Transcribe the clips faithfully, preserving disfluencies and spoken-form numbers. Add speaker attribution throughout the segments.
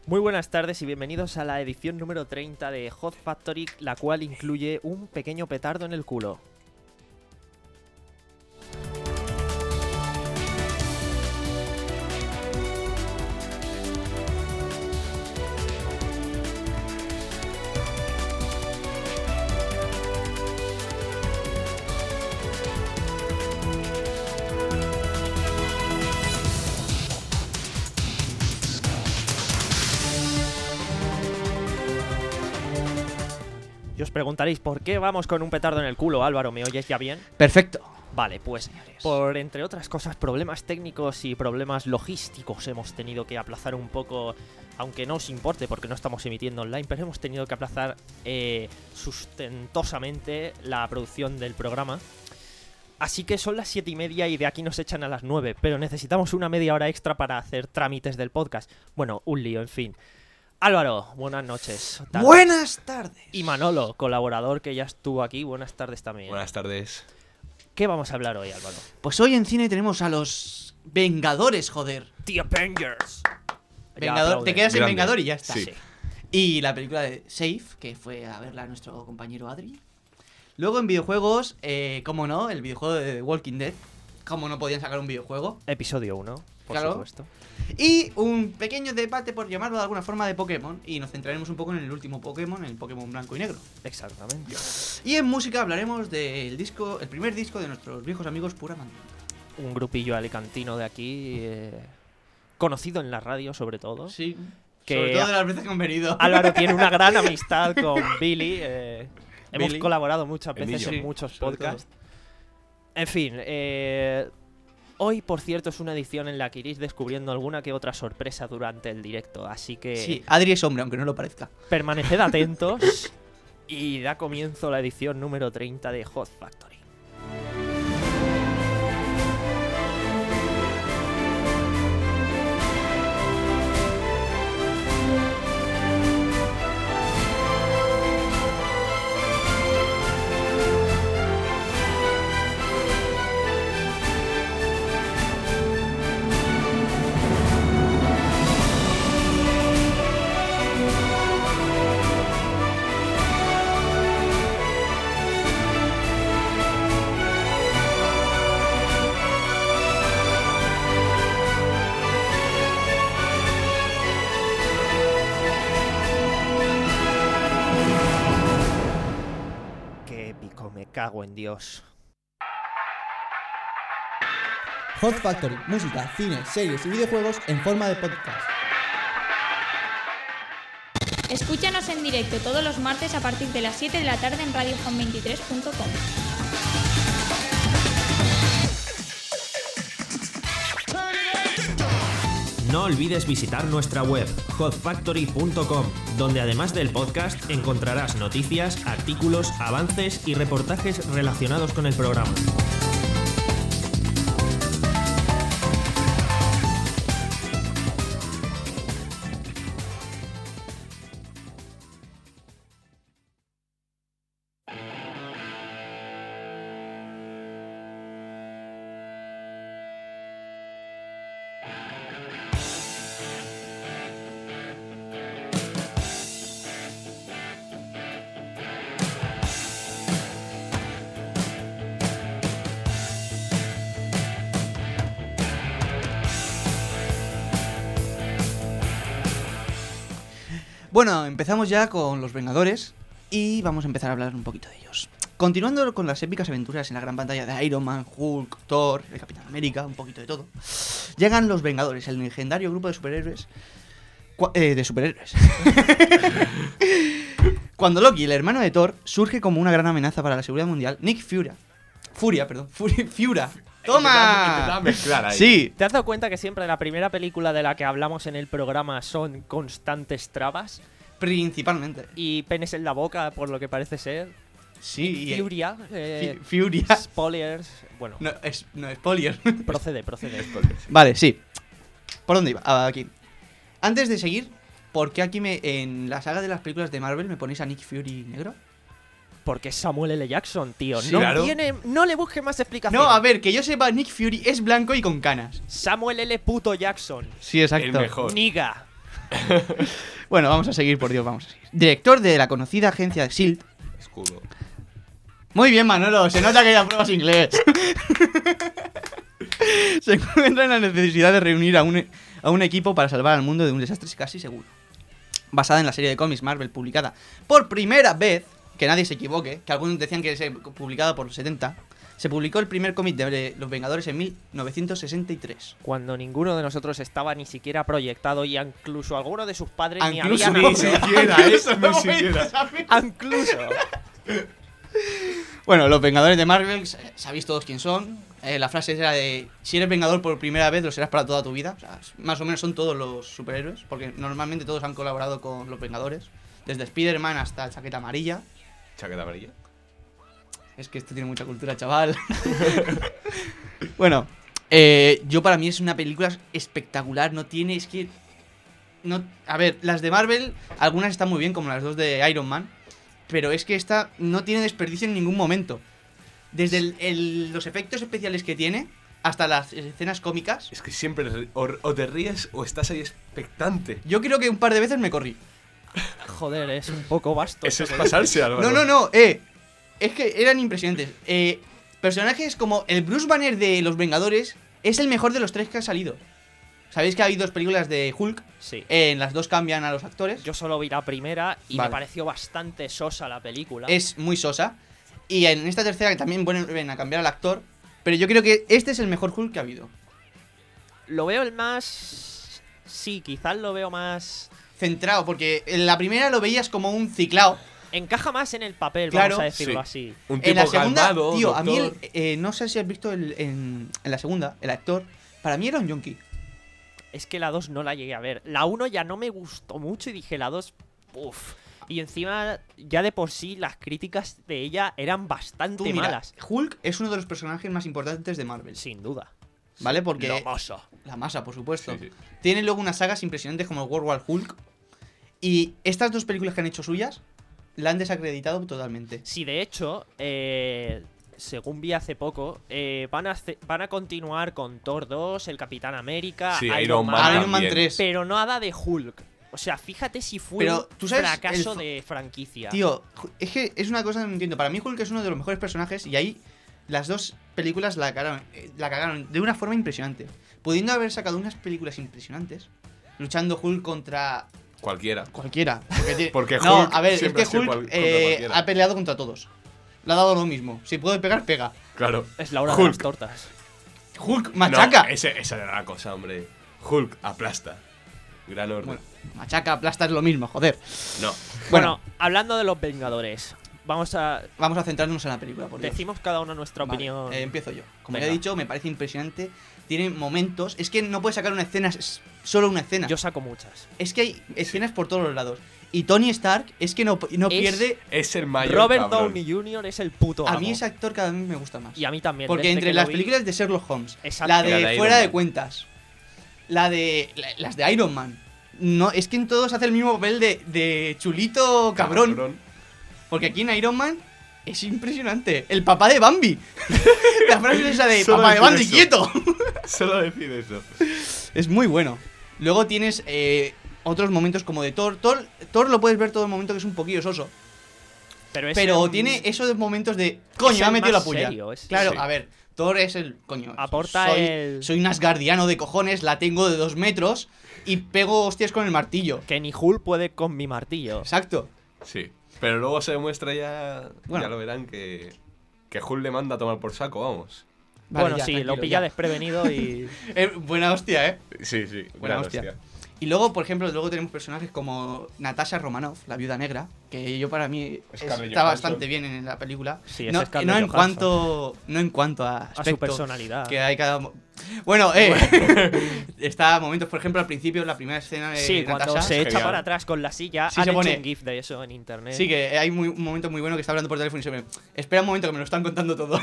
Speaker 1: Muy buenas tardes y bienvenidos a la edición número treinta de Hot Factory, la cual incluye un pequeño petardo en el culo. Y os preguntaréis, ¿por qué vamos con un petardo en el culo, Álvaro? ¿Me oyes ya bien?
Speaker 2: Perfecto.
Speaker 1: Vale, pues por, entre otras cosas, problemas técnicos y problemas logísticos hemos tenido que aplazar un poco, aunque no os importe porque no estamos emitiendo online, pero hemos tenido que aplazar eh, sustentosamente la producción del programa. Así que son las siete y media y de aquí nos echan a las nueve, pero necesitamos una media hora extra para hacer trámites del podcast. Bueno, un lío, en fin. Álvaro, buenas noches.
Speaker 2: Tardes. Buenas tardes.
Speaker 1: Y Manolo, colaborador que ya estuvo aquí, buenas tardes también.
Speaker 3: Buenas tardes.
Speaker 1: ¿Qué vamos a hablar hoy, Álvaro?
Speaker 2: Pues hoy en cine tenemos a los Vengadores, joder.
Speaker 1: The Avengers.
Speaker 2: Vengador, te quedas en
Speaker 3: Grande.
Speaker 2: Vengador y ya está.
Speaker 3: Sí.
Speaker 1: Sí.
Speaker 2: Y la película de Safe, que fue a verla nuestro compañero Adri. Luego en videojuegos, eh, cómo no, el videojuego de The Walking Dead. Cómo no podían sacar un videojuego.
Speaker 1: Episodio uno, por
Speaker 2: Claro.
Speaker 1: supuesto.
Speaker 2: Y un pequeño debate, por llamarlo de alguna forma, de Pokémon. Y nos centraremos un poco en el último Pokémon, el Pokémon blanco y negro.
Speaker 1: Exactamente.
Speaker 2: Y en música hablaremos del disco, el primer disco de nuestros viejos amigos Pura Mandinga.
Speaker 1: Un grupillo alicantino de aquí, eh, conocido en la radio sobre todo.
Speaker 2: Sí,
Speaker 1: Que
Speaker 2: sobre todo de las veces que han venido.
Speaker 1: Álvaro tiene una gran amistad con Billy. eh, hemos
Speaker 2: Billy.
Speaker 1: colaborado muchas
Speaker 3: El
Speaker 1: veces
Speaker 3: niño.
Speaker 1: en muchos
Speaker 2: sobre
Speaker 1: podcasts. En fin, eh, hoy, por cierto, es una edición en la que iréis descubriendo alguna que otra sorpresa durante el directo. Así que
Speaker 2: Sí, Adri es hombre, aunque no lo parezca.
Speaker 1: permaneced atentos y da comienzo la edición número treinta de Hot Factory. Qué épico, me cago en Dios.
Speaker 4: Hot Factory, música, cine, series y videojuegos en forma de podcast.
Speaker 5: Escúchanos en directo todos los martes a partir de las siete de la tarde en radio home veintitrés punto com.
Speaker 6: No olvides visitar nuestra web, hot factory punto com, donde además del podcast encontrarás noticias, artículos, avances y reportajes relacionados con el programa.
Speaker 2: Bueno, empezamos ya con los Vengadores y vamos a empezar a hablar un poquito de ellos. Continuando con las épicas aventuras en la gran pantalla de Iron Man, Hulk, Thor, el Capitán América, un poquito de todo, llegan los Vengadores, el legendario grupo de superhéroes. Cua- eh, de superhéroes. Cuando Loki, el hermano de Thor, surge como una gran amenaza para la seguridad mundial, Nick Furia. Furia, perdón. Furia. Fiura. ¡Toma!
Speaker 3: Intentaba mezclar ahí.
Speaker 2: Sí.
Speaker 1: ¿Te has dado cuenta que siempre la primera película de la que hablamos en el programa son constantes trabas?
Speaker 2: Principalmente.
Speaker 1: Y penes en la boca, por lo que parece ser.
Speaker 2: Sí. y-
Speaker 1: Furia. eh,
Speaker 2: Fi- Furia.
Speaker 1: Spoilers. Bueno,
Speaker 2: No, es, no, es Polier.
Speaker 1: procede, procede.
Speaker 2: Vale, sí. ¿Por dónde iba? Ah, aquí. Antes de seguir, ¿por qué aquí me, en la saga de las películas de Marvel me ponéis a Nick Fury negro?
Speaker 1: Porque es Samuel L. Jackson, tío.
Speaker 3: Sí,
Speaker 1: no,
Speaker 3: claro.
Speaker 1: tiene, no le busques más explicación.
Speaker 2: No, a ver, que yo sepa, Nick Fury es blanco y con canas.
Speaker 1: Samuel L. puto Jackson.
Speaker 2: Sí,
Speaker 3: El mejor.
Speaker 1: Niga.
Speaker 2: Bueno, vamos a seguir, por Dios, vamos a seguir. Director de la conocida agencia de S H I E L D.
Speaker 3: Escudo.
Speaker 2: Muy bien, Manolo, se nota que ya pruebas inglés. Se encuentra en la necesidad de reunir a un, a un equipo para salvar al mundo de un desastre casi seguro. Basada en la serie de cómics Marvel publicada por primera vez, que nadie se equivoque, que algunos decían que se publicada por los setenta, se publicó el primer cómic de Los Vengadores en mil novecientos sesenta y tres.
Speaker 1: Cuando ninguno de nosotros estaba ni siquiera proyectado y incluso alguno de sus padres ni
Speaker 2: Incluso
Speaker 1: había
Speaker 2: ni
Speaker 1: nacido.
Speaker 3: siquiera, eso ni siquiera.
Speaker 1: Incluso.
Speaker 2: Bueno, los Vengadores de Marvel, sabéis todos quién son. Eh, la frase era de, si eres Vengador por primera vez, lo serás para toda tu vida. O sea, más o menos son todos los superhéroes, porque normalmente todos han colaborado con los Vengadores. Desde Spider-Man hasta el Chaqueta Amarilla.
Speaker 3: Chaqueta amarilla.
Speaker 2: Es que esto tiene mucha cultura, chaval. Bueno, eh, yo para mí es una película espectacular. No tiene, es que... no, a ver, las de Marvel, algunas están muy bien, como las dos de Iron Man. Pero es que esta no tiene desperdicio en ningún momento. Desde el, el, los efectos especiales que tiene hasta las escenas cómicas.
Speaker 3: Es que siempre o, o te ríes o estás ahí expectante.
Speaker 2: Yo creo que un par de veces me corrí.
Speaker 1: Joder, es un poco vasto.
Speaker 3: Eso
Speaker 1: esto
Speaker 3: es
Speaker 1: que
Speaker 3: pasarse, Álvaro.
Speaker 2: No, no, no, eh. Es que eran impresionantes. Eh, personajes como el Bruce Banner de Los Vengadores es el mejor de los tres que ha salido. ¿Sabéis que hay dos películas de Hulk?
Speaker 1: Sí.
Speaker 2: Eh, en las dos cambian a los actores.
Speaker 1: Yo solo vi la primera y
Speaker 2: Vale.
Speaker 1: me pareció bastante sosa la película.
Speaker 2: Es muy sosa. Y en esta tercera que también vuelven a cambiar al actor. Pero yo creo que este es el mejor Hulk que ha habido.
Speaker 1: Lo veo el más... Sí, quizás lo veo más...
Speaker 2: Centrado, porque en la primera lo veías como un ciclao.
Speaker 1: Encaja más en el papel,
Speaker 2: Claro,
Speaker 1: vamos a decirlo
Speaker 3: sí.
Speaker 1: así.
Speaker 3: Un tipo
Speaker 2: En la segunda,
Speaker 3: calmado,
Speaker 2: tío, a mí, el-
Speaker 3: doctor.
Speaker 2: eh, no sé si has visto el- en, en la segunda, el actor, para mí era un yonki.
Speaker 1: Es que la dos no la llegué a ver. La uno ya no me gustó mucho y dije la dos... Uff. Y encima, ya de por sí, las críticas de ella eran bastante
Speaker 2: Tú, mira,
Speaker 1: malas.
Speaker 2: Hulk es uno de los personajes más importantes de Marvel,
Speaker 1: Sin duda.
Speaker 2: ¿vale? Porque
Speaker 1: La masa.
Speaker 2: la masa, por supuesto.
Speaker 3: Sí, sí.
Speaker 2: Tiene luego unas sagas impresionantes como World War Hulk. Y estas dos películas que han hecho suyas la han desacreditado totalmente.
Speaker 1: Sí, de hecho, eh, según vi hace poco, eh, van, a hace- van a continuar con Thor dos, el Capitán América,
Speaker 3: Sí,
Speaker 1: Iron,
Speaker 3: Iron
Speaker 1: Man,
Speaker 3: Man.
Speaker 2: Iron Man
Speaker 3: también.
Speaker 2: tres.
Speaker 1: pero nada de Hulk. O sea, fíjate si fue
Speaker 2: Pero,
Speaker 1: un
Speaker 2: ¿tú sabes
Speaker 1: fracaso
Speaker 2: el f-
Speaker 1: de franquicia.
Speaker 2: Tío, Ju- es que es una cosa que no entiendo. Para mí Hulk es uno de los mejores personajes y ahí las dos películas la cagaron, eh, la cagaron de una forma impresionante. Pudiendo haber sacado unas películas impresionantes, luchando Hulk contra
Speaker 3: Cualquiera.
Speaker 2: cualquiera. Porque, tiene-
Speaker 3: Porque
Speaker 2: no,
Speaker 3: Hulk
Speaker 2: a ver, es
Speaker 3: siempre
Speaker 2: que
Speaker 3: ha sido
Speaker 2: Hulk
Speaker 3: cual- contra
Speaker 2: eh,
Speaker 3: cualquiera.
Speaker 2: ha peleado contra todos. Le ha dado lo mismo. Si puede pegar, pega.
Speaker 3: Claro.
Speaker 1: Es la hora de
Speaker 3: Hulk.
Speaker 1: las tortas.
Speaker 2: Hulk machaca.
Speaker 3: No, ese- esa era la cosa, hombre. Hulk aplasta. Gran orden.
Speaker 2: Bueno, machaca, aplasta es lo mismo, joder.
Speaker 3: No.
Speaker 1: Bueno,
Speaker 2: Bueno,
Speaker 1: hablando de los Vengadores, vamos a...
Speaker 2: vamos a centrarnos en la película, por Dios.
Speaker 1: Decimos cada uno nuestra
Speaker 2: Vale,
Speaker 1: opinión.
Speaker 2: eh, empiezo yo. Como ya
Speaker 1: Venga.
Speaker 2: he dicho, me parece impresionante. Tiene momentos. Es que no puedes sacar una escena, es solo una escena.
Speaker 1: Yo saco muchas.
Speaker 2: Es que hay escenas por todos los lados. Y Tony Stark es que no, no
Speaker 1: Es-
Speaker 2: pierde.
Speaker 3: Es el mayor
Speaker 1: Robert
Speaker 3: cabrón.
Speaker 1: Downey junior es el puto
Speaker 2: A
Speaker 1: amo.
Speaker 2: mí ese actor cada vez me gusta más.
Speaker 1: Y a mí también.
Speaker 2: Porque
Speaker 1: desde
Speaker 2: entre
Speaker 1: que
Speaker 2: las
Speaker 1: lo vi-
Speaker 2: películas de Sherlock Holmes,
Speaker 1: Exacto.
Speaker 2: la de,
Speaker 3: La de Iron
Speaker 2: Fuera de
Speaker 3: Man.
Speaker 2: Cuentas, la de. la- las de Iron Man. No, es que en todos hace el mismo papel de, de chulito cabrón. Porque aquí en Iron Man es impresionante. El papá de Bambi. La frase es esa de
Speaker 3: Solo
Speaker 2: papá de
Speaker 3: decir
Speaker 2: Bambi,
Speaker 3: eso.
Speaker 2: quieto.
Speaker 3: Solo decir eso.
Speaker 2: Es muy bueno. Luego tienes eh, otros momentos como de Thor. Thor. Thor lo puedes ver todo el momento que es un poquillo soso.
Speaker 1: Pero, es
Speaker 2: Pero
Speaker 1: el-
Speaker 2: tiene esos momentos de. Coño,
Speaker 1: es
Speaker 2: me ha
Speaker 1: el
Speaker 2: metido
Speaker 1: más
Speaker 2: la puya.
Speaker 1: serio, es-
Speaker 2: Claro,
Speaker 3: Sí.
Speaker 2: a ver. Thor es el. Coño.
Speaker 1: Aporta
Speaker 2: soy,
Speaker 1: el-
Speaker 2: Soy un asgardiano de cojones, la tengo de dos metros y pego hostias con el martillo.
Speaker 1: Que ni Hulk puede con mi martillo.
Speaker 2: Exacto.
Speaker 3: Sí. Pero luego se demuestra ya.
Speaker 2: Bueno.
Speaker 3: Ya lo verán que. Que Hulk le manda a tomar por saco, vamos.
Speaker 2: Vale,
Speaker 1: bueno,
Speaker 2: ya,
Speaker 1: sí,
Speaker 2: tranquilo,
Speaker 1: lo pilla
Speaker 2: ya.
Speaker 1: desprevenido y...
Speaker 2: Eh, buena hostia, eh.
Speaker 3: Sí, sí.
Speaker 2: Buena
Speaker 3: gran
Speaker 2: hostia. Y luego, por ejemplo, luego tenemos personajes como Natasha Romanoff, la viuda negra, que yo para mí es-
Speaker 3: Scarlett
Speaker 2: está
Speaker 3: Johansson.
Speaker 2: bastante bien en la película.
Speaker 1: Sí, es
Speaker 2: no,
Speaker 1: Scarlett
Speaker 2: no en
Speaker 1: Johansson.
Speaker 2: cuanto no en cuanto a
Speaker 1: A su
Speaker 2: aspecto,
Speaker 1: personalidad.
Speaker 2: que hay cada mo- bueno, eh está momentos, por ejemplo, al principio la primera escena de
Speaker 1: Sí, cuando
Speaker 2: Natasha.
Speaker 1: se echa
Speaker 3: Genial.
Speaker 1: para atrás con la silla,
Speaker 2: Sí,
Speaker 1: han
Speaker 2: se
Speaker 1: hecho
Speaker 2: pone-
Speaker 1: un gif de eso en internet.
Speaker 2: Sí, que hay muy- un momento muy bueno que está hablando por teléfono y se me espera un momento que me lo están contando todo.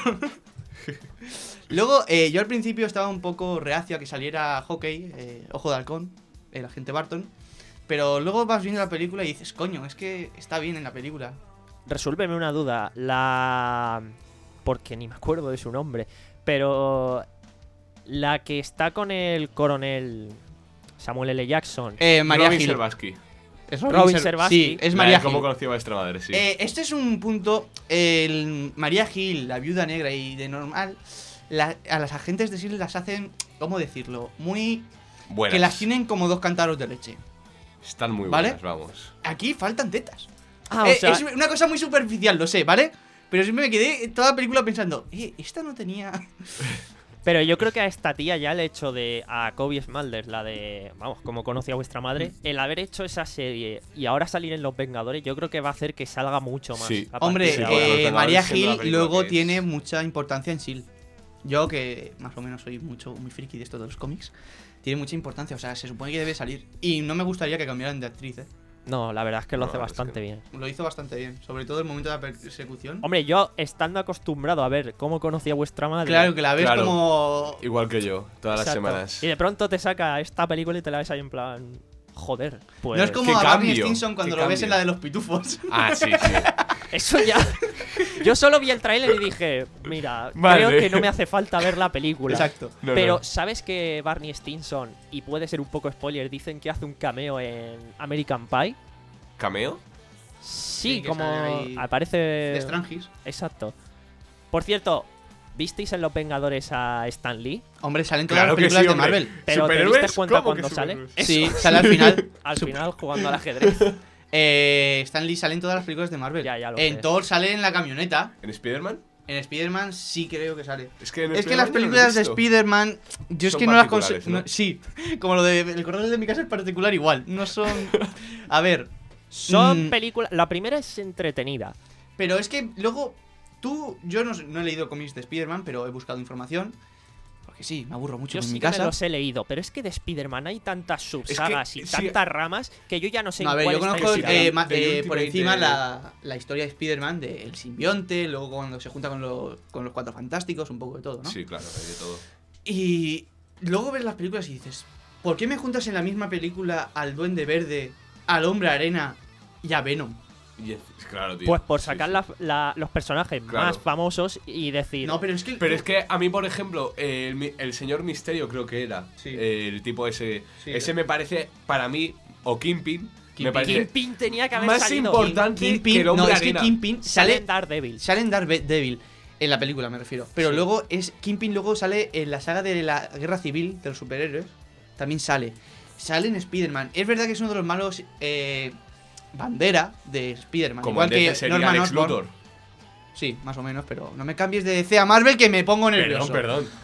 Speaker 2: Luego, eh, yo al principio estaba un poco reacio a que saliera Hawkeye, eh, Ojo de Halcón, el agente Barton. Pero luego vas viendo la película y dices, coño, es que está bien en la película.
Speaker 1: Resuélveme una duda. La... Porque ni me acuerdo de su nombre. Pero... La que está con el coronel... Samuel L. Jackson,
Speaker 2: Eh, María
Speaker 3: Robin
Speaker 2: Gil.
Speaker 3: Serbaski.
Speaker 2: Es
Speaker 1: Robin
Speaker 2: Ser-
Speaker 1: Serbaski.
Speaker 2: Sí, es
Speaker 3: La
Speaker 2: María
Speaker 3: de ¿Cómo
Speaker 2: Gil.
Speaker 3: conocía a vuestra madre? Sí.
Speaker 2: Eh, este es un punto. El María Gil, la viuda negra y de normal, la- a las agentes de S H I E L D las hacen, ¿cómo decirlo? Muy.
Speaker 3: Buenas.
Speaker 2: Que las tienen como dos cántaros de leche.
Speaker 3: Están muy
Speaker 2: ¿Vale?
Speaker 3: buenas, vamos.
Speaker 2: Aquí faltan tetas.
Speaker 1: Ah, o
Speaker 2: Eh,
Speaker 1: sea,
Speaker 2: es una cosa muy superficial, lo sé, ¿vale? Pero siempre me quedé toda la película pensando, eh, esta no tenía.
Speaker 1: pero yo creo que a esta tía ya el hecho de a Kobe Smulders, la de, vamos, como conocía vuestra madre, el haber hecho esa serie y ahora salir en Los Vengadores, yo creo que va a hacer que salga mucho más.
Speaker 3: Sí.
Speaker 1: a partir
Speaker 2: Hombre,
Speaker 3: Sí,
Speaker 1: de
Speaker 3: ahora
Speaker 1: ahora.
Speaker 3: los
Speaker 2: eh,
Speaker 3: Vengadores
Speaker 2: María
Speaker 3: siendo la
Speaker 2: Gil
Speaker 3: película
Speaker 2: luego
Speaker 3: que es.
Speaker 2: tiene mucha importancia en S H I E L D. Yo, que más o menos soy mucho muy friki de esto de los cómics, tiene mucha importancia, o sea, se supone que debe salir. Y no me gustaría que cambiaran de actriz, ¿eh?
Speaker 1: No, la verdad es que lo
Speaker 3: No,
Speaker 1: hace
Speaker 3: es que
Speaker 1: bastante
Speaker 3: no.
Speaker 1: bien.
Speaker 2: Lo hizo bastante bien, sobre todo el momento de la persecución.
Speaker 1: Hombre, yo estando acostumbrado a ver cómo conocía vuestra madre.
Speaker 2: Claro, que la ves
Speaker 3: Claro.
Speaker 2: como.
Speaker 3: Igual que yo, todas las
Speaker 1: Exacto.
Speaker 3: semanas.
Speaker 1: Y de pronto te saca esta película y te la ves ahí en plan. Joder, pues.
Speaker 2: No es como
Speaker 3: qué
Speaker 2: a Barney
Speaker 3: cambio,
Speaker 2: Stinson cuando
Speaker 3: qué
Speaker 2: lo ves en
Speaker 3: cambio.
Speaker 2: la de los pitufos.
Speaker 3: Ah, sí, sí.
Speaker 1: Eso ya. Yo solo vi el tráiler y dije, mira,
Speaker 3: Vale.
Speaker 1: creo que no me hace falta ver la película.
Speaker 2: Exacto.
Speaker 3: No,
Speaker 1: Pero,
Speaker 3: no.
Speaker 1: ¿sabes que Barney Stinson, y puede ser un poco spoiler, dicen que hace un cameo en American Pie?
Speaker 3: ¿Cameo?
Speaker 1: Sí,
Speaker 2: Sí, que
Speaker 1: como
Speaker 2: sale ahí
Speaker 1: aparece.
Speaker 2: De Strangis.
Speaker 1: Exacto. Por cierto, ¿visteis en Los Vengadores a Stan Lee?
Speaker 2: Hombre, salen todas
Speaker 3: Claro
Speaker 2: las
Speaker 3: que
Speaker 2: películas
Speaker 3: sí,
Speaker 2: de
Speaker 3: hombre.
Speaker 2: Marvel.
Speaker 1: Pero ¿te
Speaker 3: ¿Superhéroes?
Speaker 1: diste cuenta
Speaker 3: ¿Cómo que
Speaker 1: cuando sale?
Speaker 3: superhéroes?
Speaker 2: Sí, sale al final.
Speaker 1: Al final jugando al ajedrez.
Speaker 2: Eh, Stan Lee sale en todas las películas de Marvel.
Speaker 1: Ya, ya lo
Speaker 2: en
Speaker 1: sé.
Speaker 2: Thor sale en la camioneta.
Speaker 3: ¿En Spider-Man?
Speaker 2: En Spider-Man sí creo que sale.
Speaker 3: Es que, en
Speaker 2: Es que
Speaker 3: Spider-Man
Speaker 2: las
Speaker 3: yo no lo he
Speaker 2: películas de
Speaker 3: visto.
Speaker 2: Spider-Man, yo es
Speaker 3: Son
Speaker 2: que no las
Speaker 3: particulares,
Speaker 2: consigo.
Speaker 3: ¿no?
Speaker 2: Sí, como lo de El correo de mi casa es particular igual. No son. A ver,
Speaker 1: Son
Speaker 2: Mm.
Speaker 1: películas. La primera es entretenida.
Speaker 2: pero es que luego tú. Yo no, sé- no he leído cómics de Spider-Man, pero he buscado información. Porque sí, me aburro mucho
Speaker 1: Yo
Speaker 2: en
Speaker 1: sí
Speaker 2: mi
Speaker 1: que me
Speaker 2: casa.
Speaker 1: los he leído, pero es que de Spider-Man hay tantas subsagas y
Speaker 3: sí.
Speaker 1: tantas ramas que yo ya no sé
Speaker 2: No, a
Speaker 1: en
Speaker 2: ver,
Speaker 1: cuál
Speaker 2: yo
Speaker 1: está
Speaker 2: conozco
Speaker 1: inspirada.
Speaker 2: eh, ma-
Speaker 3: de
Speaker 2: eh,
Speaker 3: Ultimate
Speaker 2: por encima
Speaker 3: de-
Speaker 2: la, la historia de Spider-Man, del simbionte, luego cuando se junta con, lo- con los Cuatro Fantásticos, un poco de todo, ¿no?
Speaker 3: Sí, claro, hay de todo.
Speaker 2: Y luego ves las películas y dices, ¿por qué me juntas en la misma película al Duende Verde, al Hombre Arena y a Venom?
Speaker 3: Y es- claro, tío.
Speaker 1: Pues por
Speaker 3: Sí,
Speaker 1: sacar
Speaker 3: sí.
Speaker 1: la- la- los personajes
Speaker 3: Claro.
Speaker 1: más famosos y decir.
Speaker 2: No, pero es que...
Speaker 3: Pero es que a mí, por ejemplo, el, mi- el señor Misterio creo que era.
Speaker 2: Sí.
Speaker 3: El tipo ese.
Speaker 2: Sí.
Speaker 3: Ese me parece, para mí, o Kingpin, me
Speaker 2: Kingpin.
Speaker 3: parece
Speaker 1: Kingpin tenía que haber
Speaker 3: más
Speaker 1: salido.
Speaker 3: importante
Speaker 2: Kingpin-
Speaker 3: que el hombre
Speaker 2: no, es que
Speaker 3: arena.
Speaker 2: Kingpin
Speaker 1: Sale
Speaker 2: sale,
Speaker 1: en Daredevil.
Speaker 2: sale en Daredevil, en la película me refiero. Pero
Speaker 1: Sí.
Speaker 2: luego es Kingpin luego sale en la saga de la Guerra Civil de los superhéroes, también sale. Sale en Spider-Man. Es verdad que es uno de los malos eh, bandera de Spider-Man.
Speaker 3: Como
Speaker 2: Igual
Speaker 3: en D C
Speaker 2: que
Speaker 3: sería
Speaker 2: Norman
Speaker 3: Lex
Speaker 2: Osborn.
Speaker 3: Luthor.
Speaker 2: Sí, más o menos, pero no me cambies de D C a Marvel que me pongo nervioso.
Speaker 3: Perdón, perdón.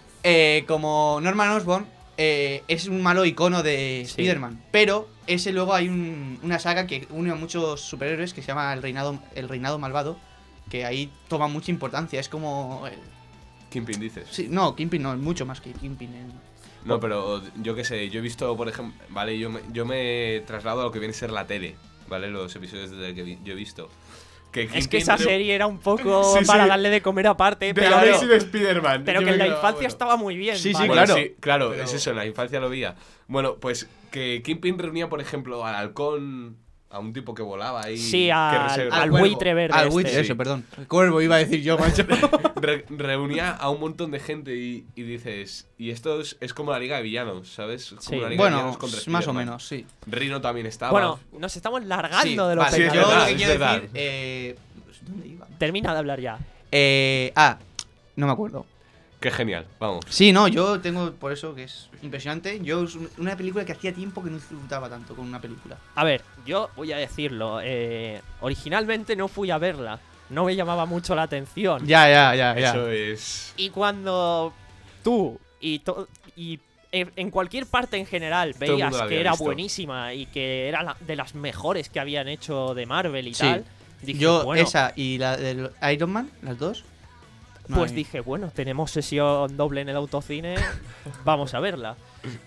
Speaker 2: Eh, como Norman Osborn eh, es un malo icono de
Speaker 1: Sí.
Speaker 2: Spider-Man, pero ese luego hay un- una saga que une a muchos superhéroes que se llama el reinado, el reinado malvado, que ahí toma mucha importancia. Es como... el-
Speaker 3: Kingpin dices.
Speaker 2: sí, no, Kingpin no, es mucho más que Kingpin. en-
Speaker 3: No, pero yo qué sé, yo he visto, por ejemplo, vale, yo me, yo me traslado a lo que viene a ser la tele, ¿vale? Los episodios de que vi- yo he visto. Que
Speaker 1: Es que
Speaker 3: Kingpin
Speaker 1: esa
Speaker 3: re-
Speaker 1: serie era un poco
Speaker 3: Sí, sí.
Speaker 1: para darle de comer aparte,
Speaker 3: de
Speaker 1: pero,
Speaker 3: la
Speaker 2: claro.
Speaker 3: Daisy de Spider-Man.
Speaker 1: pero
Speaker 3: Yo
Speaker 1: que en
Speaker 3: me
Speaker 1: la
Speaker 3: quedaba,
Speaker 1: infancia
Speaker 3: bueno.
Speaker 1: estaba muy bien.
Speaker 2: Sí, sí,
Speaker 1: ¿vale?
Speaker 3: Bueno,
Speaker 2: claro.
Speaker 3: sí, claro,
Speaker 2: Pero-
Speaker 3: es eso, en la infancia lo veía. Bueno, pues que Kingpin reunía, por ejemplo, al halcón, a un tipo que volaba ahí.
Speaker 1: Sí,
Speaker 3: que
Speaker 1: al-
Speaker 3: rese-
Speaker 1: al
Speaker 2: cuervo.
Speaker 1: buitre verde
Speaker 2: Al
Speaker 1: este.
Speaker 2: buitre,
Speaker 3: Sí.
Speaker 2: eso, perdón. El cuervo iba a decir yo, macho.
Speaker 3: re- reunía a un montón de gente y, y dices, y esto es, es como la Liga de Villanos, ¿sabes? Como
Speaker 1: Sí.
Speaker 3: la Liga de
Speaker 2: Bueno,
Speaker 3: Villanos contra
Speaker 2: más o
Speaker 3: Spider-Man.
Speaker 2: menos, sí.
Speaker 3: Rino también estaba.
Speaker 1: Bueno, nos estamos largando
Speaker 2: Sí,
Speaker 1: de los
Speaker 2: vale,
Speaker 3: sí, es
Speaker 2: yo
Speaker 1: Vengadores.
Speaker 2: lo
Speaker 3: verdad,
Speaker 2: que
Speaker 3: es
Speaker 2: quiero
Speaker 3: verdad.
Speaker 2: decir... Eh, pues, ¿dónde iba?
Speaker 1: Termina de hablar ya.
Speaker 2: Eh, ah, no me acuerdo.
Speaker 3: Qué genial, vamos.
Speaker 2: Sí, no, yo tengo por eso que es impresionante. Yo es un- una película que hacía tiempo que no disfrutaba tanto con una película.
Speaker 1: A ver, yo voy a decirlo. eh, originalmente no fui a verla. No me llamaba mucho la atención.
Speaker 2: Ya, ya, ya, ya.
Speaker 3: Eso es.
Speaker 1: Y cuando tú y, to- y en en cualquier parte en general
Speaker 3: Todo el mundo
Speaker 1: veías
Speaker 3: la
Speaker 1: que
Speaker 3: había
Speaker 1: era
Speaker 3: visto.
Speaker 1: buenísima y que era la- de las mejores que habían hecho de Marvel y
Speaker 2: Sí.
Speaker 1: tal, dije,
Speaker 2: Yo,
Speaker 1: bueno,
Speaker 2: esa y la del Iron Man, las dos. no
Speaker 1: pues
Speaker 2: hay-
Speaker 1: dije, bueno, tenemos sesión doble en el autocine, vamos a verla.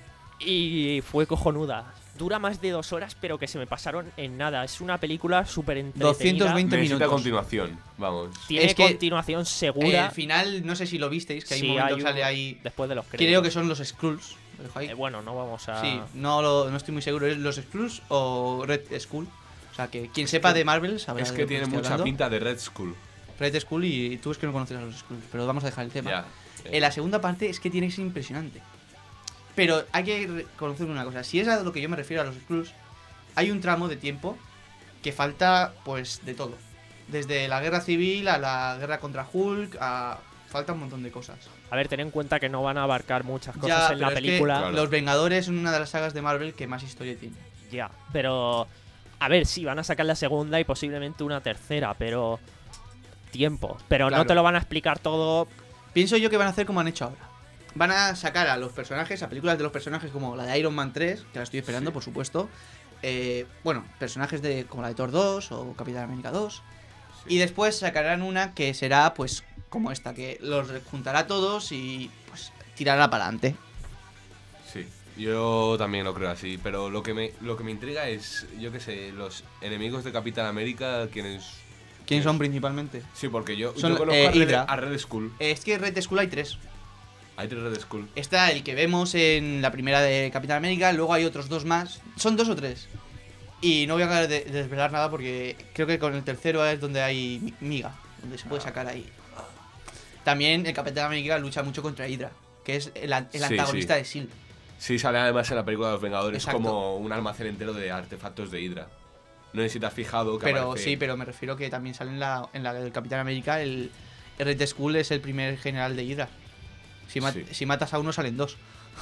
Speaker 1: Y fue cojonuda. Dura más de dos horas, pero que se me pasaron en nada. Es una película súper entretenida.
Speaker 2: doscientos veinte
Speaker 3: Necesita
Speaker 2: minutos.
Speaker 3: continuación, vamos.
Speaker 1: Tiene
Speaker 2: Es que
Speaker 1: continuación segura.
Speaker 2: El final, no sé si lo visteis, que hay
Speaker 1: Sí,
Speaker 2: un momento
Speaker 1: hay
Speaker 2: que
Speaker 1: un-
Speaker 2: sale ahí.
Speaker 1: Después de los créditos.
Speaker 2: Creo que son los Skrulls. Lo dejo ahí.
Speaker 1: Eh, bueno, no vamos a...
Speaker 2: Sí, no, lo- no estoy muy seguro. ¿Es los Skrulls o Red Skull? O sea, que quien sepa de Marvel sabrá
Speaker 3: Es
Speaker 2: de
Speaker 3: que
Speaker 2: lo
Speaker 3: tiene
Speaker 2: estoy
Speaker 3: mucha
Speaker 2: hablando.
Speaker 3: pinta de Red Skull.
Speaker 2: Red Skull y tú es que no conoces a los Skrulls, pero vamos a dejar el tema.
Speaker 3: Ya.
Speaker 2: En la segunda parte es que tiene que ser impresionante. Pero hay que reconocer una cosa. Si es a lo que yo me refiero a los Skrulls, hay un tramo de tiempo que falta, pues, de todo. Desde la guerra civil a la guerra contra Hulk, a... falta un montón de cosas.
Speaker 1: A ver, ten en cuenta que no van a abarcar muchas cosas
Speaker 2: Ya,
Speaker 1: en la
Speaker 2: pero es que
Speaker 1: película.
Speaker 3: Claro.
Speaker 2: Los Vengadores son una de las sagas de Marvel que más historia tiene.
Speaker 1: Ya, pero... A ver, sí, van a sacar la segunda y posiblemente una tercera, pero... Tiempo. Pero
Speaker 2: Claro.
Speaker 1: no te lo van a explicar todo...
Speaker 2: Pienso yo que van a hacer como han hecho ahora. Van a sacar a los personajes, a películas de los personajes como la de Iron Man tres, que la estoy esperando,
Speaker 3: Sí.
Speaker 2: por supuesto. Eh, bueno, personajes de como la de Thor dos o Capitán América dos.
Speaker 3: Sí.
Speaker 2: Y después sacarán una que será, pues, como esta, que los juntará a todos y, pues, tirará para adelante.
Speaker 3: Sí, yo también lo creo así, pero lo que me, lo que me intriga es, yo qué sé, los enemigos de Capitán América, quienes...
Speaker 2: ¿Quiénes son principalmente?
Speaker 3: Sí, porque yo,
Speaker 2: Son,
Speaker 3: yo conozco
Speaker 2: eh,
Speaker 3: a, Red,
Speaker 2: Hydra.
Speaker 3: a Red Skull.
Speaker 2: Es que Red Skull hay tres.
Speaker 3: Hay tres Red Skull.
Speaker 2: Está el que vemos en la primera de Capitán América, luego hay otros dos más. Son dos o tres. Y no voy a acabar de, de desvelar nada porque creo que con el tercero es donde hay mi- miga, donde se puede sacar ahí. También el Capitán América lucha mucho contra Hydra, que es el, an- el
Speaker 3: Sí,
Speaker 2: antagonista
Speaker 3: sí.
Speaker 2: de S H I E L D.
Speaker 3: Sí, sale además en la película de los Vengadores
Speaker 2: Exacto.
Speaker 3: como un almacén entero de artefactos de Hydra. No sé si te has fijado que
Speaker 2: Pero
Speaker 3: aparece-
Speaker 2: sí, pero me refiero que también sale en la, en la del Capitán América, el, el Red Skull es el primer general de Hydra. Si, mat-
Speaker 3: Sí.
Speaker 2: si matas a uno salen dos.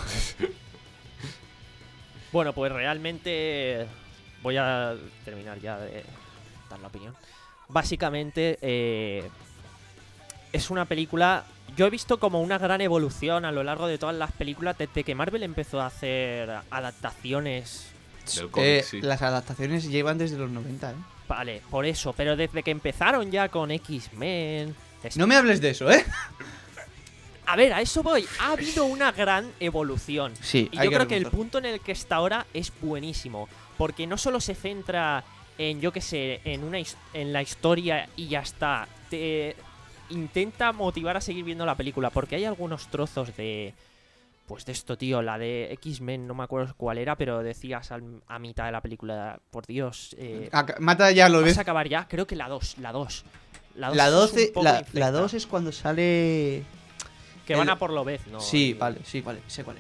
Speaker 1: Bueno, pues realmente... Voy a terminar ya de dar la opinión. Básicamente, eh, es una película... Yo he visto como una gran evolución a lo largo de todas las películas desde que Marvel empezó a hacer adaptaciones.
Speaker 3: del cómic,
Speaker 2: Eh,
Speaker 3: sí.
Speaker 2: Las adaptaciones llevan desde los noventa, ¿eh?
Speaker 1: Vale, por eso, pero desde que empezaron ya con X-Men... es-
Speaker 2: No me hables de eso, ¿eh?
Speaker 1: A ver, a eso voy. Ha habido una gran evolución.
Speaker 2: Sí,
Speaker 1: Y
Speaker 2: hay
Speaker 1: yo
Speaker 2: que
Speaker 1: creo que el
Speaker 2: reconocerlo.
Speaker 1: punto en el que está ahora es buenísimo. Porque no solo se centra en, yo qué sé, en, una his- en la historia y ya está. Te intenta motivar a seguir viendo la película. Porque hay algunos trozos de... Pues de esto, tío. La de X-Men, no me acuerdo cuál era, pero decías al- a mitad de la película, por Dios... Eh,
Speaker 2: Acá- Mata ya lo
Speaker 1: ¿Vas
Speaker 2: ves.
Speaker 1: a acabar ya? Creo que la dos, la dos. La dos
Speaker 2: La
Speaker 1: es un
Speaker 2: doce,
Speaker 1: poco
Speaker 2: la, la
Speaker 1: infecta.
Speaker 2: dos es cuando sale.
Speaker 1: Que van
Speaker 2: el-
Speaker 1: a por lo vez, ¿no?
Speaker 2: sí,
Speaker 1: Y-
Speaker 2: vale, sí, vale, sé cuál es.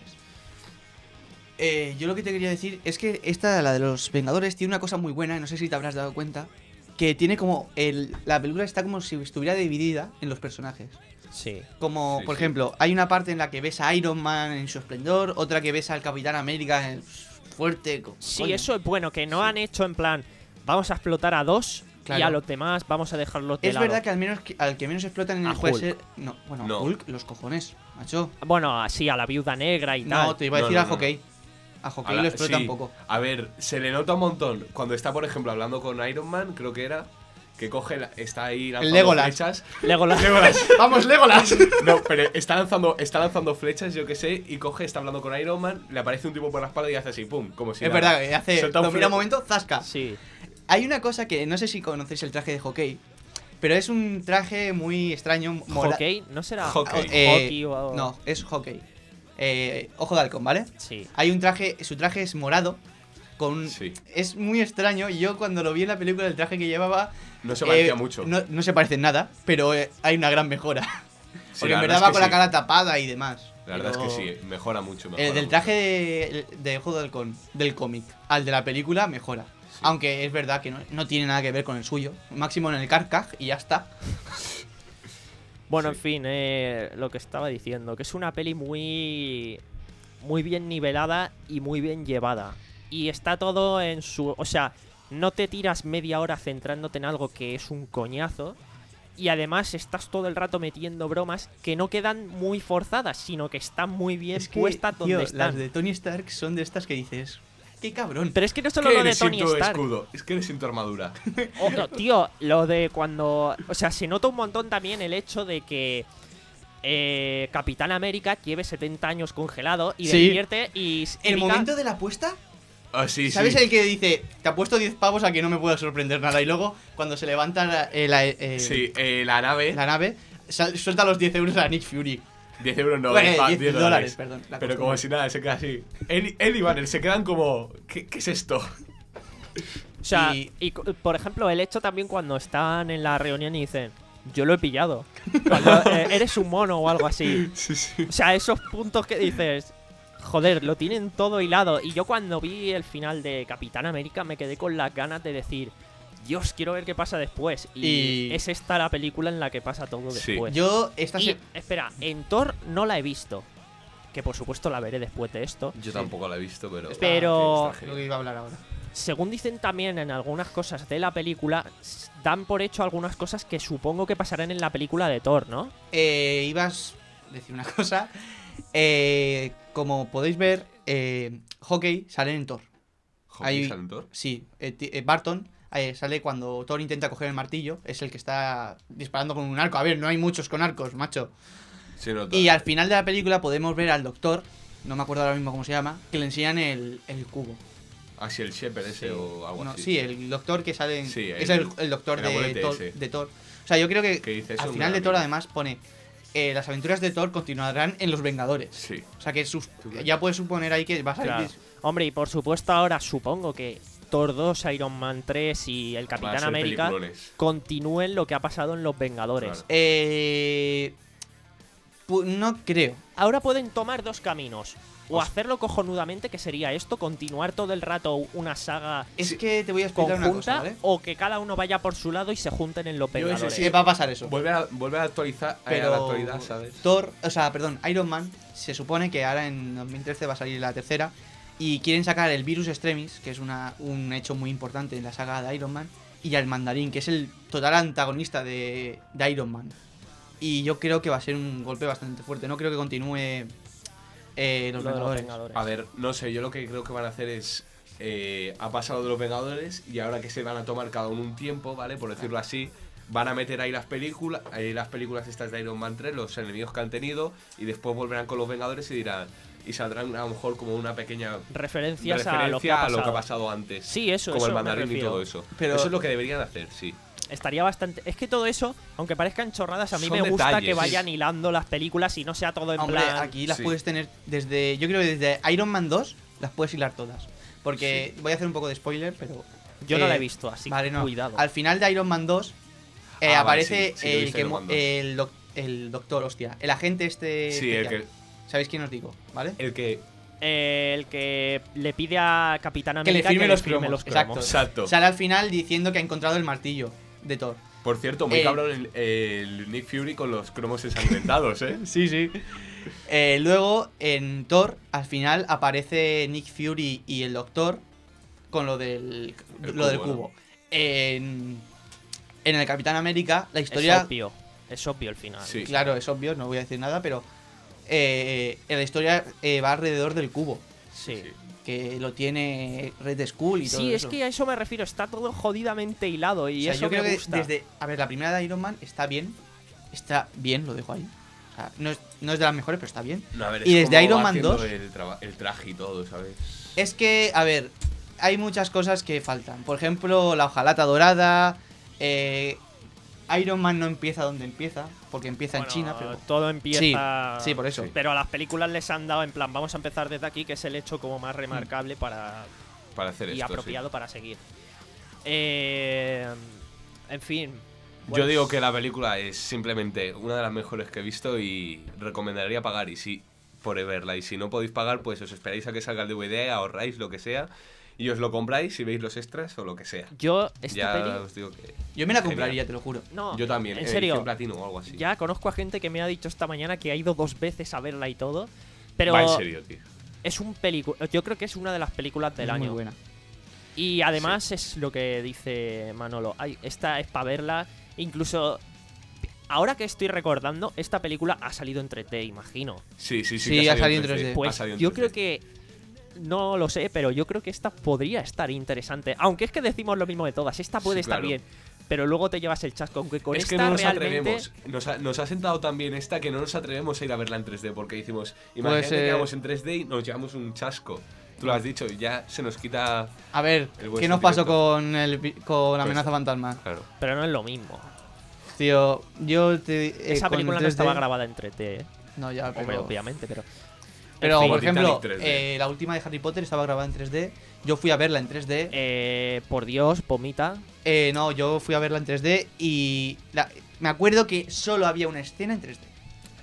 Speaker 2: Eh, yo lo que te quería decir es que esta, la de los Vengadores, tiene una cosa muy buena, no sé si te habrás dado cuenta. Que tiene como. El, la película está como si estuviera dividida en los personajes.
Speaker 1: Sí.
Speaker 2: Como,
Speaker 3: Sí,
Speaker 2: por
Speaker 3: sí.
Speaker 2: ejemplo, hay una parte en la que ves a Iron Man en su esplendor, otra que ves al Capitán América en fuerte. co-
Speaker 1: Sí,
Speaker 2: coño.
Speaker 1: eso es bueno, que no han hecho en plan, vamos a explotar a dos y
Speaker 2: Claro.
Speaker 1: a los demás vamos a dejarlos de
Speaker 2: Es
Speaker 1: lado.
Speaker 2: verdad que al menos que- al que menos explotan en
Speaker 1: A
Speaker 2: el puede
Speaker 1: Hulk.
Speaker 2: ser. No, bueno,
Speaker 3: No.
Speaker 2: Hulk, los cojones, macho.
Speaker 1: Bueno, así a la viuda negra y
Speaker 2: No,
Speaker 1: tal.
Speaker 2: te iba a
Speaker 3: No,
Speaker 2: decir
Speaker 3: no,
Speaker 2: a
Speaker 3: no.
Speaker 2: Hockey. A Hockey
Speaker 3: A la-
Speaker 2: lo explota
Speaker 3: sí.
Speaker 2: un poco.
Speaker 3: A ver, se le nota un montón cuando está, por ejemplo, hablando con Iron Man, creo que era, que coge, la- está ahí lanzando
Speaker 2: Legolas.
Speaker 3: flechas.
Speaker 1: Legolas.
Speaker 3: Legolas.
Speaker 2: ¡Vamos, Legolas!
Speaker 3: No, pero está lanzando, está lanzando flechas, yo que sé, y coge, está hablando con Iron Man, le aparece un tipo por la espalda y hace así, pum, como si
Speaker 2: Es
Speaker 3: nada.
Speaker 2: verdad, que hace.
Speaker 3: Suelta un
Speaker 2: Lo mira un
Speaker 3: fle-
Speaker 2: momento, zasca.
Speaker 1: Sí.
Speaker 2: Hay una cosa que no sé si conocéis el traje de Hockey, pero es un traje muy extraño. mora-
Speaker 1: Hockey, ¿no será
Speaker 3: Hockey.
Speaker 2: Eh,
Speaker 1: hockey o...?
Speaker 2: No, es Hockey. Eh, ojo de halcón, ¿vale?
Speaker 1: Sí.
Speaker 2: Hay un traje, su traje es morado. Con,
Speaker 3: Sí.
Speaker 2: Es muy extraño. Y yo cuando lo vi en la película, el traje que llevaba.
Speaker 3: No se parecía
Speaker 2: eh,
Speaker 3: mucho.
Speaker 2: No, no se parece en nada, pero eh, hay una gran mejora.
Speaker 3: Sí,
Speaker 2: Porque
Speaker 3: la
Speaker 2: en
Speaker 3: verdad
Speaker 2: verdad
Speaker 3: es
Speaker 2: va
Speaker 3: que
Speaker 2: con la
Speaker 3: sí.
Speaker 2: cara tapada y demás.
Speaker 3: La verdad
Speaker 2: Pero
Speaker 3: es que sí, mejora mucho. Mejora
Speaker 2: El del
Speaker 3: mucho.
Speaker 2: traje de, de Ojo de Halcón, del cómic, al de la película, mejora.
Speaker 3: Sí.
Speaker 2: Aunque es verdad que no, no tiene nada que ver con el suyo. Máximo en el Carcaj y ya está.
Speaker 1: Bueno,
Speaker 3: Sí.
Speaker 1: en fin, eh, lo que estaba diciendo, que es una peli muy... Muy bien nivelada y muy bien llevada. Y está todo en su... O sea, no te tiras media hora centrándote en algo que es un coñazo. Y además estás todo el rato metiendo bromas que no quedan muy forzadas, sino que están muy bien
Speaker 2: Es que,
Speaker 1: puestas donde
Speaker 2: tío,
Speaker 1: están.
Speaker 2: las de Tony Stark son de estas que dices, qué cabrón.
Speaker 1: Pero es que no solo
Speaker 3: ¿Qué
Speaker 1: lo de
Speaker 3: eres sin
Speaker 1: Tony
Speaker 3: tu
Speaker 1: Stark.
Speaker 3: escudo? Es que eres sin tu armadura.
Speaker 1: O- no, tío, lo de cuando... O sea, se nota un montón también el hecho de que eh, Capitán América lleve setenta años congelado y
Speaker 2: Sí.
Speaker 1: despierte y... s-
Speaker 2: El
Speaker 1: diga-
Speaker 2: momento de la apuesta,
Speaker 3: Ah, sí,
Speaker 2: ¿sabes
Speaker 3: sí.
Speaker 2: el que dice, te apuesto diez pavos a que no me pueda sorprender nada? Y luego, cuando se levanta la, eh, la, eh,
Speaker 3: Sí, eh, la nave,
Speaker 2: la nave, sal- suelta los diez euros a Nick Fury.
Speaker 3: diez euros no,
Speaker 2: Bueno,
Speaker 3: diez pa-
Speaker 2: diez
Speaker 3: diez
Speaker 2: dólares, perdón. la
Speaker 3: Pero
Speaker 2: costumbre.
Speaker 3: como si nada, se queda así. Él, él y Banner se quedan como. ¿Qué, qué es esto?
Speaker 1: O sea,
Speaker 2: y-
Speaker 1: y... co- por ejemplo, el hecho también cuando están en la reunión y dicen, yo lo he pillado. Cuando, eh, eres un mono o algo así.
Speaker 3: Sí, sí.
Speaker 1: O sea, esos puntos que dices, joder, lo tienen todo hilado. Y yo cuando vi el final de Capitán América me quedé con las ganas de decir, Dios, quiero ver qué pasa después. Y,
Speaker 2: Y-
Speaker 1: es esta la película en la que pasa todo
Speaker 3: Sí.
Speaker 1: después.
Speaker 2: Yo, esta
Speaker 1: Y,
Speaker 2: se...
Speaker 1: espera, en Thor no la he visto. Que por supuesto la veré después de esto.
Speaker 3: Yo tampoco la he visto, pero.
Speaker 1: Pero-
Speaker 3: Está
Speaker 2: lo
Speaker 3: genial.
Speaker 2: que iba a hablar ahora.
Speaker 1: Según dicen también en algunas cosas de la película, s- dan por hecho algunas cosas que supongo que pasarán en la película de Thor, ¿no?
Speaker 2: Eh, ibas a decir una cosa. Eh, como podéis ver, eh, Hawkeye sale en Thor.
Speaker 3: Joder,
Speaker 2: Ahí-
Speaker 3: ¿sale en Thor?
Speaker 2: Sí, eh, ti- eh, Barton eh, sale cuando Thor intenta coger el martillo. Es el que está disparando con un arco. A ver, no hay muchos con arcos, macho.
Speaker 3: Sí, no,
Speaker 2: Y
Speaker 3: Thor.
Speaker 2: al final de la película podemos ver al doctor, no me acuerdo ahora mismo cómo se llama, que le enseñan el, el cubo.
Speaker 3: Ah, sí, el Shepherd ese o algo
Speaker 2: No,
Speaker 3: así.
Speaker 2: sí, el doctor que sale en-
Speaker 3: Sí,
Speaker 2: es
Speaker 3: el-
Speaker 2: el, el doctor
Speaker 3: el
Speaker 2: de
Speaker 3: abuelete
Speaker 2: Thor,
Speaker 3: ese.
Speaker 2: de Thor. O sea, yo creo que
Speaker 3: Que dice, "Es
Speaker 2: al
Speaker 3: un
Speaker 2: final de
Speaker 3: gran
Speaker 2: Thor
Speaker 3: amigo".
Speaker 2: además pone eh, las aventuras de Thor continuarán en Los Vengadores.
Speaker 3: Sí.
Speaker 2: O sea que sus-
Speaker 3: Tú crees.
Speaker 2: ya puedes suponer ahí que va a salir.
Speaker 1: Claro. Hombre, y por supuesto ahora supongo que Thor dos, Iron Man tres y el
Speaker 3: Van a
Speaker 1: Capitán
Speaker 3: ser
Speaker 1: América
Speaker 3: peliculones.
Speaker 1: continúen lo que ha pasado en Los Vengadores.
Speaker 3: Claro.
Speaker 2: Eh, pu- no creo.
Speaker 1: Ahora pueden tomar dos caminos. O
Speaker 3: Os-
Speaker 1: hacerlo cojonudamente, que sería esto, continuar todo el rato una saga
Speaker 2: Es
Speaker 3: Sí.
Speaker 2: que te voy a explicar una
Speaker 1: conjunta,
Speaker 2: cosa, ¿vale?
Speaker 1: o que cada uno vaya por su lado y se junten en Los
Speaker 3: Yo ese
Speaker 1: Vengadores.
Speaker 3: sí.
Speaker 2: Sí, va a pasar eso.
Speaker 3: Vuelve a, vuelve a actualizar
Speaker 2: Pero
Speaker 3: a la actualidad, ¿sabes?
Speaker 2: Thor, o sea, perdón, Iron Man, se supone que ahora en dos mil trece va a salir la tercera y quieren sacar el Virus Extremis, que es una, un hecho muy importante en la saga de Iron Man, y al Mandarín, que es el total antagonista de, de Iron Man. Y yo creo que va a ser un golpe bastante fuerte. No creo que continúe eh, los
Speaker 1: Lo de los
Speaker 2: Vengadores.
Speaker 1: Vengadores.
Speaker 3: A ver, no sé, yo lo que creo que van a hacer es. Eh, ha pasado de los Vengadores y ahora que se van a tomar cada uno un tiempo, ¿vale? Por decirlo así. Van a meter ahí las películas, ahí las películas estas de Iron Man tres, los enemigos que han tenido, y después volverán con los Vengadores y dirán. Y saldrán a lo mejor como una pequeña
Speaker 1: Referencias a lo que
Speaker 3: referencia
Speaker 1: ha
Speaker 3: a lo que ha
Speaker 1: pasado.
Speaker 3: pasado antes.
Speaker 1: Sí, eso,
Speaker 3: como
Speaker 1: eso
Speaker 3: el
Speaker 1: me
Speaker 3: mandarín y
Speaker 1: refiero.
Speaker 3: todo eso.
Speaker 2: Pero-
Speaker 3: Eso es lo que deberían hacer, sí.
Speaker 1: Estaría bastante. Es que todo eso, aunque parezcan chorradas, a mí
Speaker 3: Son
Speaker 1: me gusta
Speaker 3: detalles,
Speaker 1: que
Speaker 3: sí.
Speaker 1: vayan hilando las películas y no sea todo en
Speaker 2: Hombre,
Speaker 1: plan.
Speaker 2: aquí las
Speaker 3: Sí.
Speaker 2: puedes tener desde. Yo creo que desde Iron Man dos las puedes hilar todas. Porque voy a hacer un poco de spoiler, pero.
Speaker 1: Yo no
Speaker 2: eh,
Speaker 1: la he visto, así
Speaker 2: vale,
Speaker 1: que
Speaker 2: no.
Speaker 1: cuidado.
Speaker 2: Al final de Iron Man dos eh,
Speaker 3: Ah, vale,
Speaker 2: aparece
Speaker 3: sí, sí, lo he
Speaker 2: el,
Speaker 3: visto
Speaker 2: que
Speaker 3: en
Speaker 2: mo-
Speaker 3: Iron Man dos.
Speaker 2: el, doc- el doctor, hostia. El agente este.
Speaker 3: Sí, el
Speaker 2: especial.
Speaker 3: que,
Speaker 2: ¿Sabéis quién os digo? ¿Vale?
Speaker 3: el que.
Speaker 1: Eh, el que le pide a Capitán
Speaker 2: Que le
Speaker 1: América
Speaker 2: firme los
Speaker 1: firme
Speaker 2: cromos.
Speaker 1: los
Speaker 2: Exacto.
Speaker 1: cromos.
Speaker 3: Exacto.
Speaker 2: Sale al final diciendo que ha encontrado el martillo de Thor.
Speaker 3: Por cierto, muy
Speaker 2: Eh,
Speaker 3: cabrón el, el Nick Fury con los cromos ensangrentados, ¿eh?
Speaker 2: Sí, sí. Eh, luego, en Thor, al final aparece Nick Fury y el Doctor con lo del,
Speaker 3: El
Speaker 2: lo del
Speaker 3: cubo, ¿no?
Speaker 2: cubo. En, en el Capitán América, la
Speaker 1: Es
Speaker 2: historia.
Speaker 1: obvio. Es obvio el final.
Speaker 3: Sí.
Speaker 2: Claro, es obvio, no voy a decir nada, pero. Eh, en la historia eh, va alrededor del cubo.
Speaker 1: Sí.
Speaker 3: Sí.
Speaker 2: Que lo tiene Red Skull y todo
Speaker 1: Sí,
Speaker 2: eso.
Speaker 1: es que a eso me refiero. Está todo jodidamente hilado y
Speaker 2: O sea,
Speaker 1: eso
Speaker 2: yo creo
Speaker 1: me
Speaker 2: que
Speaker 1: gusta.
Speaker 2: desde. A ver, la primera de Iron Man está bien. Está bien, lo dejo ahí. O sea, no es, no es de las mejores, pero está bien.
Speaker 3: No, a ver,
Speaker 2: Y
Speaker 3: es
Speaker 2: desde
Speaker 3: como
Speaker 2: Iron
Speaker 3: va
Speaker 2: Man
Speaker 3: haciendo
Speaker 2: dos.
Speaker 3: El, traba- el traje y todo, ¿sabes?
Speaker 2: Es que, a ver, hay muchas cosas que faltan. Por ejemplo, la hojalata dorada. Eh, Iron Man no empieza donde empieza, porque empieza
Speaker 1: Bueno,
Speaker 2: en China, pero.
Speaker 1: todo empieza.
Speaker 2: Sí, por eso.
Speaker 3: Sí.
Speaker 1: Pero a las películas les han dado en plan, vamos a empezar desde aquí, que es el hecho como más remarcable para
Speaker 3: Para hacer
Speaker 1: y
Speaker 3: esto.
Speaker 1: apropiado para seguir. Eh, en fin.
Speaker 3: sí.
Speaker 1: bueno,
Speaker 3: Yo digo que la película es simplemente una de las mejores que he visto y recomendaría pagar. Y si, por verla. Y si no podéis pagar, pues os esperáis a que salga el D V D, ahorráis lo que sea. Y os lo compráis y veis los extras o lo que sea.
Speaker 1: Yo, esta
Speaker 3: Ya
Speaker 1: peli.
Speaker 3: os digo que.
Speaker 2: Yo me la
Speaker 3: Genial.
Speaker 2: compraría, te lo juro.
Speaker 1: No,
Speaker 3: Yo también,
Speaker 1: en
Speaker 3: en
Speaker 1: serio.
Speaker 3: edición platino o algo así.
Speaker 1: Ya conozco a gente que me ha dicho esta mañana que ha ido dos veces a verla y todo. Pero
Speaker 3: Va en serio, tío.
Speaker 1: es un película. Yo creo que es una de las películas del
Speaker 2: Es
Speaker 1: año.
Speaker 2: muy buena.
Speaker 1: Y además es lo que dice Manolo. Ay, esta es para verla. Incluso. Ahora que estoy recordando, esta película ha salido en tres D, imagino.
Speaker 3: Sí, sí, sí.
Speaker 2: Sí,
Speaker 3: que
Speaker 2: ha salido en tres D.
Speaker 3: Ha
Speaker 1: Pues
Speaker 3: salido en
Speaker 1: yo
Speaker 3: tres
Speaker 1: creo
Speaker 3: D.
Speaker 1: que. No lo sé, pero yo creo que esta podría estar interesante. Aunque es que decimos lo mismo de todas. Esta puede
Speaker 3: Sí,
Speaker 1: estar
Speaker 3: claro.
Speaker 1: bien. Pero luego te llevas el chasco. Aunque con
Speaker 3: Es
Speaker 1: esta
Speaker 3: que no nos
Speaker 1: realmente.
Speaker 3: atrevemos. Nos ha, nos ha sentado tan bien esta que no nos atrevemos a ir a verla en tres D porque decimos, imagínate
Speaker 2: Pues, eh,
Speaker 3: que vamos en tres D y nos llevamos un chasco. Tú lo has dicho, y ya se nos quita.
Speaker 2: A ver,
Speaker 3: El buen
Speaker 2: ¿qué nos pasó
Speaker 3: sentimiento.
Speaker 2: con, el, vi- con Amenaza Fantasma?
Speaker 3: Claro.
Speaker 1: Pero no es lo mismo.
Speaker 2: Tío, yo te. eh,
Speaker 1: Esa
Speaker 2: con el
Speaker 1: película no
Speaker 2: tres D
Speaker 1: estaba grabada en tres D, ¿eh?
Speaker 2: No, ya, pero.
Speaker 1: Hombre, obviamente, pero.
Speaker 2: Pero,
Speaker 1: En fin,
Speaker 2: por ejemplo,
Speaker 3: Titanic tres D.
Speaker 2: eh, la última de Harry Potter estaba grabada en tres D. Yo fui a verla en tres D.
Speaker 1: Eh, por Dios, vomita.
Speaker 2: Eh, no, yo fui a verla en tres D y la- me acuerdo que solo había una escena en tres D.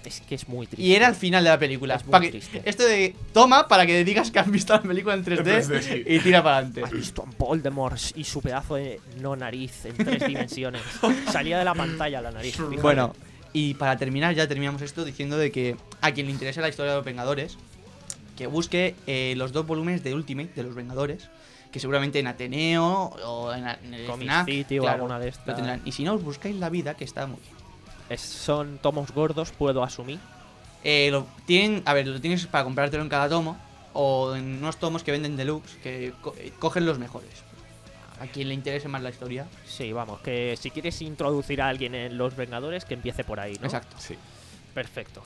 Speaker 1: Es que es muy triste.
Speaker 2: Y era el final de la película.
Speaker 1: Es muy
Speaker 2: Pa' que-
Speaker 1: triste.
Speaker 2: Esto de toma para que digas que has visto la película en tres D,
Speaker 3: En tres D, sí.
Speaker 2: y tira para adelante.
Speaker 1: ¿Has visto a Voldemort y su pedazo de no nariz en tres dimensiones? Salía de la pantalla la nariz. fíjate.
Speaker 2: Bueno, y para terminar, ya terminamos esto diciendo de que a quien le interese la historia de los Vengadores, que busque eh, los dos volúmenes de Ultimate de los Vengadores, que seguramente en Ateneo o en, en el
Speaker 1: Comic
Speaker 2: FNAC,
Speaker 1: City o
Speaker 2: claro,
Speaker 1: alguna de
Speaker 2: lo
Speaker 1: estas.
Speaker 2: tendrán. Y si no, os buscáis La Vida, que está muy bien.
Speaker 1: Es- son tomos gordos, puedo asumir.
Speaker 2: Eh, lo tienen, a ver, lo tienes para comprártelo en cada tomo o en unos tomos que venden deluxe que co- eh, cogen los mejores. A quien le interese más la historia.
Speaker 1: Sí, vamos, que si quieres introducir a alguien en Los Vengadores, que empiece por ahí, ¿no?
Speaker 2: Exacto.
Speaker 3: Sí.
Speaker 1: Perfecto.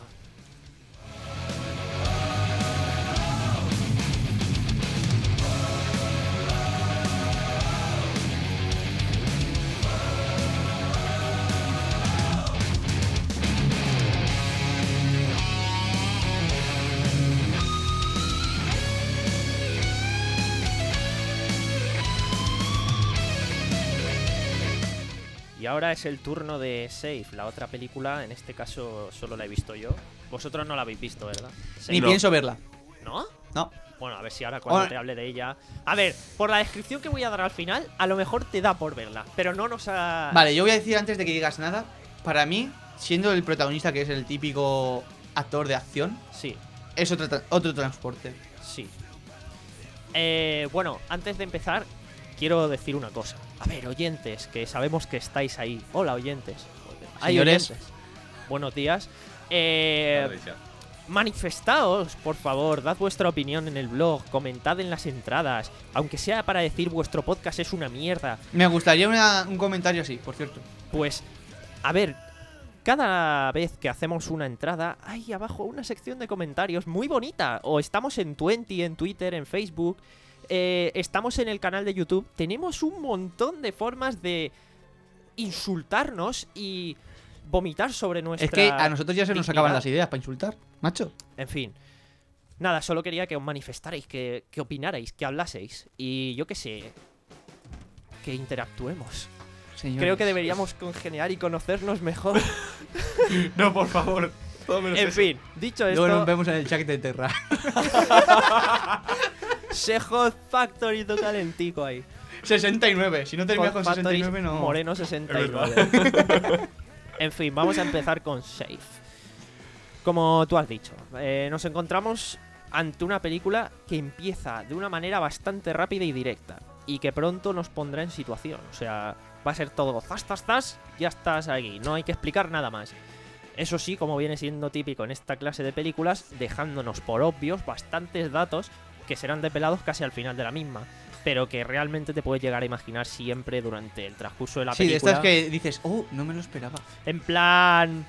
Speaker 1: Y ahora es el turno de Safe, la otra película, en este caso solo la he visto yo. Vosotros no la habéis visto, ¿verdad? Safe.
Speaker 2: Ni
Speaker 3: No.
Speaker 2: pienso verla.
Speaker 1: ¿No?
Speaker 2: No.
Speaker 1: Bueno, a ver si ahora cuando
Speaker 2: Ahora-
Speaker 1: te hable de ella... A ver, por la descripción que voy a dar al final, a lo mejor te da por verla, pero no nos ha...
Speaker 2: Vale, yo voy a decir antes de que digas nada, para mí, siendo el protagonista que es el típico actor de acción,
Speaker 1: Sí,
Speaker 2: es otro, tra- otro transporte.
Speaker 1: sí. Eh, bueno, antes de empezar, quiero decir una cosa. A ver, oyentes, que sabemos que estáis ahí. Hola, oyentes. Hay
Speaker 2: Señores.
Speaker 1: oyentes. Buenos días. Eh,
Speaker 3: Vale, ya.
Speaker 1: Manifestaos, por favor, dad vuestra opinión en el blog, comentad en las entradas, aunque sea para decir vuestro podcast es una mierda.
Speaker 2: Me gustaría una- un comentario así, por cierto.
Speaker 1: Pues, a ver, cada vez que hacemos una entrada, hay abajo una sección de comentarios muy bonita. O estamos en Twenty, en Twitter, en Facebook, eh, estamos en el canal de YouTube. Tenemos un montón de formas de insultarnos y vomitar sobre nuestra...
Speaker 2: Es que a nosotros ya se nos
Speaker 1: dignidad.
Speaker 2: acaban las ideas para insultar, macho.
Speaker 1: En fin. Nada, solo quería que os manifestarais, que, que opinarais, que hablaseis. Y yo qué sé, que interactuemos.
Speaker 2: Señores.
Speaker 1: Creo que deberíamos congeniar y conocernos mejor.
Speaker 3: No, por favor. Todo menos
Speaker 1: En
Speaker 3: eso.
Speaker 1: fin, dicho
Speaker 2: Luego nos
Speaker 1: esto,
Speaker 2: vemos en el chat de Terra.
Speaker 1: se Hot Factory toca calentico ahí.
Speaker 2: sesenta y nueve. Si no terminas
Speaker 1: Hot
Speaker 2: con sesenta y
Speaker 1: Factory
Speaker 2: nueve, no.
Speaker 1: Moreno sesenta y nueve. En fin, vamos a empezar con Safe. Como tú has dicho, eh, nos encontramos ante una película que empieza de una manera bastante rápida y directa y que pronto nos pondrá en situación. O sea, va a ser todo zas, zas, zas, ya estás aquí, no hay que explicar nada más. Eso sí, como viene siendo típico en esta clase de películas, dejándonos por obvios bastantes datos que serán depelados casi al final de la misma, pero que realmente te puedes llegar a imaginar siempre durante el transcurso de la
Speaker 2: Sí, de
Speaker 1: película.
Speaker 2: estas que dices, oh, no me lo esperaba.
Speaker 1: En plan...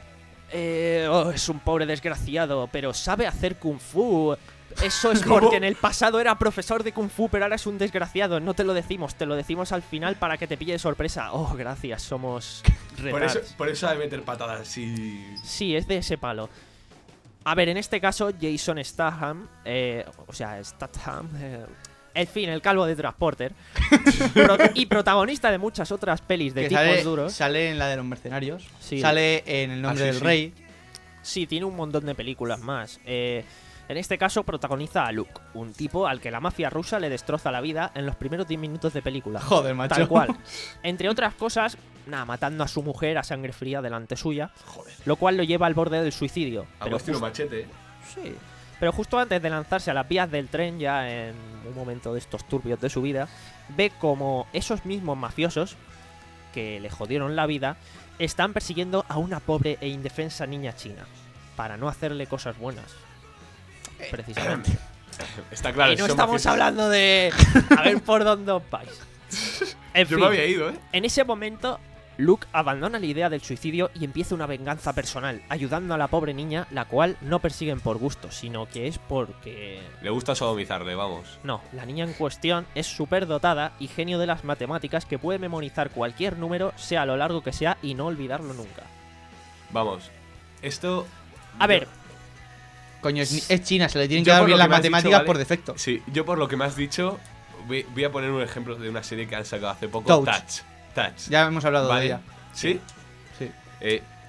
Speaker 1: eh, oh, es un pobre desgraciado, pero sabe hacer kung fu. Eso es porque en el pasado era profesor de kung fu, pero ahora es un desgraciado. No te lo decimos, te lo decimos al final para que te pille de sorpresa. Oh, gracias, somos
Speaker 3: Por eso,
Speaker 1: retards.
Speaker 3: por eso sabe meter patadas así.
Speaker 1: Sí, es de ese palo. A ver, en este caso, Jason Statham, eh, o sea, Statham, eh, en fin, el calvo de Transporter, pro- y protagonista de muchas otras pelis de
Speaker 2: Que
Speaker 1: tipos
Speaker 2: sale,
Speaker 1: duros.
Speaker 2: sale en la de los mercenarios.
Speaker 1: Sí.
Speaker 2: Sale en El nombre
Speaker 3: Ah, sí,
Speaker 2: del
Speaker 3: sí.
Speaker 2: rey.
Speaker 1: Sí, tiene un montón de películas más. Eh, en este caso protagoniza a Luke, un tipo al que la mafia rusa le destroza la vida en los primeros diez minutos de película.
Speaker 2: Joder, macho.
Speaker 1: Tal cual. Entre otras cosas, nada, matando a su mujer a sangre fría delante suya,
Speaker 3: Joder.
Speaker 1: lo cual lo lleva al borde del suicidio.
Speaker 3: A
Speaker 1: Pero
Speaker 3: estilo
Speaker 1: justo-
Speaker 3: machete, ¿eh?
Speaker 1: sí. Pero justo antes de lanzarse a las vías del tren, ya en un momento de estos turbios de su vida, ve como esos mismos mafiosos que le jodieron la vida están persiguiendo a una pobre e indefensa niña china para no hacerle cosas buenas. Precisamente.
Speaker 3: Está claro.
Speaker 1: y no
Speaker 3: son
Speaker 1: estamos
Speaker 3: mafiosos.
Speaker 1: hablando de a ver por dónde os vais. En
Speaker 3: Yo
Speaker 1: fin,
Speaker 3: me había ido, ¿eh?
Speaker 1: en ese momento, Luke abandona la idea del suicidio y empieza una venganza personal, ayudando a la pobre niña, la cual no persiguen por gusto, sino que es porque...
Speaker 3: Le gusta sodomizarle, vamos.
Speaker 1: No, la niña en cuestión es súper dotada y genio de las matemáticas que puede memorizar cualquier número, sea lo largo que sea, y no olvidarlo nunca.
Speaker 3: Vamos. Esto.
Speaker 1: A ver,
Speaker 2: Coño, es, es China, se le tienen
Speaker 3: Yo
Speaker 2: que dar
Speaker 3: por
Speaker 2: bien
Speaker 3: lo
Speaker 2: las
Speaker 3: que me has dicho,
Speaker 2: matemáticas
Speaker 3: ¿vale?
Speaker 2: por defecto.
Speaker 3: Sí, yo por lo que me has dicho, voy, voy a poner un ejemplo de una serie que han sacado hace poco.
Speaker 2: Touch.
Speaker 3: Touch. Touch.
Speaker 2: Ya hemos hablado
Speaker 3: ¿Vale?
Speaker 2: de ella.
Speaker 3: ¿Sí?
Speaker 2: Sí.
Speaker 3: Eh,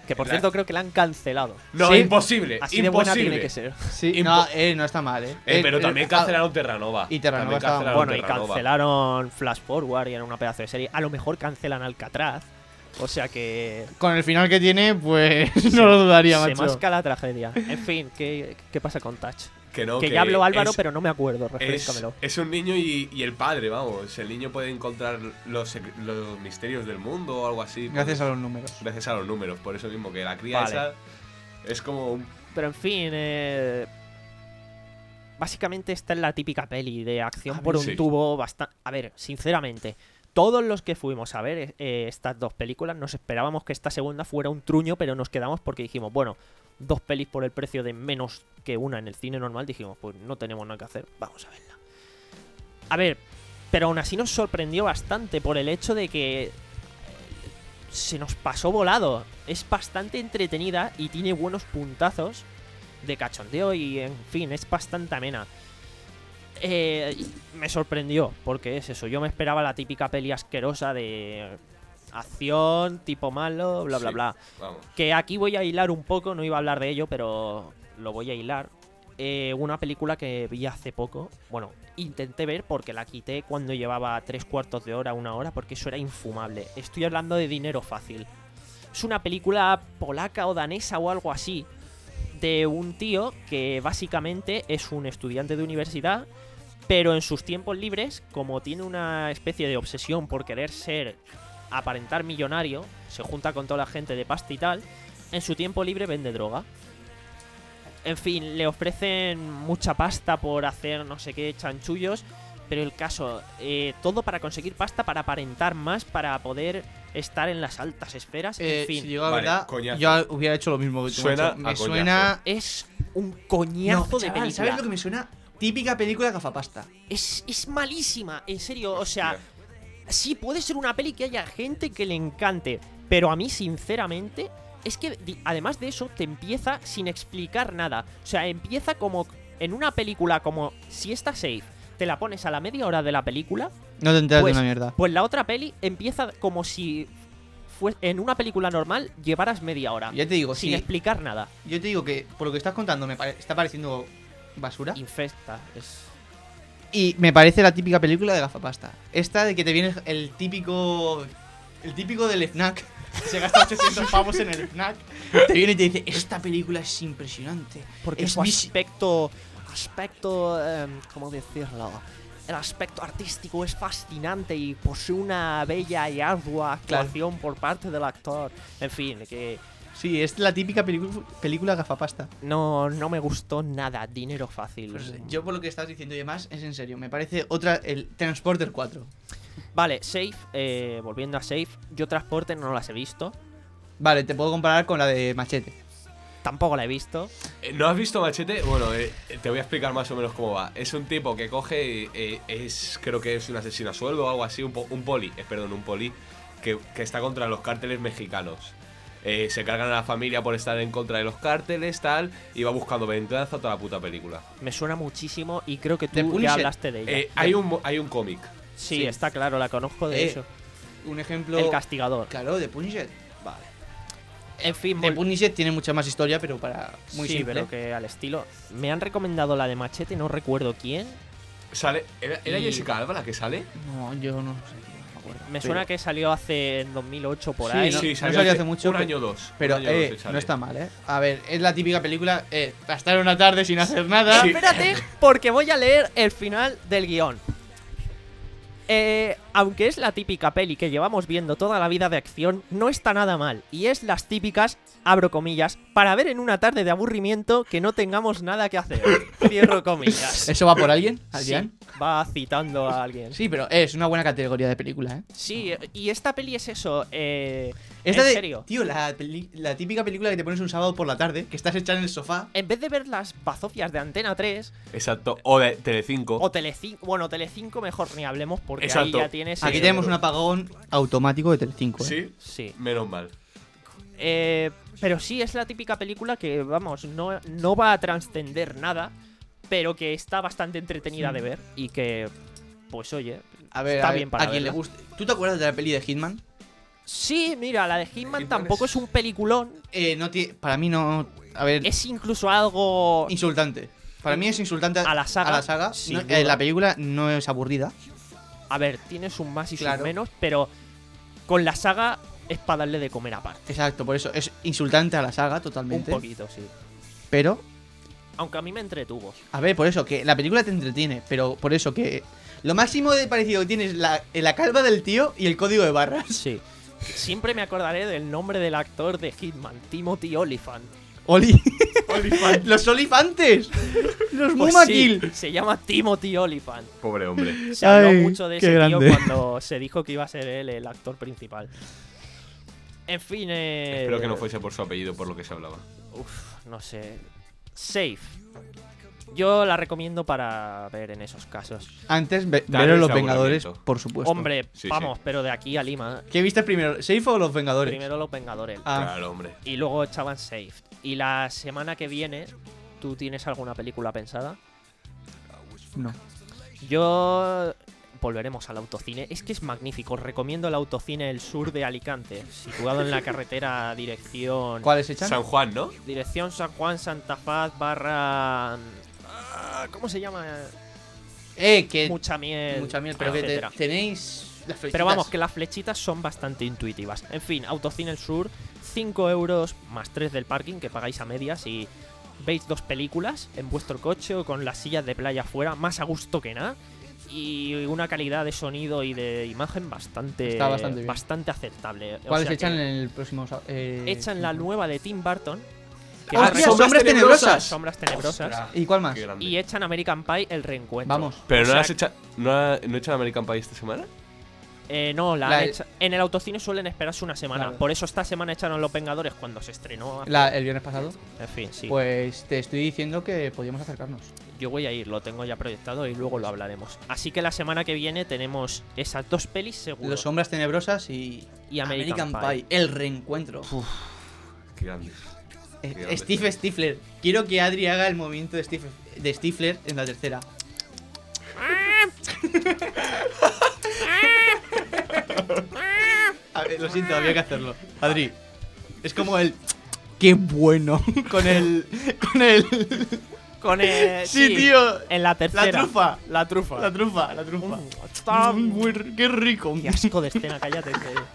Speaker 1: Que por
Speaker 3: La-
Speaker 1: cierto creo que la han cancelado.
Speaker 3: No,
Speaker 2: Sí.
Speaker 3: imposible.
Speaker 1: Así de buena
Speaker 3: imposible.
Speaker 1: tiene que ser.
Speaker 2: Sí,
Speaker 3: Impo-
Speaker 2: no, eh, no está mal, eh.
Speaker 3: Eh,
Speaker 2: Eh,
Speaker 3: pero
Speaker 2: eh,
Speaker 3: también
Speaker 2: ah,
Speaker 3: cancelaron Terranova.
Speaker 2: y Terranova
Speaker 3: También
Speaker 2: estaba-
Speaker 3: cancelaron
Speaker 1: Bueno, y
Speaker 3: Terranova.
Speaker 1: cancelaron Flash Forward y era una pedazo de serie. A lo mejor cancelan Alcatraz. O sea que
Speaker 2: Con el final que tiene, pues no lo dudaría,
Speaker 1: se
Speaker 2: macho.
Speaker 1: masca la tragedia. En fin, ¿qué, qué pasa con Touch?
Speaker 3: Que no,
Speaker 1: que ya habló Álvaro,
Speaker 3: es-
Speaker 1: pero no me acuerdo.
Speaker 3: Es,
Speaker 1: Refrescamelo.
Speaker 3: es un niño y, y el padre, vamos. El niño puede encontrar los, sec- los misterios del mundo o algo así.
Speaker 2: Gracias a los números.
Speaker 3: Gracias a los números. Por eso mismo que la cría
Speaker 1: Vale.
Speaker 3: esa es como un.
Speaker 1: Pero en fin, eh, básicamente esta es la típica peli de acción
Speaker 2: A
Speaker 1: por
Speaker 2: ver,
Speaker 1: un
Speaker 3: sí.
Speaker 1: tubo bastante... A ver, sinceramente, todos los que fuimos a ver eh, estas dos películas nos esperábamos que esta segunda fuera un truño, pero nos quedamos porque dijimos, bueno, dos pelis por el precio de menos que una en el cine normal, dijimos, pues no tenemos nada que hacer, vamos a verla. A ver, pero aún así nos sorprendió bastante por el hecho de que eh, se nos pasó volado. Es bastante entretenida y tiene buenos puntazos de cachondeo y, en fin, es bastante amena. Eh, y me sorprendió, porque es eso. Yo me esperaba la típica peli asquerosa de acción, tipo malo, bla, bla,
Speaker 3: Sí.
Speaker 1: bla.
Speaker 3: Vamos.
Speaker 1: Que aquí voy a hilar un poco, no iba a hablar de ello, pero lo voy a hilar. Eh, una película que vi hace poco, bueno, intenté ver porque la quité cuando llevaba tres cuartos de hora, una hora, porque eso era infumable. Estoy hablando de Dinero Fácil. Es una película polaca o danesa o algo así, de un tío que básicamente es un estudiante de universidad, pero en sus tiempos libres, como tiene una especie de obsesión por querer ser, aparentar millonario, se junta con toda la gente de pasta y tal, en su tiempo libre vende droga. En fin, le ofrecen mucha pasta por hacer no sé qué chanchullos, pero el caso, eh, todo para conseguir pasta, para aparentar más, para poder estar en las altas esferas,
Speaker 2: Eh,
Speaker 1: en fin.
Speaker 2: si digo la
Speaker 3: Vale,
Speaker 2: verdad,
Speaker 3: coñazo.
Speaker 2: yo hubiera hecho lo mismo que tú.
Speaker 3: Suena
Speaker 2: macho. Me
Speaker 3: a coñazo.
Speaker 2: suena.
Speaker 1: Es un coñazo
Speaker 2: No,
Speaker 1: de
Speaker 2: chaval,
Speaker 1: película.
Speaker 2: ¿sabes lo que me suena? Típica película gafapasta.
Speaker 1: Es, es malísima, en serio, o sea,
Speaker 3: Hostia.
Speaker 1: sí puede ser una peli que haya gente que le encante, pero a mí, sinceramente, es que di- además de eso, te empieza sin explicar nada. O sea, empieza como en una película, como si está safe, te la pones a la media hora de la película,
Speaker 2: No te enteras
Speaker 1: Pues-
Speaker 2: de una mierda.
Speaker 1: pues la otra peli empieza como si fue en una película normal llevaras media hora,
Speaker 2: Ya te digo,
Speaker 1: sin
Speaker 2: sí.
Speaker 1: explicar nada.
Speaker 2: Yo te digo que por lo que estás contando me pare- está pareciendo basura.
Speaker 1: Infesta, es...
Speaker 2: Y me parece la típica película de gafapasta. Esta de que te viene el típico. El típico del FNAC. Se gasta ochocientos pavos en el FNAC. Te viene y te dice: esta película es impresionante.
Speaker 1: Porque
Speaker 2: es
Speaker 1: su
Speaker 2: visi-
Speaker 1: aspecto, aspecto, em, ¿cómo decirlo? El aspecto artístico es fascinante y posee una bella y ardua actuación por parte del actor. En fin, que
Speaker 2: Sí, es la típica pelicu- película gafapasta.
Speaker 1: no, no me gustó nada. Dinero fácil.
Speaker 2: Pues yo por lo que estás diciendo y demás, es en serio. Me parece otra. El Transporter cuatro.
Speaker 1: Vale, Safe, eh, volviendo a Safe, yo Transporter no las he visto.
Speaker 2: Vale, te puedo comparar con la de Machete.
Speaker 1: Tampoco la he visto.
Speaker 3: Eh, ¿No has visto Machete? Bueno, eh, te voy a explicar más o menos cómo va. Es un tipo que coge, eh, es creo que es un asesino a sueldo o algo así, un, po- un poli, eh, perdón, un poli, que, que está contra los cárteles mexicanos. Eh, se cargan a la familia por estar en contra de los cárteles, tal, y va buscando venganza toda la puta película.
Speaker 1: Me suena muchísimo y creo que
Speaker 2: The
Speaker 1: tú
Speaker 2: Punisher.
Speaker 1: ya hablaste de ella.
Speaker 3: Eh, hay un, mo- hay un cómic.
Speaker 1: sí,
Speaker 2: sí.
Speaker 1: está claro, la conozco de
Speaker 2: Eh,
Speaker 1: eso.
Speaker 2: Un ejemplo.
Speaker 1: El castigador.
Speaker 2: Claro, de Punisher.
Speaker 1: Vale. En fin,
Speaker 2: De
Speaker 1: vol-
Speaker 2: Punisher tiene mucha más historia, pero para. Muy
Speaker 1: sí,
Speaker 2: simple.
Speaker 1: pero que al estilo. Me han recomendado la de Machete, no recuerdo quién.
Speaker 3: Sale, ¿Era, era
Speaker 1: Y-
Speaker 3: Jessica Alba la que sale?
Speaker 2: No, yo no sé, tío, no me acuerdo.
Speaker 1: Me
Speaker 2: Pero-
Speaker 1: suena que salió hace en dos mil ocho por
Speaker 2: Sí,
Speaker 1: ahí.
Speaker 2: no-
Speaker 3: sí,
Speaker 2: salió hace mucho,
Speaker 3: Un
Speaker 2: pero-
Speaker 3: año o dos.
Speaker 2: Pero,
Speaker 3: un año o
Speaker 2: eh,
Speaker 3: dos sale.
Speaker 2: no está mal, ¿eh? A ver, es la típica película. Eh, para estar una tarde sin hacer nada.
Speaker 1: Pero espérate, porque voy a leer el final del guión. Eh, aunque es la típica peli que llevamos viendo toda la vida de acción, no está nada mal. Y es las típicas, abro comillas, para ver en una tarde de aburrimiento que no tengamos nada que hacer. Cierro comillas.
Speaker 2: ¿Eso va por alguien?
Speaker 1: Sí,
Speaker 2: ¿Adrián?
Speaker 1: va citando a alguien.
Speaker 2: Sí, pero es una buena categoría de película, ¿eh?
Speaker 1: Sí, y esta peli es eso. Eh,
Speaker 2: Esta
Speaker 1: en
Speaker 2: de,
Speaker 1: serio.
Speaker 2: Tío, la, peli- la típica película que te pones un sábado por la tarde, que estás echada en el sofá.
Speaker 1: En vez de ver las bazofias de Antena tres
Speaker 3: Exacto. O de Telecinco.
Speaker 1: o Telecinco, bueno, Telecinco mejor ni hablemos porque
Speaker 3: Exacto.
Speaker 1: ahí ya tienes...
Speaker 2: Aquí
Speaker 1: eh,
Speaker 2: tenemos un apagón automático de Telecinco, ¿eh?
Speaker 3: Sí,
Speaker 1: Sí.
Speaker 3: menos mal.
Speaker 1: Eh, pero sí, es la típica película que, vamos, no, no va a trascender nada, pero que está bastante entretenida de ver y que, pues oye,
Speaker 2: A ver,
Speaker 1: está
Speaker 2: a, ver,
Speaker 1: bien para
Speaker 2: a quien le
Speaker 1: verla.
Speaker 2: guste. ¿Tú te acuerdas de la peli de Hitman?
Speaker 1: Sí, mira, la de Hitman,
Speaker 3: Hitman
Speaker 1: tampoco
Speaker 3: es-
Speaker 1: es un peliculón.
Speaker 2: Eh, no ti- para mí no. A ver,
Speaker 1: Es incluso algo
Speaker 2: insultante. Para mí es insultante
Speaker 1: a la saga,
Speaker 2: A la saga.
Speaker 1: sin
Speaker 2: No,
Speaker 1: duda.
Speaker 2: eh, la película no es aburrida.
Speaker 1: A ver, tienes un más y
Speaker 2: Claro.
Speaker 1: sus menos, pero con la saga es para darle de comer aparte.
Speaker 2: Exacto, por eso es insultante a la saga
Speaker 1: Un
Speaker 2: totalmente.
Speaker 1: poquito, sí.
Speaker 2: Pero,
Speaker 1: Aunque a mí me entretuvo.
Speaker 2: a ver, por eso, que la película te entretiene. Pero por eso que. Lo máximo de parecido que tienes la, la calva del tío y el código de barras.
Speaker 1: Sí. Siempre me acordaré del nombre del actor de Hitman, Timothy Olyphant.
Speaker 2: Oli. Los olifantes. Los
Speaker 1: Pues
Speaker 2: Muma
Speaker 1: sí,
Speaker 2: Kill.
Speaker 1: se llama Timothy Olyphant.
Speaker 3: Pobre hombre.
Speaker 1: Se habló
Speaker 2: Ay,
Speaker 1: mucho de
Speaker 2: qué
Speaker 1: ese tío
Speaker 2: grande.
Speaker 1: cuando se dijo que iba a ser él el actor principal. En fin, eh...
Speaker 3: Espero que no fuese por su apellido, por lo que se hablaba.
Speaker 1: Uf, no sé. Safe. Yo la recomiendo para ver en esos casos.
Speaker 2: Antes, ve-
Speaker 3: Dale
Speaker 2: ver a los
Speaker 3: ese
Speaker 2: Vengadores,
Speaker 3: aburrimiento.
Speaker 2: por supuesto.
Speaker 1: Hombre,
Speaker 3: Sí,
Speaker 1: vamos, pero de aquí a Lima.
Speaker 2: ¿Qué viste primero? ¿Safe o los Vengadores?
Speaker 1: Primero los Vengadores.
Speaker 2: Ah,
Speaker 3: Claro, hombre.
Speaker 1: Y luego echaban Safe. Y la semana que viene, ¿tú tienes alguna película pensada?
Speaker 2: no.
Speaker 1: Yo... Volveremos al autocine. Es que es magnífico. Os recomiendo el autocine El Sur de Alicante, situado en la carretera dirección...
Speaker 2: ¿Cuáles echan?
Speaker 3: San Juan, ¿no?
Speaker 1: Dirección San Juan, Santa Faz, barra... ah, ¿Cómo se llama?
Speaker 2: Eh, que.
Speaker 1: Mucha miel.
Speaker 2: Mucha miel, pero que te-
Speaker 1: etcétera.
Speaker 2: tenéis las flechitas.
Speaker 1: Pero vamos, que las flechitas son bastante intuitivas. En fin, Autocine El Sur, cinco euros más tres del parking que pagáis a medias y veis dos películas en vuestro coche o con las sillas de playa afuera, más a gusto que nada. Y una calidad de sonido y de imagen bastante,
Speaker 2: Está bastante bien.
Speaker 1: bastante aceptable. O
Speaker 2: ¿Cuáles
Speaker 1: sea
Speaker 2: echan
Speaker 1: que
Speaker 2: en el próximo? sa- Eh,
Speaker 1: echan la nueva de Tim Burton. Que
Speaker 2: Ah,
Speaker 1: os
Speaker 2: tía,
Speaker 1: recomiendo-
Speaker 2: Sombras Tenebrosas.
Speaker 1: Sombras Tenebrosas.
Speaker 3: Ostras,
Speaker 2: ¿Y cuál más?
Speaker 3: qué grande.
Speaker 1: Y echan American Pie El Reencuentro.
Speaker 2: Vamos.
Speaker 3: Pero
Speaker 1: O
Speaker 3: no
Speaker 1: sea,
Speaker 3: has hecha, no, ha- no echan American Pie esta semana.
Speaker 1: Eh, no, la,
Speaker 2: La-
Speaker 1: han hecha- en el autocine suelen esperarse una semana.
Speaker 2: Claro.
Speaker 1: Por eso esta semana echaron Los Vengadores cuando se estrenó. hace-
Speaker 2: La- el viernes pasado.
Speaker 1: En fin, sí.
Speaker 2: Pues te estoy diciendo que podíamos acercarnos.
Speaker 1: Yo voy a ir, lo tengo ya proyectado y luego lo hablaremos. Así que la semana que viene tenemos esas dos pelis seguro.
Speaker 2: Los Sombras Tenebrosas y.
Speaker 1: Y American Pie.
Speaker 2: El reencuentro.
Speaker 3: Qué grande.
Speaker 2: Eh,
Speaker 3: Qué grande.
Speaker 2: Steve Stifler. Quiero que Adri haga el movimiento de, Steve, de Stifler en la tercera. A ver, lo siento, había que hacerlo. Adri, es como el. ¡Qué bueno! Con el. Con el.
Speaker 1: Con el.
Speaker 2: Sí, tío.
Speaker 1: En la tercera.
Speaker 2: La trufa.
Speaker 1: La trufa.
Speaker 2: La trufa, la trufa.
Speaker 1: Mm, está-
Speaker 2: Mm, muy r- ¡Qué rico!
Speaker 1: Qué asco de escena, cállate. en serio.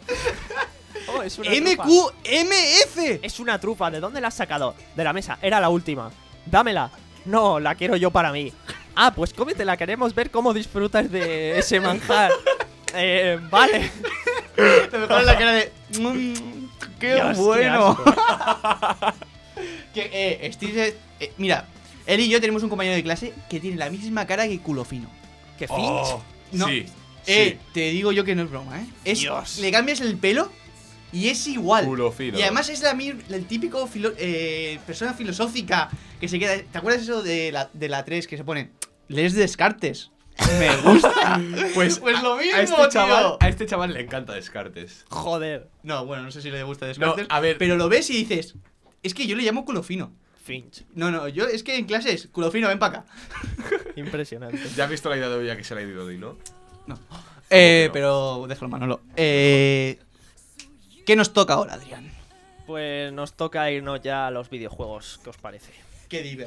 Speaker 1: Oh, es una
Speaker 2: M
Speaker 1: trufa.
Speaker 2: Q M F.
Speaker 1: Es una trufa. ¿De dónde la has sacado? De la mesa. Era la última. Dámela. No, la quiero yo para mí. Ah, pues cómetela. Queremos ver cómo disfrutas de ese manjar. Eh, vale.
Speaker 2: Te me pones la cara de. mm, ¡Qué
Speaker 1: Dios, qué
Speaker 2: bueno!
Speaker 1: asco.
Speaker 2: que, eh, Steve. eh, mira, él y yo tenemos un compañero de clase que tiene la misma cara que culo fino.
Speaker 1: ¿Qué Finch?
Speaker 3: Oh,
Speaker 2: No.
Speaker 3: Sí.
Speaker 2: Eh,
Speaker 3: sí.
Speaker 2: te digo yo que no es broma, ¿eh? Es,
Speaker 1: Dios.
Speaker 2: Le cambias el pelo y es igual.
Speaker 3: Culo fino.
Speaker 2: Y además es la, mir- el típico filo- eh, persona filosófica que se queda. ¿Te acuerdas eso de la, de la tres que se pone? Les Descartes. Me gusta.
Speaker 3: Pues,
Speaker 2: Pues lo mismo,
Speaker 3: a este
Speaker 2: tío.
Speaker 3: chaval, a este chaval le encanta Descartes.
Speaker 1: Joder.
Speaker 2: No, bueno, no sé si le gusta Descartes.
Speaker 3: No, a ver.
Speaker 2: Pero lo ves y dices. Es que yo le llamo culo fino.
Speaker 1: Finch.
Speaker 2: No, no, yo es que en clases, culo fino, ven para acá.
Speaker 1: Impresionante.
Speaker 3: Ya has visto la idea de olla que se la ha ido hoy, ¿no?
Speaker 2: Eh,
Speaker 3: que no?
Speaker 2: pero déjalo, Manolo. Eh, ¿Qué nos toca ahora, Adrián?
Speaker 1: Pues nos toca irnos ya a los videojuegos. ¿Qué os parece?
Speaker 2: Qué diver.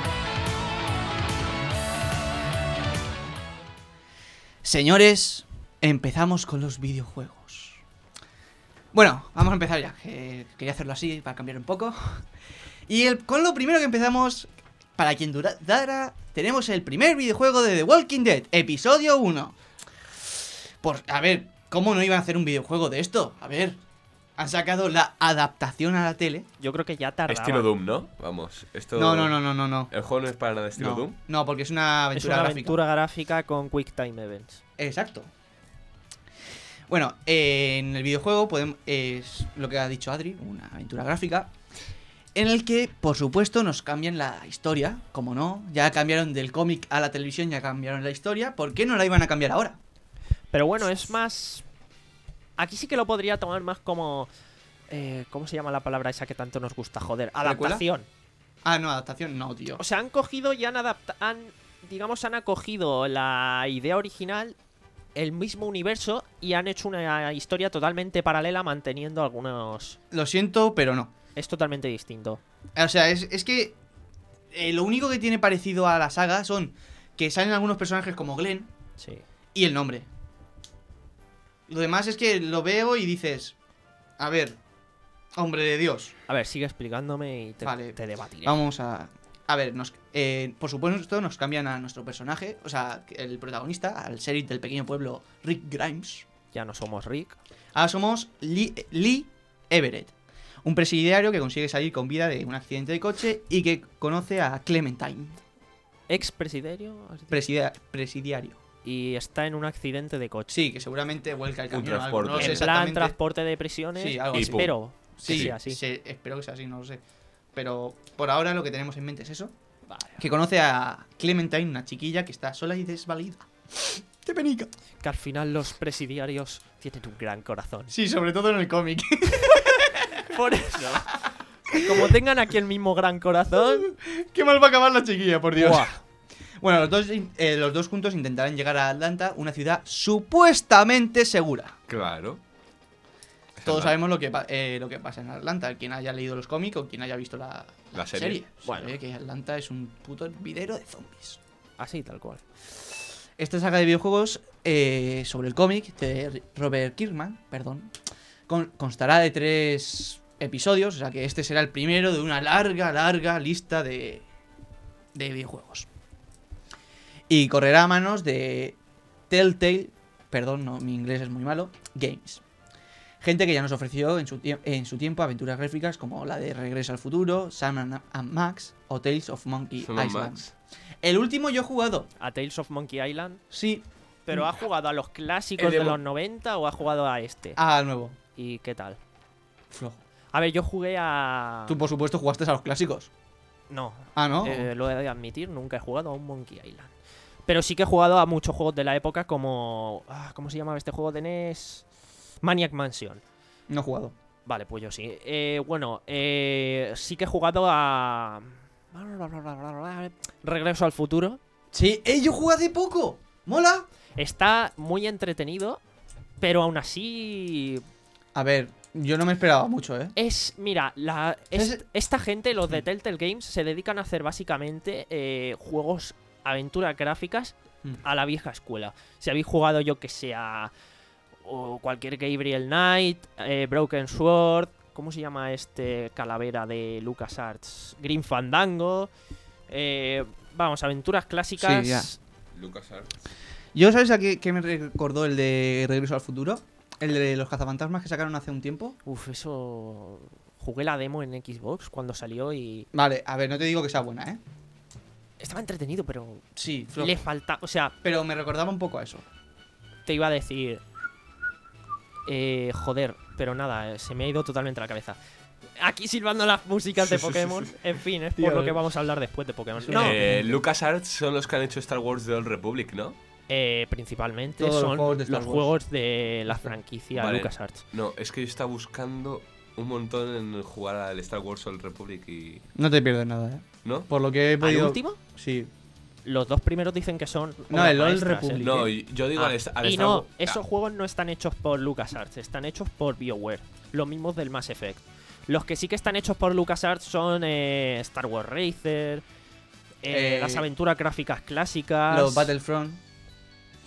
Speaker 2: Señores, empezamos con los videojuegos. Bueno, vamos a empezar ya, que quería hacerlo así para cambiar un poco. Y el, con lo primero que empezamos, para quien dudara, tenemos el primer videojuego de The Walking Dead, episodio uno. Por, a ver, ¿cómo no iban a hacer un videojuego de esto? A ver, han sacado la adaptación a la tele.
Speaker 1: Yo creo que ya tardaba.
Speaker 3: Estilo Doom, ¿no? Vamos, esto...
Speaker 2: No, no, no, no, no, no.
Speaker 3: ¿El juego no es para nada estilo
Speaker 2: No,
Speaker 3: Doom?
Speaker 2: no, porque es una
Speaker 1: Es
Speaker 2: aventura
Speaker 1: una
Speaker 2: gráfica.
Speaker 1: aventura gráfica con Quick Time Events.
Speaker 2: Exacto. Bueno, eh, en el videojuego podemos, es lo que ha dicho Adri, una aventura gráfica, en el que, por supuesto, nos cambian la historia, como no, ya cambiaron del cómic a la televisión, ya cambiaron la historia, ¿por qué no la iban a cambiar ahora?
Speaker 1: Pero bueno, es más... Aquí sí que lo podría tomar más como... Eh, ¿Cómo se llama la palabra esa que tanto nos gusta? Joder, adaptación.
Speaker 2: Ah, no, adaptación no, tío.
Speaker 1: O sea, han cogido y han adaptado... Han, digamos, han acogido la idea original, el mismo universo, y han hecho una historia totalmente paralela manteniendo algunos...
Speaker 2: Lo siento, pero no.
Speaker 1: Es totalmente distinto.
Speaker 2: O sea, es, es que eh, lo único que tiene parecido a la saga son que salen algunos personajes como Glenn
Speaker 1: Sí.
Speaker 2: y el nombre. Lo demás es que lo veo y dices, a ver, hombre de Dios.
Speaker 1: A ver, sigue explicándome y te,
Speaker 2: Vale.
Speaker 1: te debatiré.
Speaker 2: Vamos a... A ver, nos, eh, por supuesto nos cambian a nuestro personaje, o sea, el protagonista, al sheriff del pequeño pueblo Rick Grimes.
Speaker 1: Ya no somos Rick.
Speaker 2: Ahora somos Lee, Lee Everett, un presidiario que consigue salir con vida de un accidente de coche y que conoce a Clementine,
Speaker 1: Ex-presidiario. has dicho?
Speaker 2: presida- presidiario.
Speaker 1: Y está en un accidente de coche.
Speaker 2: Sí, que seguramente vuelca el
Speaker 3: Un
Speaker 2: camión o algo, no lo
Speaker 3: transporte.
Speaker 2: sé
Speaker 1: En plan
Speaker 2: exactamente.
Speaker 1: transporte de prisiones.
Speaker 2: Sí, algo
Speaker 3: Y
Speaker 2: así.
Speaker 3: pum.
Speaker 1: Espero.
Speaker 2: Sí,
Speaker 1: que sea así.
Speaker 2: se- espero que sea así, no lo sé. Pero por ahora lo que tenemos en mente es eso.
Speaker 1: Vale.
Speaker 2: Que conoce a Clementine, una chiquilla que está sola y desvalida. ¡Qué penica!
Speaker 1: Que al final los presidiarios tienen un gran corazón.
Speaker 2: Sí, sobre todo en el cómic.
Speaker 1: Por eso. Como tengan aquí el mismo gran corazón.
Speaker 2: ¡Qué mal va a acabar la chiquilla, por Dios!
Speaker 1: ¡Buah!
Speaker 2: Bueno, los dos, eh, los dos juntos intentarán llegar a Atlanta, una ciudad supuestamente segura.
Speaker 3: Claro.
Speaker 2: Todos
Speaker 3: Esa
Speaker 2: sabemos lo que, pa- eh, lo que pasa en Atlanta. Quien haya leído los cómics o quien haya visto la,
Speaker 3: La serie.
Speaker 1: Bueno.
Speaker 2: Sabe que Atlanta es un puto hervidero de zombies.
Speaker 1: Así, tal cual.
Speaker 2: Esta saga de videojuegos eh, sobre el cómic de Robert Kirkman, perdón, con- constará de tres episodios, o sea que este será el primero de una larga, larga lista de, de videojuegos. Y correrá a manos de Telltale, perdón, no, mi inglés es muy malo, Games. Gente que ya nos ofreció en su, tie- en su tiempo aventuras gráficas como la de Regreso al Futuro, Sam and, and Max o Tales of Monkey
Speaker 3: Son los
Speaker 2: Island.
Speaker 3: Max.
Speaker 2: El último yo he jugado,
Speaker 1: A Tales of Monkey Island.
Speaker 2: sí,
Speaker 1: ¿Pero ha jugado a los clásicos
Speaker 2: El
Speaker 1: de
Speaker 2: de-
Speaker 1: los noventa o ha jugado a este?
Speaker 2: al nuevo.
Speaker 1: ¿Y qué tal?
Speaker 2: Flojo.
Speaker 1: A ver, yo jugué a...
Speaker 2: Tú, por supuesto, jugaste a los clásicos.
Speaker 1: No,
Speaker 2: Ah, ¿no?
Speaker 1: eh, lo he de admitir, nunca he jugado a un Monkey Island. Pero sí que he jugado a muchos juegos de la época como... ah, ¿Cómo se llamaba este juego de N E S? Maniac Mansion.
Speaker 2: No he jugado.
Speaker 1: Vale, pues yo sí. Eh, bueno, eh, sí que he jugado a... Regreso al futuro.
Speaker 2: Sí, ¡eh! Yo jugué hace poco. ¿Mola?
Speaker 1: Está muy entretenido, pero aún así...
Speaker 2: A ver, yo no me esperaba mucho, ¿eh?
Speaker 1: Es, mira, la, es-
Speaker 2: Es-
Speaker 1: esta gente, los de Telltale Games, se dedican a hacer básicamente eh, juegos, aventuras gráficas
Speaker 2: Mm.
Speaker 1: a la vieja escuela. Si habéis jugado, yo que sea, o cualquier Gabriel Knight, eh, Broken Sword, ¿cómo se llama este calavera de LucasArts? Grim Fandango. eh, vamos, aventuras clásicas.
Speaker 2: Sí, ya.
Speaker 3: LucasArts.
Speaker 2: ¿Yo sabes a qué, qué me recordó el de Regreso al Futuro? El de los cazafantasmas que sacaron hace un tiempo.
Speaker 1: Uf, eso. Jugué la demo en Xbox cuando salió y.
Speaker 2: Vale, a ver, no te digo que sea buena, ¿eh?
Speaker 1: Estaba entretenido, pero.
Speaker 2: Sí,
Speaker 1: Le falta. O sea,
Speaker 2: pero me recordaba un poco a eso.
Speaker 1: te iba a decir. Eh, joder, pero nada, eh, se me ha ido totalmente la cabeza. Aquí silbando las músicas de Pokémon. En fin, es por
Speaker 2: Tío,
Speaker 1: lo que
Speaker 2: eh.
Speaker 1: vamos a hablar después de Pokémon. No,
Speaker 3: Eh, LucasArts son los que han hecho Star Wars The Old Republic, ¿no?
Speaker 1: eh, principalmente
Speaker 2: Todos los
Speaker 1: son
Speaker 2: juegos de Star
Speaker 1: los
Speaker 2: Wars.
Speaker 1: juegos de la franquicia
Speaker 3: Vale.
Speaker 1: LucasArts.
Speaker 3: No, es que yo estaba buscando un montón en jugar al Star Wars Old Republic y...
Speaker 2: No te pierdes nada, ¿eh?
Speaker 3: ¿No?
Speaker 2: Por lo que he
Speaker 1: ¿Al
Speaker 2: podido...
Speaker 1: último?
Speaker 2: Sí.
Speaker 1: Los dos primeros dicen que son.
Speaker 2: No,
Speaker 1: obras
Speaker 2: el Old
Speaker 1: maestras,
Speaker 2: Republic.
Speaker 1: ¿eh?
Speaker 3: No, y- yo digo
Speaker 1: Ah,
Speaker 3: al, est- al
Speaker 1: y
Speaker 3: Star
Speaker 1: no,
Speaker 3: Wars...
Speaker 1: esos juegos no están hechos por LucasArts, están hechos por BioWare, los mismos del Mass Effect. Los que sí que están hechos por LucasArts son eh, Star Wars Racer, eh,
Speaker 2: Eh,
Speaker 1: las aventuras gráficas clásicas.
Speaker 2: Los Battlefront.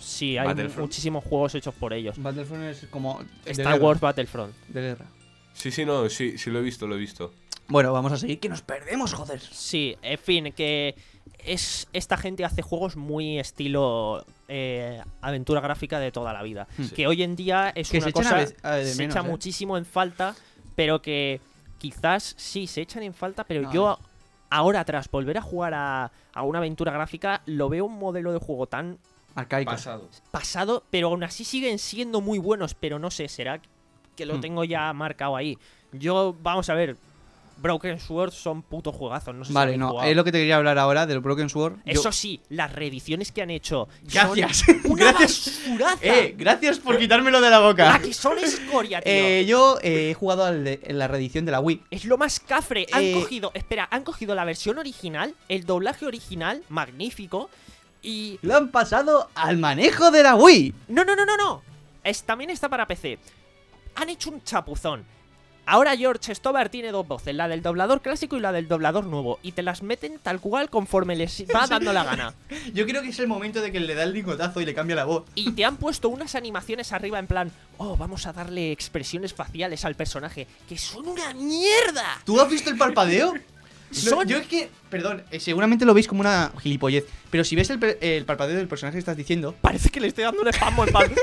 Speaker 1: Sí, hay
Speaker 3: Battlefront.
Speaker 1: muchísimos juegos hechos por ellos.
Speaker 2: Battlefront es como... de
Speaker 1: Star
Speaker 2: guerra,
Speaker 1: Wars Battlefront.
Speaker 2: de guerra.
Speaker 3: Sí, sí, no, sí, sí lo he visto, lo he visto.
Speaker 2: Bueno, vamos a seguir, que nos perdemos, joder.
Speaker 1: Sí, en fin, que es esta gente hace juegos muy estilo eh, aventura gráfica de toda la vida.
Speaker 2: Sí.
Speaker 1: Que hoy en día es
Speaker 2: Que
Speaker 1: una
Speaker 2: se echan
Speaker 1: cosa
Speaker 2: a vez- a de
Speaker 1: se
Speaker 2: menos,
Speaker 1: echa
Speaker 2: ¿eh?
Speaker 1: muchísimo en falta, pero que quizás sí se echan en falta, pero
Speaker 2: No,
Speaker 1: yo ahora tras volver a jugar a, a una aventura gráfica lo veo un modelo de juego tan
Speaker 2: Arcaico.
Speaker 3: Pasado.
Speaker 1: pasado, pero aún así siguen siendo muy buenos, pero no sé, será que lo
Speaker 2: Hmm.
Speaker 1: tengo ya marcado ahí. Yo, vamos a ver, Broken Sword son putos juegazos, no sé si
Speaker 2: Vale,
Speaker 1: habéis
Speaker 2: no,
Speaker 1: jugado.
Speaker 2: es lo que te quería hablar ahora del Broken Sword. Yo-
Speaker 1: Eso sí, las reediciones que han hecho
Speaker 2: Gracias.
Speaker 1: son una
Speaker 2: Gracias.
Speaker 1: basuraza.
Speaker 2: Eh, gracias por quitármelo de la
Speaker 1: La
Speaker 2: boca.
Speaker 1: que son escoria, tío.
Speaker 2: Eh, yo eh, he jugado al de- en la reedición de la Wii.
Speaker 1: Es lo más cafre. Han
Speaker 2: Eh,
Speaker 1: cogido, espera, han cogido la versión original, el doblaje original, magnífico, y...
Speaker 2: Lo han pasado al manejo de la Wii.
Speaker 1: No, no, no, no, no. Es, también está para P C. Han hecho un chapuzón. Ahora George Stobar tiene dos voces, la del doblador clásico y la del doblador nuevo, y te las meten tal cual conforme les va dando la gana.
Speaker 2: Yo creo que es el momento de que le da el lingotazo y le cambia la voz.
Speaker 1: Y te han puesto unas animaciones arriba en plan, oh, vamos a darle expresiones faciales al personaje, que son una mierda.
Speaker 2: ¿Tú has visto el parpadeo? No,
Speaker 1: Son-
Speaker 2: yo es que, perdón, eh, seguramente lo veis como una gilipollez, pero si ves el, per- el parpadeo del personaje que estás diciendo,
Speaker 1: Parece que le estoy dando un espasmo en pan.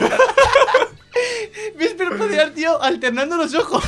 Speaker 2: ves parpadear, tío, alternando los ojos.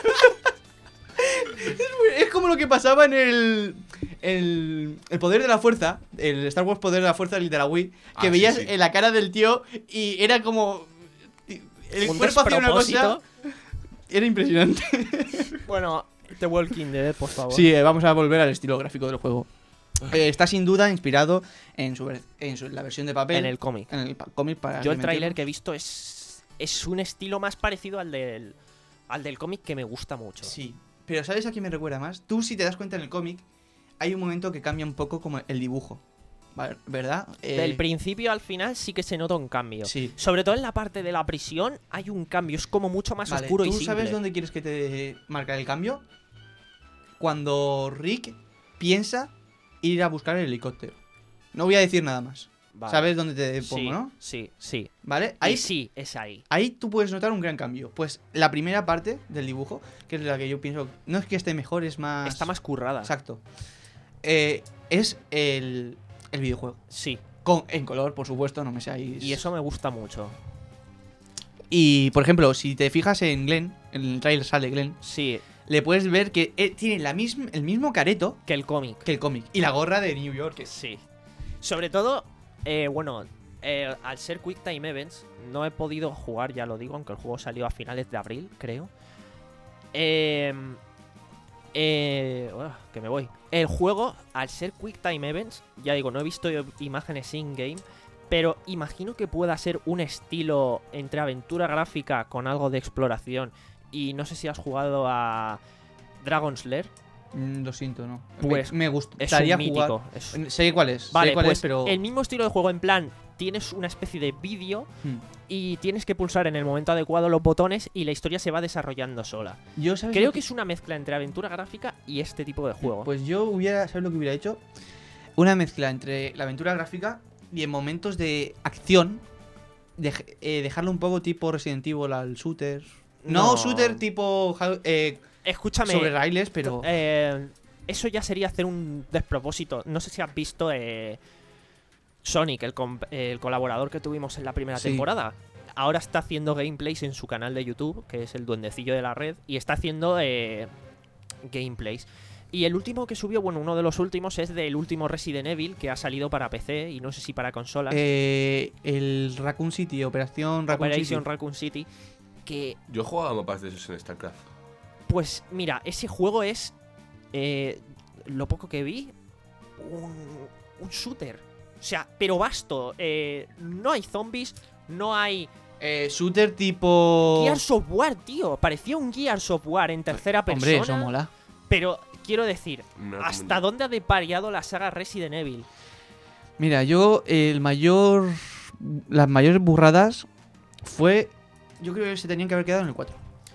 Speaker 2: es, muy- es como lo que pasaba en el, el el poder de la fuerza, el Star Wars Poder de la Fuerza, el de la Wii, que
Speaker 3: Ah, sí,
Speaker 2: veías
Speaker 3: sí.
Speaker 2: en la cara del tío y era como el
Speaker 1: Un
Speaker 2: cuerpo hacía una cosa,
Speaker 1: despropósito.
Speaker 2: era impresionante.
Speaker 1: Bueno, The Walking Dead, por favor.
Speaker 2: Sí, eh, vamos a volver al estilo gráfico del juego. Eh, está sin duda inspirado en su, ver- en su- la versión de papel.
Speaker 1: En el cómic.
Speaker 2: En el pa- cómic para
Speaker 1: Yo el
Speaker 2: que me
Speaker 1: tráiler que he
Speaker 2: entiendan.
Speaker 1: visto es es un estilo más parecido al del al del cómic que me gusta mucho.
Speaker 2: Sí, pero ¿sabes a quién me recuerda más? Tú, si te das cuenta en el cómic, hay un momento que cambia un poco como el dibujo. Vale, ¿verdad? Eh,
Speaker 1: Del principio al final sí que se nota un cambio.
Speaker 2: Sí.
Speaker 1: Sobre todo en la parte de la prisión hay un cambio, es como mucho más
Speaker 2: Vale,
Speaker 1: oscuro y
Speaker 2: ¿tú
Speaker 1: simple.
Speaker 2: sabes dónde quieres que te marque el cambio? Cuando Rick piensa ir a buscar el helicóptero. No voy a decir nada más.
Speaker 1: Vale.
Speaker 2: ¿Sabes dónde te pongo,
Speaker 1: Sí,
Speaker 2: no?
Speaker 1: sí, sí.
Speaker 2: ¿Vale?
Speaker 1: Ahí
Speaker 2: Ahí
Speaker 1: sí, es ahí.
Speaker 2: Ahí tú puedes notar un gran cambio. Pues la primera parte del dibujo, que es la que yo pienso, no es que esté mejor, es más...
Speaker 1: Está más currada.
Speaker 2: Exacto. Eh, es el, el videojuego.
Speaker 1: Sí,
Speaker 2: Con, en color, por supuesto, no me seáis...
Speaker 1: y eso me gusta mucho.
Speaker 2: Y, por ejemplo, si te fijas en Glenn, en el trailer sale Glenn,
Speaker 1: Sí,
Speaker 2: le puedes ver que eh, tiene la misma, el mismo careto
Speaker 1: que el cómic.
Speaker 2: que el cómic. Y la gorra de New York. que es-
Speaker 1: Sí. Sobre todo, eh, bueno, eh, al ser Quick Time Events, no he podido jugar, ya lo digo, aunque el juego salió a finales de abril, creo. Eh, eh, uah, que me voy. El juego, al ser Quick Time Events, ya digo, no he visto imágenes in-game, pero imagino que pueda ser un estilo entre aventura gráfica con algo de exploración. Y no sé si has jugado a Dragon's Lair.
Speaker 2: Mm, lo siento, no.
Speaker 1: Pues
Speaker 2: me, me gusta.
Speaker 1: Es
Speaker 2: Estaría
Speaker 1: un mítico.
Speaker 2: jugar-
Speaker 1: es-
Speaker 2: Sé cuál es.
Speaker 1: Vale,
Speaker 2: sé cuál
Speaker 1: pues
Speaker 2: es, pero...
Speaker 1: el mismo estilo de juego, en plan, tienes una especie de vídeo
Speaker 2: Hmm.
Speaker 1: y tienes que pulsar en el momento adecuado los botones y la historia se va desarrollando sola.
Speaker 2: Yo, ¿sabes
Speaker 1: Creo
Speaker 2: lo
Speaker 1: que es una mezcla entre aventura gráfica y este tipo de juego.
Speaker 2: Pues yo hubiera, ¿sabes lo que hubiera hecho? Una mezcla entre la aventura gráfica y en momentos de acción, dej- eh, dejarlo un poco tipo Resident Evil al shooter. No,
Speaker 1: No.
Speaker 2: shooter tipo ja- eh,
Speaker 1: Escúchame,
Speaker 2: sobre raíles, pero...
Speaker 1: eh, eso ya sería hacer un despropósito. No sé si has visto eh, Sonic, el, com- el colaborador que tuvimos en la primera
Speaker 2: Sí.
Speaker 1: temporada. Ahora está haciendo gameplays en su canal de YouTube, que es el duendecillo de la red, y está haciendo eh, gameplays. Y el último que subió, bueno, uno de los últimos es del último Resident Evil que ha salido para P C y no sé si para consolas.
Speaker 2: eh, el Raccoon City, Operación Raccoon
Speaker 1: Operation
Speaker 2: City.
Speaker 1: Raccoon City. Que,
Speaker 3: Yo he jugado a mapas de esos en StarCraft.
Speaker 1: pues, mira, ese juego es, eh, lo poco que vi, un, un shooter. O sea, pero vasto. Eh, no hay zombies, no hay...
Speaker 2: Eh, shooter tipo...
Speaker 1: Gears of War, tío. Parecía un Gears of War en tercera persona.
Speaker 2: Hombre, eso mola.
Speaker 1: Pero quiero decir,
Speaker 3: No,
Speaker 1: ¿hasta
Speaker 3: como-
Speaker 1: dónde ha depariado la saga Resident Evil?
Speaker 2: Mira, yo el mayor... Las mayores burradas fue... Yo creo que se tenían que haber quedado en el cuatro.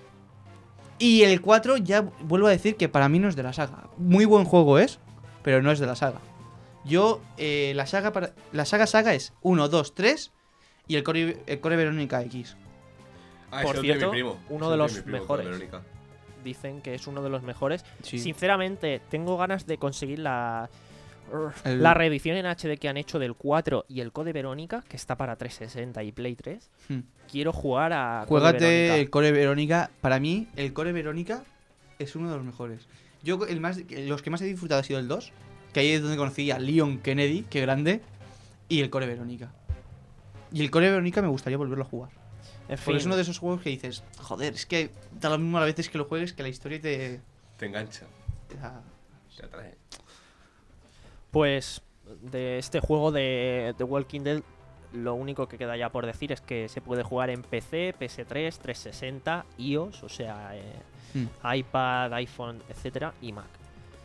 Speaker 2: Y el cuatro ya vuelvo a decir que para mí no es de la saga. Muy buen juego es, pero no es de la saga. Yo, eh, la saga para, la saga saga es uno, dos, tres y el Core, el Core Verónica X.
Speaker 3: Ah,
Speaker 1: Por
Speaker 3: ese lo tiene
Speaker 1: cierto,
Speaker 3: mi primo.
Speaker 1: uno
Speaker 3: Ese
Speaker 1: de
Speaker 3: lo
Speaker 1: los
Speaker 3: tiene mi primo,
Speaker 1: mejores.
Speaker 3: con Verónica.
Speaker 1: Dicen que es uno de los mejores.
Speaker 2: Sí.
Speaker 1: Sinceramente, tengo ganas de conseguir la
Speaker 2: El-
Speaker 1: la reedición en H D que han hecho del cuatro y el Code Verónica, que está para trescientos sesenta y Play tres.
Speaker 2: Hmm.
Speaker 1: Quiero jugar a Code
Speaker 2: Juégate
Speaker 1: Verónica.
Speaker 2: el Core Verónica. Para mí, el Core Verónica es uno de los mejores. Yo, el más, los que más he disfrutado ha sido el dos, que ahí es donde conocí a Leon Kennedy, que grande, y el Core Verónica. Y el Core Verónica me gustaría volverlo a jugar.
Speaker 1: En
Speaker 2: Porque es
Speaker 1: fin,
Speaker 2: uno de esos juegos que dices, joder, es que da lo mismo a las veces que lo juegues, que la historia te,
Speaker 3: Te engancha,
Speaker 2: te da-
Speaker 3: te atrae.
Speaker 1: pues de este juego de The Walking Dead, lo único que queda ya por decir es que se puede jugar en P C, P S tres, trescientos sesenta, iOS, o sea, eh,
Speaker 2: Hmm.
Speaker 1: iPad, iPhone, etcétera, y Mac.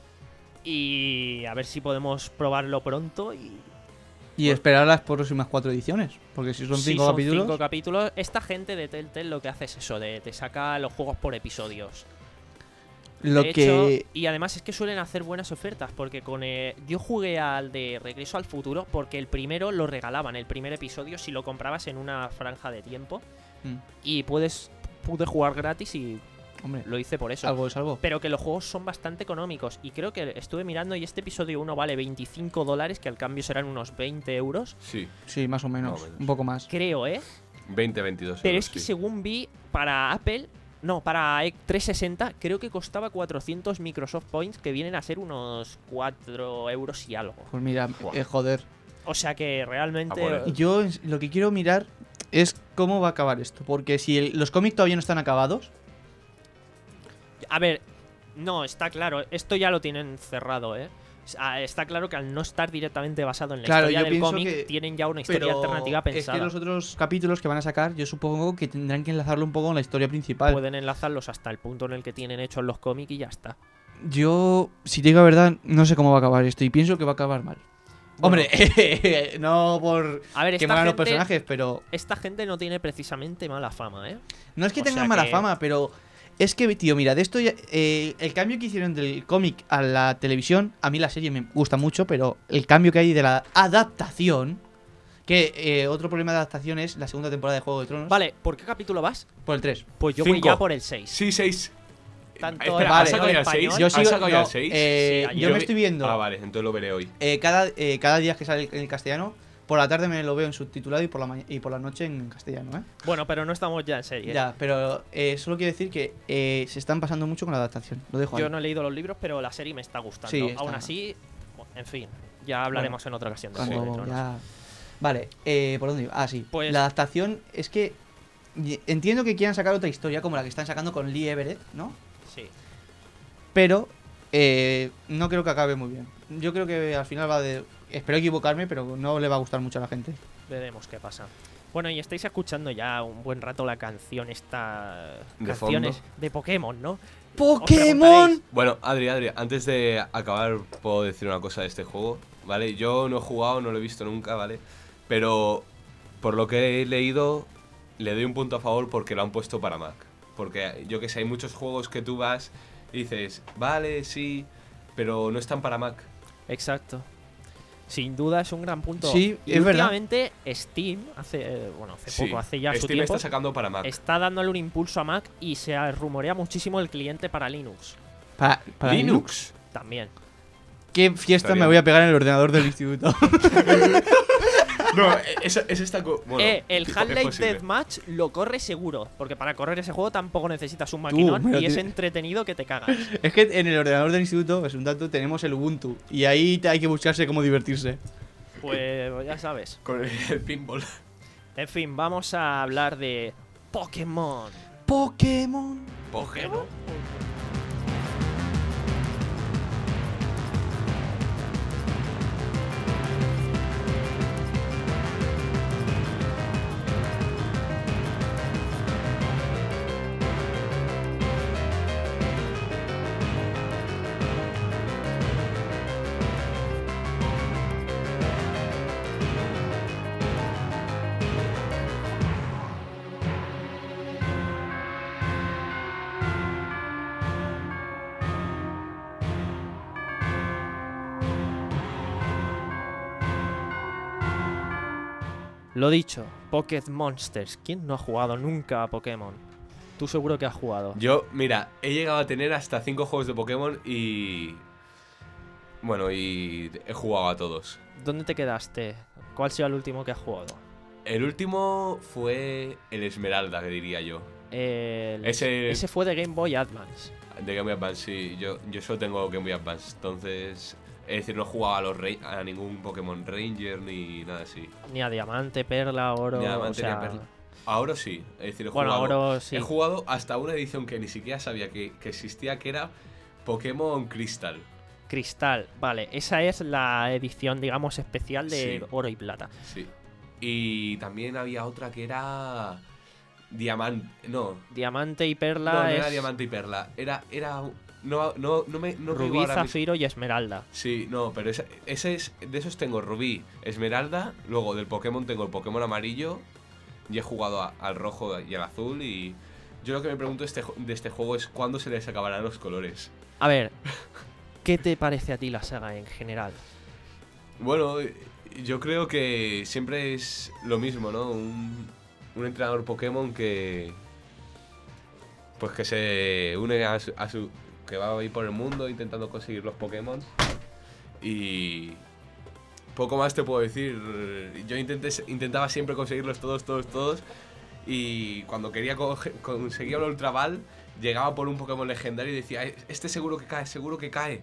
Speaker 1: Y a ver si podemos probarlo pronto y
Speaker 2: Y esperar las próximas cuatro ediciones. Porque si son
Speaker 1: Sí,
Speaker 2: cinco
Speaker 1: son
Speaker 2: capítulos.
Speaker 1: cinco capítulos. Esta gente de Telltale lo que hace es eso, de te saca los juegos por episodios.
Speaker 2: Lo
Speaker 1: De
Speaker 2: que.
Speaker 1: hecho, y además es que suelen hacer buenas ofertas, porque con eh, yo jugué al de Regreso al Futuro porque el primero lo regalaban, el primer episodio, si lo comprabas en una franja de tiempo.
Speaker 2: Mm,
Speaker 1: Y puedes pude jugar gratis y
Speaker 2: hombre,
Speaker 1: lo hice por eso.
Speaker 2: algo es algo.
Speaker 1: Pero que los juegos son bastante económicos. Y creo que estuve mirando y este episodio uno vale veinticinco dólares, que al cambio serán unos veinte euros.
Speaker 3: Sí,
Speaker 2: Sí, más o menos.
Speaker 3: Más o menos.
Speaker 2: Un poco más.
Speaker 1: Creo, ¿eh?
Speaker 3: veinte, veintidós
Speaker 1: Pero
Speaker 3: euros,
Speaker 1: es que
Speaker 3: sí.
Speaker 1: según vi, para Apple, no, para trescientos sesenta, creo que costaba cuatrocientos Microsoft Points, que vienen a ser unos cuatro euros y algo.
Speaker 2: Pues mira,
Speaker 3: Buah.
Speaker 2: eh, joder.
Speaker 1: O sea que realmente.
Speaker 3: Ah, bueno.
Speaker 2: Yo en- lo que quiero mirar es cómo va a acabar esto. Porque si el- los cómics todavía no están acabados.
Speaker 1: A ver, no, está claro, esto ya lo tienen cerrado, ¿eh? O sea, está claro que al no estar directamente basado en la
Speaker 2: Claro,
Speaker 1: historia
Speaker 2: yo
Speaker 1: del
Speaker 2: pienso
Speaker 1: cómic,
Speaker 2: que-
Speaker 1: tienen ya una historia
Speaker 2: Pero
Speaker 1: alternativa
Speaker 2: es
Speaker 1: pensada.
Speaker 2: que los otros capítulos que van a sacar, yo supongo que tendrán que enlazarlo un poco con la historia principal.
Speaker 1: Pueden enlazarlos hasta el punto en el que tienen hechos los cómics y ya está.
Speaker 2: Yo, si te digo la verdad, no sé cómo va a acabar esto y pienso que va a acabar mal.
Speaker 1: Bueno.
Speaker 2: Hombre, no por
Speaker 1: A ver,
Speaker 2: que
Speaker 1: esta
Speaker 2: me hagan los
Speaker 1: gente,
Speaker 2: personajes, pero
Speaker 1: esta gente no tiene precisamente mala fama, ¿eh?
Speaker 2: no es que
Speaker 1: O
Speaker 2: tengan
Speaker 1: sea
Speaker 2: mala
Speaker 1: que-
Speaker 2: fama, pero es que, tío, mira, de esto ya- eh, el cambio que hicieron del cómic a la televisión, a mí la serie me gusta mucho, pero el cambio que hay de la adaptación, que eh, otro problema de adaptación es la segunda temporada de Juego de Tronos.
Speaker 1: Vale, ¿por qué capítulo vas?
Speaker 2: Por el tres.
Speaker 1: Pues yo voy
Speaker 3: Cinco.
Speaker 1: ya por el seis.
Speaker 3: Sí, seis.
Speaker 1: Tanto
Speaker 3: Espera,
Speaker 1: en
Speaker 3: ¿has
Speaker 1: español,
Speaker 3: sacado ya el
Speaker 1: español.
Speaker 3: seis?
Speaker 2: Yo
Speaker 3: ¿Has
Speaker 2: sigo,
Speaker 3: sacado ya
Speaker 2: no,
Speaker 3: el seis?
Speaker 2: eh,
Speaker 1: Sí, ayer.
Speaker 2: yo
Speaker 3: Yo
Speaker 2: me
Speaker 3: vi-
Speaker 2: estoy viendo
Speaker 3: Ah, vale, entonces lo veré hoy.
Speaker 2: eh, cada, eh, cada día que sale en castellano, por la tarde me lo veo en subtitulado y por la, ma- y por la noche en castellano, ¿eh?
Speaker 1: Bueno, pero no estamos ya en serie.
Speaker 2: Ya, pero eh, solo quiero decir que eh, se están pasando mucho con la adaptación. Lo dejo ahí.
Speaker 1: Yo no he leído los libros, pero la serie me está gustando.
Speaker 2: Sí, está-
Speaker 1: Aún así, bueno, en fin, ya hablaremos en otra ocasión de
Speaker 2: Cuando
Speaker 1: Juego de Tronos.
Speaker 2: ya- Vale, eh, ¿por dónde iba? Ah, sí.
Speaker 1: Pues-
Speaker 2: La adaptación es que y- entiendo que quieran sacar otra historia como la que están sacando con Lee Everett, ¿no?
Speaker 1: Sí.
Speaker 2: Pero eh, no creo que acabe muy bien. Yo creo que al final va de... Espero equivocarme, pero no le va a gustar mucho a la gente.
Speaker 1: Veremos qué pasa. Bueno, y estáis escuchando ya un buen rato la canción esta...
Speaker 3: De
Speaker 1: canciones
Speaker 3: fondo.
Speaker 1: de Pokémon, ¿no?
Speaker 2: ¡Pokémon!
Speaker 3: Bueno, Adri, Adri, antes de acabar puedo decir una cosa de este juego, ¿vale? Yo no he jugado, no lo he visto nunca, ¿vale? Pero por lo que he leído, le doy un punto a favor porque lo han puesto para Mac. Porque yo que sé, hay muchos juegos que tú vas y dices, vale, sí, pero no están para Mac.
Speaker 1: Exacto. Sin duda es un gran punto.
Speaker 2: Sí,
Speaker 1: y
Speaker 2: es verdad.
Speaker 1: últimamente Steam, hace, eh, bueno, hace
Speaker 3: Sí,
Speaker 1: poco, hace ya su
Speaker 3: Steam
Speaker 1: tiempo,
Speaker 3: está sacando para Mac.
Speaker 1: está dándole un impulso a Mac y se rumorea muchísimo el cliente para Linux
Speaker 2: Para, para
Speaker 3: Linux.
Speaker 1: también.
Speaker 2: ¿Qué fiesta
Speaker 3: Estaría-
Speaker 2: me voy a pegar en el ordenador del instituto?
Speaker 3: No, esa, esa está... co- Bueno,
Speaker 1: eh, el
Speaker 3: es
Speaker 1: Half-Life
Speaker 3: posible.
Speaker 1: Deathmatch lo corre seguro, porque para correr ese juego tampoco necesitas un maquinón
Speaker 2: mira,
Speaker 1: y es
Speaker 2: tiene-
Speaker 1: entretenido que te cagas.
Speaker 2: Es que en el ordenador del instituto, es un dato, tenemos el Ubuntu. Y ahí te- hay que buscarse cómo divertirse.
Speaker 1: Pues ya sabes.
Speaker 3: Con el, el pinball.
Speaker 1: En fin, vamos a hablar de Pokémon.
Speaker 2: Pokémon.
Speaker 3: Pokémon.
Speaker 1: Lo dicho, Pocket Monsters. ¿Quién no ha jugado nunca a Pokémon? Tú seguro que has jugado.
Speaker 3: Yo, mira, he llegado a tener hasta cinco juegos de Pokémon y... Bueno, y he jugado a todos.
Speaker 1: ¿Dónde te quedaste? ¿Cuál será el último que has jugado?
Speaker 3: El último fue el Esmeralda, que diría yo.
Speaker 1: El-
Speaker 3: Ese-
Speaker 1: Ese fue de Game Boy Advance.
Speaker 3: De Game Boy Advance, sí. Yo, yo solo tengo Game Boy Advance. Entonces, es decir, no he jugado a, los Ra- a ningún Pokémon Ranger ni nada así.
Speaker 1: Ni a Diamante, Perla, Oro.
Speaker 3: Ni a Diamante,
Speaker 1: o sea,
Speaker 3: ni a Perla. Ahora sí. Es decir, he
Speaker 1: Bueno,
Speaker 3: jugado,
Speaker 1: ahora sí.
Speaker 3: he jugado hasta una edición que ni siquiera sabía que, que existía, que era Pokémon Crystal.
Speaker 1: Cristal, vale. Esa es la edición, digamos, especial de
Speaker 3: Sí.
Speaker 1: Oro y Plata.
Speaker 3: Sí. Y también había otra que era... Diamante... No,
Speaker 1: Diamante y Perla
Speaker 3: no, no
Speaker 1: es
Speaker 3: era Diamante y Perla. Era... era no, no, no me... No
Speaker 1: Rubí,
Speaker 3: caigo ahora mismo.
Speaker 1: Zafiro y Esmeralda.
Speaker 3: Sí, no, pero ese, ese es... De esos tengo Rubí, Esmeralda. Luego del Pokémon tengo el Pokémon amarillo. Y he jugado a- al rojo y al azul. Y yo lo que me pregunto de este, ju- de este juego es cuándo se les acabarán los colores.
Speaker 1: A ver, ¿qué te parece a ti la saga en general?
Speaker 3: Bueno, yo creo que siempre es lo mismo, ¿no? Un, un entrenador Pokémon que... Pues que se une a su, a su... que va a ir por el mundo intentando conseguir los Pokémon. Y... Poco más te puedo decir. Yo intenté, intentaba siempre conseguirlos todos, todos, todos. Y cuando quería coge- conseguir el Ultra Ball, llegaba por un Pokémon legendario y decía, este seguro que cae, seguro que cae.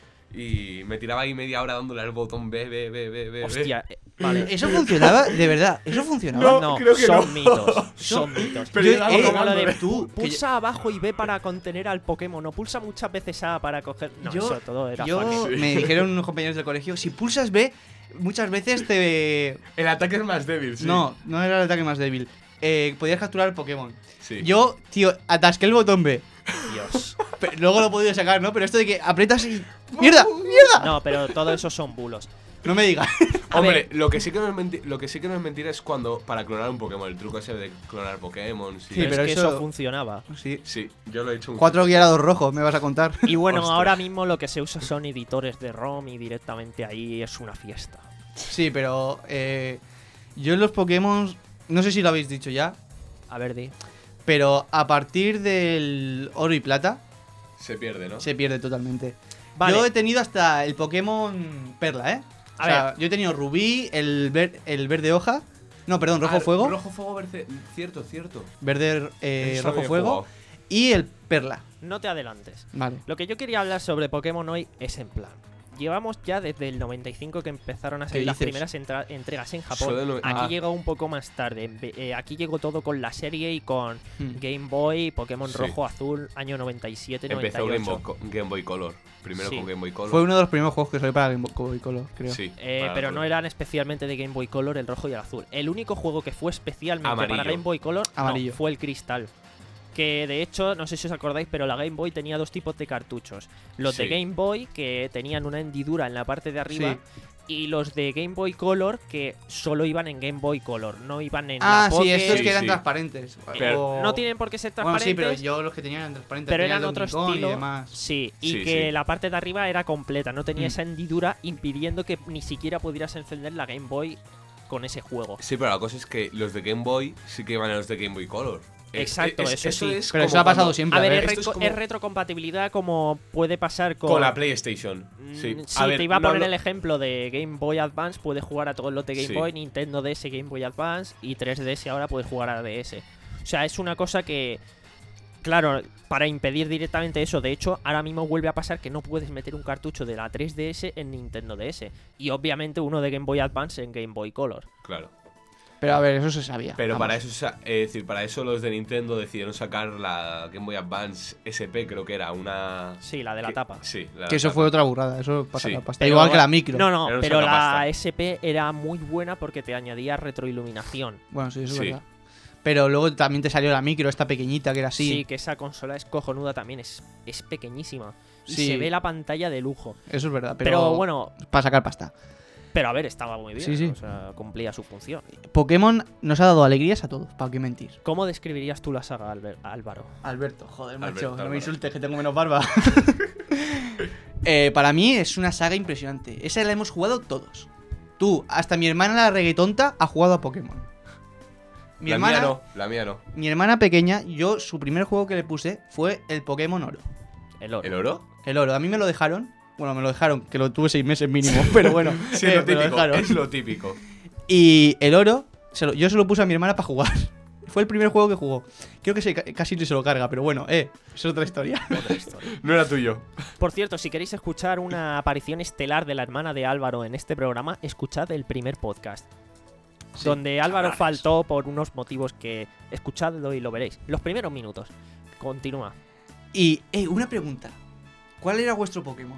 Speaker 3: Y me tiraba ahí media hora dándole al botón B, B, B, B, B.
Speaker 1: Hostia, eh, vale.
Speaker 2: ¿Eso funcionaba? ¿De verdad? ¿Eso funcionaba?
Speaker 3: No,
Speaker 1: No,
Speaker 3: creo que
Speaker 1: son
Speaker 3: no.
Speaker 1: mitos. Son mitos.
Speaker 3: Pero
Speaker 2: Yo-
Speaker 3: llegaba
Speaker 2: eh,
Speaker 1: Como lo
Speaker 3: dándole.
Speaker 1: de
Speaker 2: tú, que
Speaker 1: pulsa abajo y B para contener al Pokémon, o pulsa muchas veces A para coger. No,
Speaker 2: yo,
Speaker 1: eso todo era
Speaker 2: yo
Speaker 1: fucking-
Speaker 2: me dijeron unos compañeros del colegio, si pulsas B, muchas veces te...
Speaker 3: El ataque es más débil, sí.
Speaker 2: No, no era el ataque más débil. Eh, podías capturar el Pokémon.
Speaker 3: Sí.
Speaker 2: Yo, tío, atasqué el botón B.
Speaker 1: Dios.
Speaker 2: Pero luego lo he podido sacar, ¿no? Pero esto de que aprietas y... ¡Mierda! ¡Mierda!
Speaker 1: No, pero todo eso son bulos.
Speaker 2: No me digas.
Speaker 1: A
Speaker 3: Hombre,
Speaker 1: ver.
Speaker 3: lo que sí que no es menti- lo que sí que no es mentira es cuando para clonar un Pokémon, el truco ese de clonar Pokémon. Sí,
Speaker 2: Sí,
Speaker 1: Pero,
Speaker 2: pero
Speaker 1: es que
Speaker 2: eso-
Speaker 1: eso funcionaba.
Speaker 2: Sí.
Speaker 3: Sí, yo lo he hecho un
Speaker 2: Cuatro guiarados rojos, me vas a contar.
Speaker 1: Y bueno,
Speaker 3: Ostras.
Speaker 1: ahora mismo lo que se usa son editores de ROM y directamente ahí es una fiesta.
Speaker 2: Sí, pero... Eh, yo en los Pokémon... No sé si lo habéis dicho ya,
Speaker 1: A ver, di.
Speaker 2: pero a partir del oro y plata
Speaker 3: Se pierde, ¿no?
Speaker 2: se pierde totalmente.
Speaker 1: Vale.
Speaker 2: Yo he tenido hasta el Pokémon Perla, ¿eh?
Speaker 1: A
Speaker 2: O sea, yo he tenido Rubí, el, ver- el verde hoja. No, perdón, rojo
Speaker 3: Ah,
Speaker 2: fuego.
Speaker 3: Rojo fuego, verde. Cierto, cierto.
Speaker 2: Verde, eh,
Speaker 3: Eso
Speaker 2: rojo
Speaker 3: había
Speaker 2: fuego.
Speaker 3: jugado.
Speaker 2: Y el Perla.
Speaker 1: No te adelantes.
Speaker 2: Vale.
Speaker 1: Lo que yo quería hablar sobre Pokémon hoy es en plan. Llevamos ya desde el noventa y cinco que empezaron a
Speaker 2: ¿Qué
Speaker 1: salir las
Speaker 2: dices?
Speaker 1: primeras entra- entregas en Japón.
Speaker 3: Solo de no-
Speaker 1: Aquí
Speaker 2: Ah.
Speaker 1: llegó un poco más tarde. En ve- eh, aquí llegó todo con la serie y con
Speaker 2: Hmm.
Speaker 1: Game Boy, Pokémon
Speaker 3: Sí.
Speaker 1: rojo, azul, año noventa y siete, noventa
Speaker 3: Empezó
Speaker 1: y
Speaker 3: Game
Speaker 1: ocho.
Speaker 3: Boy, Co- Game Boy Color. Primero
Speaker 1: Sí.
Speaker 3: con Game Boy Color.
Speaker 2: Fue uno de los primeros juegos que salió para Game Boy Color, creo.
Speaker 3: Sí.
Speaker 1: Eh,
Speaker 3: para
Speaker 1: pero
Speaker 3: Color.
Speaker 1: no eran especialmente de Game Boy Color el rojo y el azul. El único juego que fue especialmente
Speaker 3: Amarillo.
Speaker 1: para Game Boy Color no,
Speaker 2: Amarillo.
Speaker 1: fue el Cristal. Que de hecho, no sé si os acordáis, pero la Game Boy tenía dos tipos de cartuchos. Los de
Speaker 3: Sí.
Speaker 1: Game Boy, que tenían una hendidura en la parte de arriba, y los de Game Boy Color, que solo iban en Game Boy Color, no iban en
Speaker 2: Ah,
Speaker 1: la
Speaker 2: sí,
Speaker 1: Pocket.
Speaker 2: estos
Speaker 3: Sí,
Speaker 2: que eran
Speaker 3: sí.
Speaker 2: transparentes.
Speaker 3: Pero-
Speaker 2: O-
Speaker 1: No tienen por qué ser
Speaker 2: Bueno, sí,
Speaker 1: transparentes.
Speaker 2: pero yo los que tenían eran transparentes.
Speaker 1: pero
Speaker 2: tenía
Speaker 1: eran
Speaker 2: el
Speaker 1: otro
Speaker 2: Donkey Kong
Speaker 1: estilo.
Speaker 2: y demás.
Speaker 1: Sí, y
Speaker 3: Sí,
Speaker 1: que
Speaker 3: sí.
Speaker 1: la parte de arriba era completa, no tenía
Speaker 2: Mm.
Speaker 1: esa hendidura impidiendo que ni siquiera pudieras encender la Game Boy con ese juego.
Speaker 3: Sí, pero la cosa es que los de Game Boy sí que iban a los de Game Boy Color. Eh,
Speaker 1: Exacto,
Speaker 3: es-
Speaker 1: eso sí.
Speaker 3: es
Speaker 2: Pero
Speaker 3: como
Speaker 2: eso ha pasado
Speaker 3: cuando-
Speaker 2: siempre.
Speaker 1: A ver,
Speaker 2: ver,
Speaker 1: es,
Speaker 3: esto es
Speaker 1: reco-
Speaker 3: como-
Speaker 1: es retrocompatibilidad como puede pasar con...
Speaker 3: Con la PlayStation.
Speaker 1: Mm,
Speaker 3: Sí,
Speaker 1: sí,
Speaker 3: A ver,
Speaker 1: te iba a
Speaker 3: no
Speaker 1: poner
Speaker 3: hablo-
Speaker 1: el ejemplo de Game Boy Advance, puedes jugar a todos los de Game
Speaker 3: Sí.
Speaker 1: Boy, Nintendo D S, Game Boy Advance y tres D S ahora puedes jugar a D S. O sea, es una cosa que, claro, para impedir directamente eso, de hecho, ahora mismo vuelve a pasar que no puedes meter un cartucho de la tres D S en Nintendo D S. Y obviamente uno de Game Boy Advance en Game Boy Color.
Speaker 3: Claro.
Speaker 2: Pero a ver, eso se sabía.
Speaker 3: Pero
Speaker 2: vamos.
Speaker 3: para eso, sa- es decir, para eso los de Nintendo decidieron sacar la Game Boy Advance S P, creo que era una.
Speaker 1: Sí, la de la
Speaker 3: que-
Speaker 1: tapa.
Speaker 3: Sí, la
Speaker 2: Que eso
Speaker 3: tapa.
Speaker 2: fue otra burrada, eso pasa
Speaker 3: Sí.
Speaker 2: la pasta.
Speaker 1: Pero-
Speaker 2: Igual que la micro.
Speaker 1: No, no,
Speaker 3: Era un
Speaker 1: pero la
Speaker 3: sacapasta.
Speaker 1: S P era muy buena porque te añadía retroiluminación.
Speaker 2: Bueno, sí, eso
Speaker 3: Sí.
Speaker 2: es verdad. Pero luego también te salió la micro, esta pequeñita que era así.
Speaker 1: Sí, que esa consola es cojonuda también, es, es pequeñísima. Y
Speaker 2: Sí.
Speaker 1: se ve la pantalla de lujo.
Speaker 2: Eso es verdad. Pero,
Speaker 1: Pero, bueno,
Speaker 2: para sacar pasta.
Speaker 1: pero a ver, estaba muy bien.
Speaker 2: Sí, sí.
Speaker 1: O sea, cumplía su función.
Speaker 2: Pokémon nos ha dado alegrías a todos, ¿para qué mentir?
Speaker 1: ¿Cómo describirías tú la saga, Alber- Álvaro?
Speaker 2: Alberto, joder, macho,
Speaker 3: Alberto,
Speaker 2: no
Speaker 3: Álvaro.
Speaker 2: me insultes que tengo menos barba. Eh, para mí es una saga impresionante. Esa la hemos jugado todos. Tú, hasta mi hermana la reggaetonta ha jugado a Pokémon. Mi
Speaker 3: la
Speaker 2: hermana,
Speaker 3: mía no, la mía no.
Speaker 2: mi hermana pequeña, yo su primer juego que le puse fue el Pokémon Oro.
Speaker 1: El oro.
Speaker 3: ¿El oro?
Speaker 2: El Oro, a mí me lo dejaron. Bueno, me lo dejaron, que lo tuve seis meses mínimo, pero bueno,
Speaker 3: Sí,
Speaker 2: eh,
Speaker 3: lo
Speaker 2: me lo
Speaker 3: típico,
Speaker 2: dejaron.
Speaker 3: es lo típico.
Speaker 2: Y el Oro, se lo- yo se lo puse a mi hermana para jugar. Fue el primer juego que jugó. Creo que se, ca- casi ni se lo carga, pero bueno, eh, es otra historia.
Speaker 1: Otra historia.
Speaker 3: No era tuyo.
Speaker 1: Por cierto, si queréis escuchar una aparición estelar de la hermana de Álvaro en este programa, escuchad el primer podcast.
Speaker 2: Sí,
Speaker 1: donde Álvaro
Speaker 3: cabrones.
Speaker 1: faltó por unos motivos que escuchadlo y lo veréis. Los primeros minutos. Continúa.
Speaker 2: Y, eh, una pregunta. ¿Cuál era vuestro Pokémon?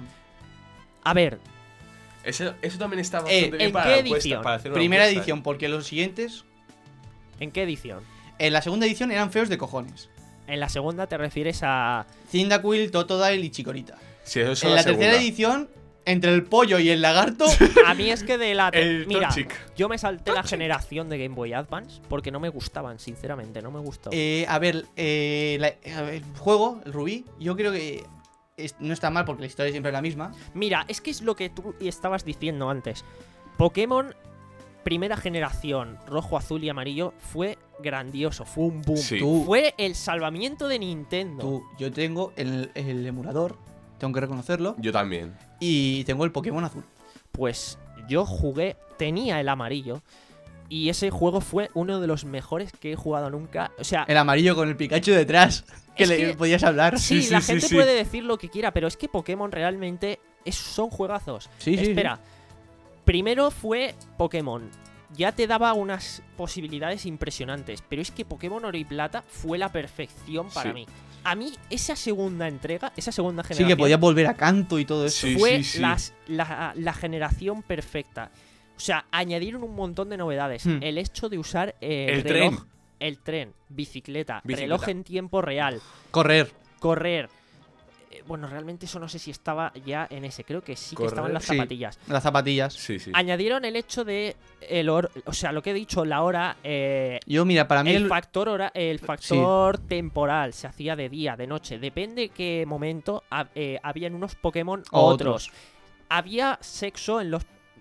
Speaker 1: A ver,
Speaker 3: Eso, eso también está
Speaker 2: Eh,
Speaker 3: bastante bien
Speaker 1: ¿en
Speaker 3: para
Speaker 1: qué
Speaker 3: la encuesta,
Speaker 1: edición?
Speaker 3: para hacer una
Speaker 2: Primera
Speaker 3: encuesta,
Speaker 2: edición, porque los siguientes.
Speaker 1: ¿en qué edición?
Speaker 2: En la segunda edición eran feos de cojones.
Speaker 1: En la segunda te refieres a...
Speaker 2: Cyndaquil, Totodile y Chikorita.
Speaker 3: ¿eh? Sí, eso es
Speaker 2: En la
Speaker 3: segunda.
Speaker 2: tercera edición, entre el pollo y el lagarto.
Speaker 1: A mí es que de la...
Speaker 3: El
Speaker 1: Mira,
Speaker 3: Torchic.
Speaker 1: yo me salté la generación de Game Boy Advance porque no me gustaban, sinceramente, no me gustó.
Speaker 2: eh, a ver, eh, la- a ver, el juego, el Rubí, yo creo que es- no está mal porque la historia siempre es la misma.
Speaker 1: Mira, es que es lo que tú estabas diciendo antes. Pokémon primera generación, rojo, azul y amarillo, fue grandioso, fue un boom.
Speaker 3: Sí.
Speaker 2: Tú,
Speaker 1: Fue el salvamiento de Nintendo.
Speaker 2: tú, yo tengo el, el emulador, tengo que reconocerlo,
Speaker 3: Yo también.
Speaker 2: y tengo el Pokémon azul.
Speaker 1: Pues yo jugué, tenía el amarillo y ese juego fue uno de los mejores que he jugado nunca. O sea,
Speaker 2: El amarillo con el Pikachu detrás, que
Speaker 1: Es
Speaker 2: le
Speaker 1: que-
Speaker 2: podías hablar.
Speaker 1: sí,
Speaker 3: sí,
Speaker 1: la
Speaker 3: sí,
Speaker 1: gente
Speaker 3: sí.
Speaker 1: puede decir lo que quiera, pero es que Pokémon realmente es- son juegazos.
Speaker 2: Sí, sí,
Speaker 1: Espera, primero fue Pokémon. Ya te daba unas posibilidades impresionantes, pero es que Pokémon Oro y Plata fue la perfección para
Speaker 3: Sí.
Speaker 1: mí. A mí, esa segunda entrega, esa segunda
Speaker 2: Sí,
Speaker 1: generación,
Speaker 2: que podías volver a Canto y todo eso.
Speaker 3: Sí,
Speaker 1: fue
Speaker 3: sí, sí.
Speaker 1: las- la, la generación perfecta. O sea, añadieron un montón de novedades.
Speaker 2: Hmm.
Speaker 1: El hecho de usar eh,
Speaker 3: El
Speaker 1: reloj,
Speaker 3: tren.
Speaker 1: el tren, bicicleta,
Speaker 3: Bicicleta.
Speaker 1: reloj en tiempo real,
Speaker 2: Correr.
Speaker 1: correr. Eh, Bueno, realmente eso no sé si estaba ya en ese. Creo que sí que
Speaker 3: Correr,
Speaker 1: estaban las
Speaker 2: sí.
Speaker 1: zapatillas.
Speaker 2: Las zapatillas.
Speaker 3: Sí, sí.
Speaker 1: Añadieron el hecho de el hor- o sea, lo que he dicho, la hora, eh,
Speaker 2: Yo, mira, para mí
Speaker 1: el
Speaker 2: el,
Speaker 1: factor hora, el factor temporal se hacía de día, de noche, depende qué momento ha- eh, habían unos Pokémon o
Speaker 2: Otros.
Speaker 1: otros. Había sexo en los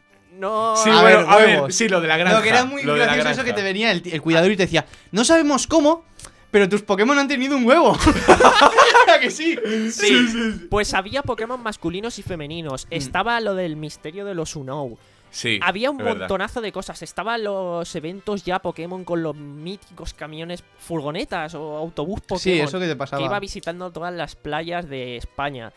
Speaker 1: no
Speaker 3: Sí,
Speaker 2: A
Speaker 3: bueno,
Speaker 2: ver,
Speaker 3: a ver,
Speaker 2: huevos.
Speaker 3: sí, lo de la granja.
Speaker 2: Lo que era muy
Speaker 3: lo de la
Speaker 2: gracioso eso
Speaker 3: granja.
Speaker 2: que te venía el, el cuidador y te decía, no sabemos cómo, pero tus Pokémon han tenido un huevo. ¿A que sí?
Speaker 1: Sí, pues había Pokémon masculinos y femeninos.
Speaker 2: Mm.
Speaker 1: Estaba lo del misterio de los Unou.
Speaker 3: Sí.
Speaker 1: Había un
Speaker 3: es verdad.
Speaker 1: montonazo de cosas. Estaban los eventos ya Pokémon con los míticos camiones, furgonetas o autobús Pokémon.
Speaker 2: Sí, eso que te
Speaker 1: que
Speaker 2: pasaba.
Speaker 1: iba visitando todas las playas de España.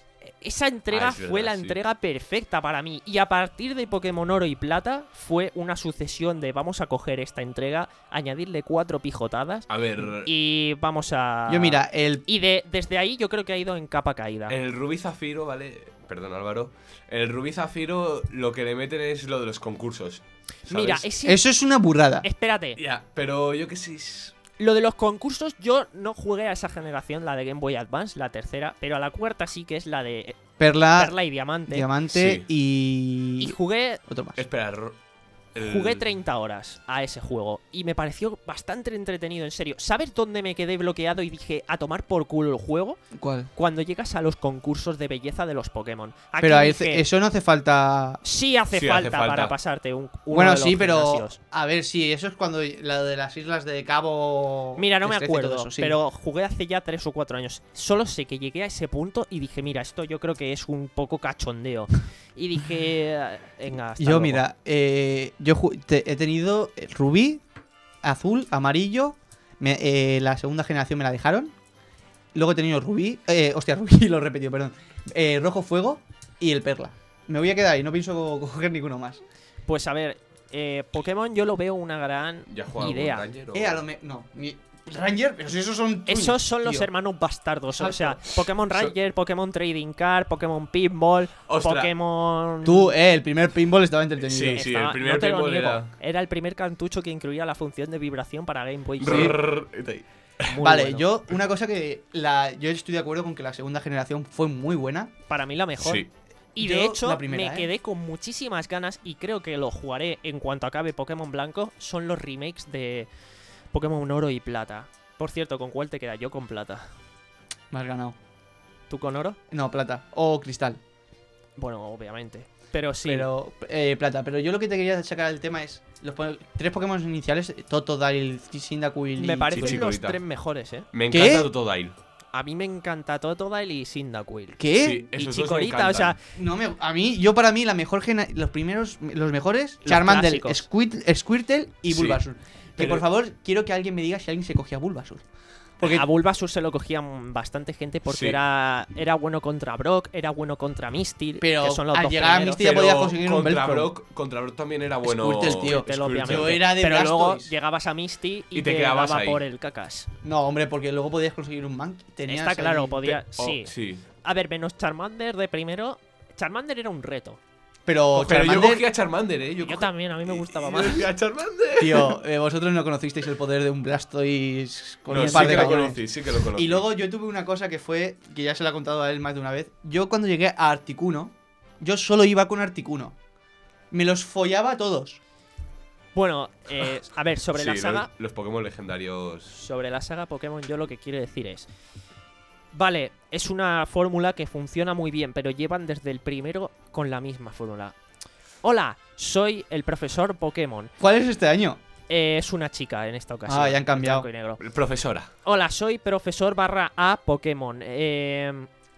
Speaker 1: Esa entrega
Speaker 3: Ah, es
Speaker 1: fue
Speaker 3: verdad,
Speaker 1: la
Speaker 3: sí.
Speaker 1: entrega perfecta para mí. Y a partir de Pokémon Oro y Plata fue una sucesión de vamos a coger esta entrega, añadirle cuatro pijotadas
Speaker 3: A ver,
Speaker 1: y vamos a...
Speaker 2: Yo, mira, el.
Speaker 1: Y de, desde ahí yo creo que ha ido en capa caída.
Speaker 3: en el Rubí Zafiro, ¿vale? Perdón, Álvaro. En el Rubí Zafiro lo que le meten es lo de los concursos. ¿sabes?
Speaker 1: Mira, ese...
Speaker 2: Eso es una burrada.
Speaker 1: Espérate.
Speaker 3: Ya, pero yo que sí.
Speaker 1: Lo de los concursos, yo no jugué a esa generación, la de Game Boy Advance, la tercera, pero a la cuarta sí que es la de
Speaker 2: Perla,
Speaker 1: Perla y Diamante.
Speaker 2: Diamante
Speaker 3: Sí.
Speaker 2: y.
Speaker 1: Y jugué
Speaker 2: Otro más.
Speaker 3: Espera, ro- el-
Speaker 1: Jugué treinta horas a ese juego y me pareció bastante entretenido, en serio. ¿Sabes dónde me quedé bloqueado y dije a tomar por culo el juego?
Speaker 2: ¿Cuál?
Speaker 1: Cuando llegas a los concursos de belleza de los Pokémon. Aquí
Speaker 2: Pero ahí
Speaker 1: dije,
Speaker 2: eso no hace falta.
Speaker 1: sí hace,
Speaker 3: Sí,
Speaker 1: falta
Speaker 3: hace falta.
Speaker 1: para pasarte un uno
Speaker 2: Bueno,
Speaker 1: de los
Speaker 2: sí, pero.
Speaker 1: gimnasios.
Speaker 2: A ver, sí, eso es cuando. La de las islas de Cabo.
Speaker 1: Mira, no me
Speaker 2: Estrella y todo
Speaker 1: acuerdo,
Speaker 2: eso, sí.
Speaker 1: pero jugué hace ya tres o cuatro años. Solo sé que llegué a ese punto y dije, mira, esto yo creo que es un poco cachondeo. Y dije, venga, hasta
Speaker 2: Yo,
Speaker 1: luego.
Speaker 2: mira, eh, yo ju- te- he tenido rubí, azul, amarillo. me- eh, la segunda generación me la dejaron. Luego he tenido rubí. Eh, hostia, rubí, lo he repetido, perdón. Eh, rojo fuego y el perla. Me voy a quedar ahí, no pienso co- coger ninguno más.
Speaker 1: Pues a ver, eh, Pokémon yo lo veo una gran
Speaker 3: ¿Ya jugado
Speaker 1: idea.
Speaker 3: con Ranger o-
Speaker 2: Eh, a lo me- no, mi- Ranger, pero si esos son.
Speaker 1: Esos son los
Speaker 2: tío.
Speaker 1: hermanos bastardos. O sea,
Speaker 2: Exacto.
Speaker 1: Pokémon Ranger, Pokémon Trading Card, Pokémon Pinball,
Speaker 3: Ostras.
Speaker 1: Pokémon.
Speaker 2: Tú, eh, el primer pinball estaba entretenido.
Speaker 3: Sí, sí.
Speaker 1: Estaba-
Speaker 3: el primer
Speaker 1: no te lo
Speaker 3: pinball
Speaker 1: niego.
Speaker 3: era-
Speaker 1: Era el primer cartucho que incluía la función de vibración para Game Boy.
Speaker 3: Brrr,
Speaker 1: Muy
Speaker 2: Vale,
Speaker 1: bueno.
Speaker 2: yo, una cosa que. La, yo estoy de acuerdo con que la segunda generación fue muy buena.
Speaker 1: Para mí la mejor.
Speaker 3: Sí.
Speaker 1: Y
Speaker 2: Yo,
Speaker 1: de hecho,
Speaker 2: la primera,
Speaker 1: me
Speaker 2: ¿eh?
Speaker 1: quedé con muchísimas ganas y creo que lo jugaré en cuanto acabe Pokémon Blanco. Son los remakes de Pokémon Oro y Plata. Por cierto, ¿con cuál te queda? Yo con Plata.
Speaker 2: Me has ganado.
Speaker 1: ¿Tú con Oro?
Speaker 2: No, plata. O cristal.
Speaker 1: Bueno, obviamente. Pero sí.
Speaker 2: Pero, eh, Plata, pero yo lo que te quería sacar del tema es los po- tres Pokémon iniciales, Totodile, Cyndaquil y...
Speaker 1: me parecen
Speaker 3: Sí,
Speaker 1: los
Speaker 3: Chikorita.
Speaker 1: tres mejores, ¿eh?
Speaker 3: Me
Speaker 2: ¿Qué?
Speaker 3: encanta Totodile.
Speaker 1: A mí me encanta Totodile y Cyndaquil.
Speaker 2: ¿Qué?
Speaker 3: Sí,
Speaker 1: Y
Speaker 3: esos dos me
Speaker 1: Chikorita, o sea,
Speaker 3: encantan.
Speaker 2: No me, a mí, yo para mí, la mejor gena- los primeros, los mejores, Charmander,
Speaker 1: clásicos.
Speaker 2: Squid- Squirtle y
Speaker 3: Sí,
Speaker 2: Bulbasaur. Que
Speaker 3: pero-
Speaker 2: por favor, quiero que alguien me diga si alguien se cogía Bulbasaur. Porque
Speaker 1: a Bulbasaur se lo cogían bastante gente porque
Speaker 3: Sí.
Speaker 1: era, era bueno contra Brock, era bueno contra Misty,
Speaker 2: Pero
Speaker 1: que son los
Speaker 2: al
Speaker 1: dos
Speaker 2: llegar a
Speaker 1: primeros.
Speaker 2: Misty ya
Speaker 3: Pero
Speaker 2: podías conseguir un
Speaker 3: contra
Speaker 2: Bellsprout.
Speaker 3: Brock, contra Brock también era bueno.
Speaker 2: Squirtle, tío.
Speaker 1: Squirtle,
Speaker 3: Squirtle.
Speaker 1: obviamente.
Speaker 2: Yo era de
Speaker 1: Pero luego
Speaker 2: Blastoise.
Speaker 1: llegabas a Misty y,
Speaker 3: Y te
Speaker 1: te
Speaker 3: quedabas
Speaker 1: daba
Speaker 3: ahí.
Speaker 1: por el cacas.
Speaker 2: No, hombre, porque luego podías conseguir un Monkey. Tenías
Speaker 1: Está claro,
Speaker 2: ahí-
Speaker 1: podía.
Speaker 3: Oh,
Speaker 1: sí.
Speaker 3: sí.
Speaker 1: A ver, menos Charmander de primero. Charmander era un reto.
Speaker 2: Pero,
Speaker 3: Pero yo
Speaker 2: Charmander,
Speaker 3: cogí a Charmander, ¿eh?
Speaker 1: Yo
Speaker 3: cogí-
Speaker 1: también, a mí me gustaba
Speaker 3: y-
Speaker 1: más.
Speaker 3: Yo cogí a Charmander.
Speaker 2: tío, eh, vosotros no conocisteis el poder de un Blastoise con
Speaker 3: No,
Speaker 2: un
Speaker 3: sí
Speaker 2: par de
Speaker 3: que lo
Speaker 2: cañones.
Speaker 3: conocí, sí que lo conocí.
Speaker 2: Y luego yo tuve una cosa que fue, que ya se la he contado a él más de una vez. Yo cuando llegué a Articuno, yo solo iba con Articuno. Me los follaba a todos.
Speaker 1: Bueno, eh, a ver, sobre
Speaker 3: Sí,
Speaker 1: la
Speaker 3: los-
Speaker 1: saga.
Speaker 3: Los, Pokémon legendarios.
Speaker 1: Sobre la saga Pokémon, yo lo que quiero decir es. Vale, es una fórmula que funciona muy bien, pero llevan desde el primero con la misma fórmula. Hola, soy el profesor Pokémon.
Speaker 2: ¿Cuál es este año?
Speaker 1: Eh, es una chica en esta ocasión.
Speaker 2: Ah, ya han cambiado.
Speaker 1: blanco y negro.
Speaker 3: Profesora.
Speaker 1: Hola, soy profesor barra A Pokémon. Eh,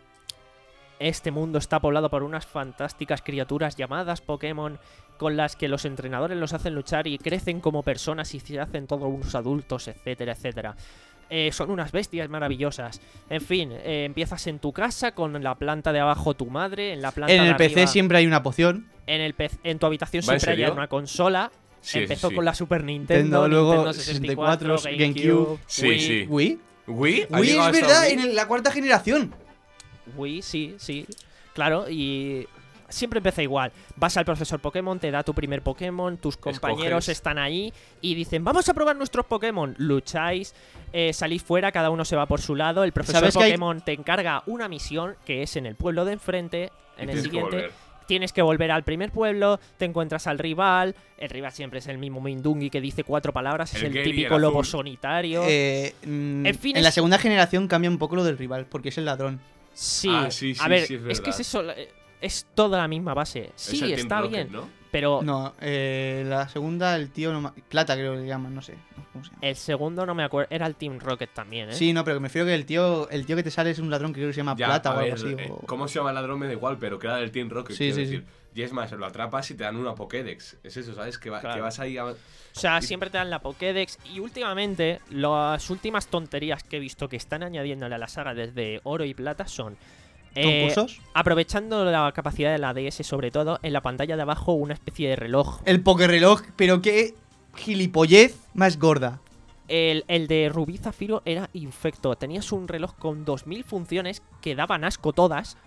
Speaker 1: este mundo está poblado por unas fantásticas criaturas llamadas Pokémon, con las que los entrenadores los hacen luchar y crecen como personas y se hacen todos unos adultos, etcétera, etcétera. Eh, son unas bestias maravillosas. En fin, eh, empiezas en tu casa con la planta de abajo tu madre, en la planta
Speaker 2: En
Speaker 1: de
Speaker 2: el P C
Speaker 1: arriba-
Speaker 2: siempre hay una poción.
Speaker 1: en el P C en tu habitación
Speaker 3: ¿Va en
Speaker 1: siempre hay
Speaker 3: serio?
Speaker 1: una consola.
Speaker 3: Sí,
Speaker 1: Empezó
Speaker 3: sí.
Speaker 1: con la Super Nintendo,
Speaker 2: Nintendo, luego
Speaker 1: Nintendo
Speaker 2: sesenta y cuatro,
Speaker 1: sesenta y cuatro,
Speaker 2: GameCube.
Speaker 1: GameCube,
Speaker 3: Sí,
Speaker 1: Wii.
Speaker 3: sí.
Speaker 2: ¿Wii?
Speaker 3: ¿Wii? ¿Ha
Speaker 2: Wii
Speaker 3: llegado
Speaker 2: es
Speaker 3: hasta
Speaker 2: verdad,
Speaker 3: Wii?
Speaker 2: en el- la cuarta generación.
Speaker 1: Wii, sí, sí. Claro, y siempre empieza igual. Vas al profesor Pokémon, te da tu primer Pokémon, tus compañeros
Speaker 3: Escoges.
Speaker 1: están ahí y dicen, vamos a probar nuestros Pokémon. Lucháis, eh, salís fuera, cada uno se va por su lado. El profesor
Speaker 2: ¿Sabes que hay-
Speaker 1: Pokémon te encarga una misión que es en el pueblo de enfrente,
Speaker 3: Y
Speaker 1: en el
Speaker 3: tienes que
Speaker 1: siguiente.
Speaker 3: volver.
Speaker 1: Tienes que volver al primer pueblo, te encuentras al rival. El rival siempre es el mismo Mindungi que dice cuatro palabras, es
Speaker 3: El
Speaker 1: el,
Speaker 3: Gary,
Speaker 1: típico
Speaker 3: el
Speaker 1: lobo
Speaker 3: azul.
Speaker 1: solitario.
Speaker 2: Eh, mm,
Speaker 1: En fin,
Speaker 2: en la
Speaker 1: es-
Speaker 2: segunda generación cambia un poco lo del rival, porque es el ladrón.
Speaker 1: Sí,
Speaker 3: Ah, sí,
Speaker 1: a
Speaker 3: sí,
Speaker 1: ver,
Speaker 3: sí, es
Speaker 1: es, que es
Speaker 3: verdad.
Speaker 1: eso, eh, es toda la misma base.
Speaker 3: Es
Speaker 1: Sí,
Speaker 3: el Team
Speaker 1: está
Speaker 3: Rocket,
Speaker 1: bien,
Speaker 3: ¿no?
Speaker 1: pero
Speaker 2: No, eh, la segunda, el tío, no ma- Plata creo que le llaman, no sé. ¿Cómo se llama?
Speaker 1: el segundo no me acuerdo, era el Team Rocket también, ¿eh?
Speaker 2: Sí, no, pero que me refiero que el tío, el tío que te sale es un ladrón que creo que se llama
Speaker 3: Ya,
Speaker 2: Plata
Speaker 3: a
Speaker 2: o algo
Speaker 3: ver,
Speaker 2: así.
Speaker 3: eh,
Speaker 2: o-
Speaker 3: ¿cómo se llama el ladrón? Me da igual, pero que era del Team Rocket.
Speaker 2: Sí,
Speaker 3: quiero
Speaker 2: sí,
Speaker 3: decir. Y es más, lo atrapas y te dan una Pokédex. Es eso, ¿sabes? Que, va-
Speaker 1: Claro.
Speaker 3: que vas ahí a...
Speaker 1: O sea, siempre te dan la Pokédex y últimamente las últimas tonterías que he visto que están añadiéndole a la saga desde Oro y Plata son... eh,
Speaker 2: ¿Concursos?
Speaker 1: aprovechando la capacidad de la D S sobre todo, en la pantalla de abajo una especie de reloj.
Speaker 2: El Pokéreloj, pero qué gilipollez más gorda.
Speaker 1: El, el de Rubí Zafiro era infecto. Tenías un reloj con dos mil funciones que daban asco todas.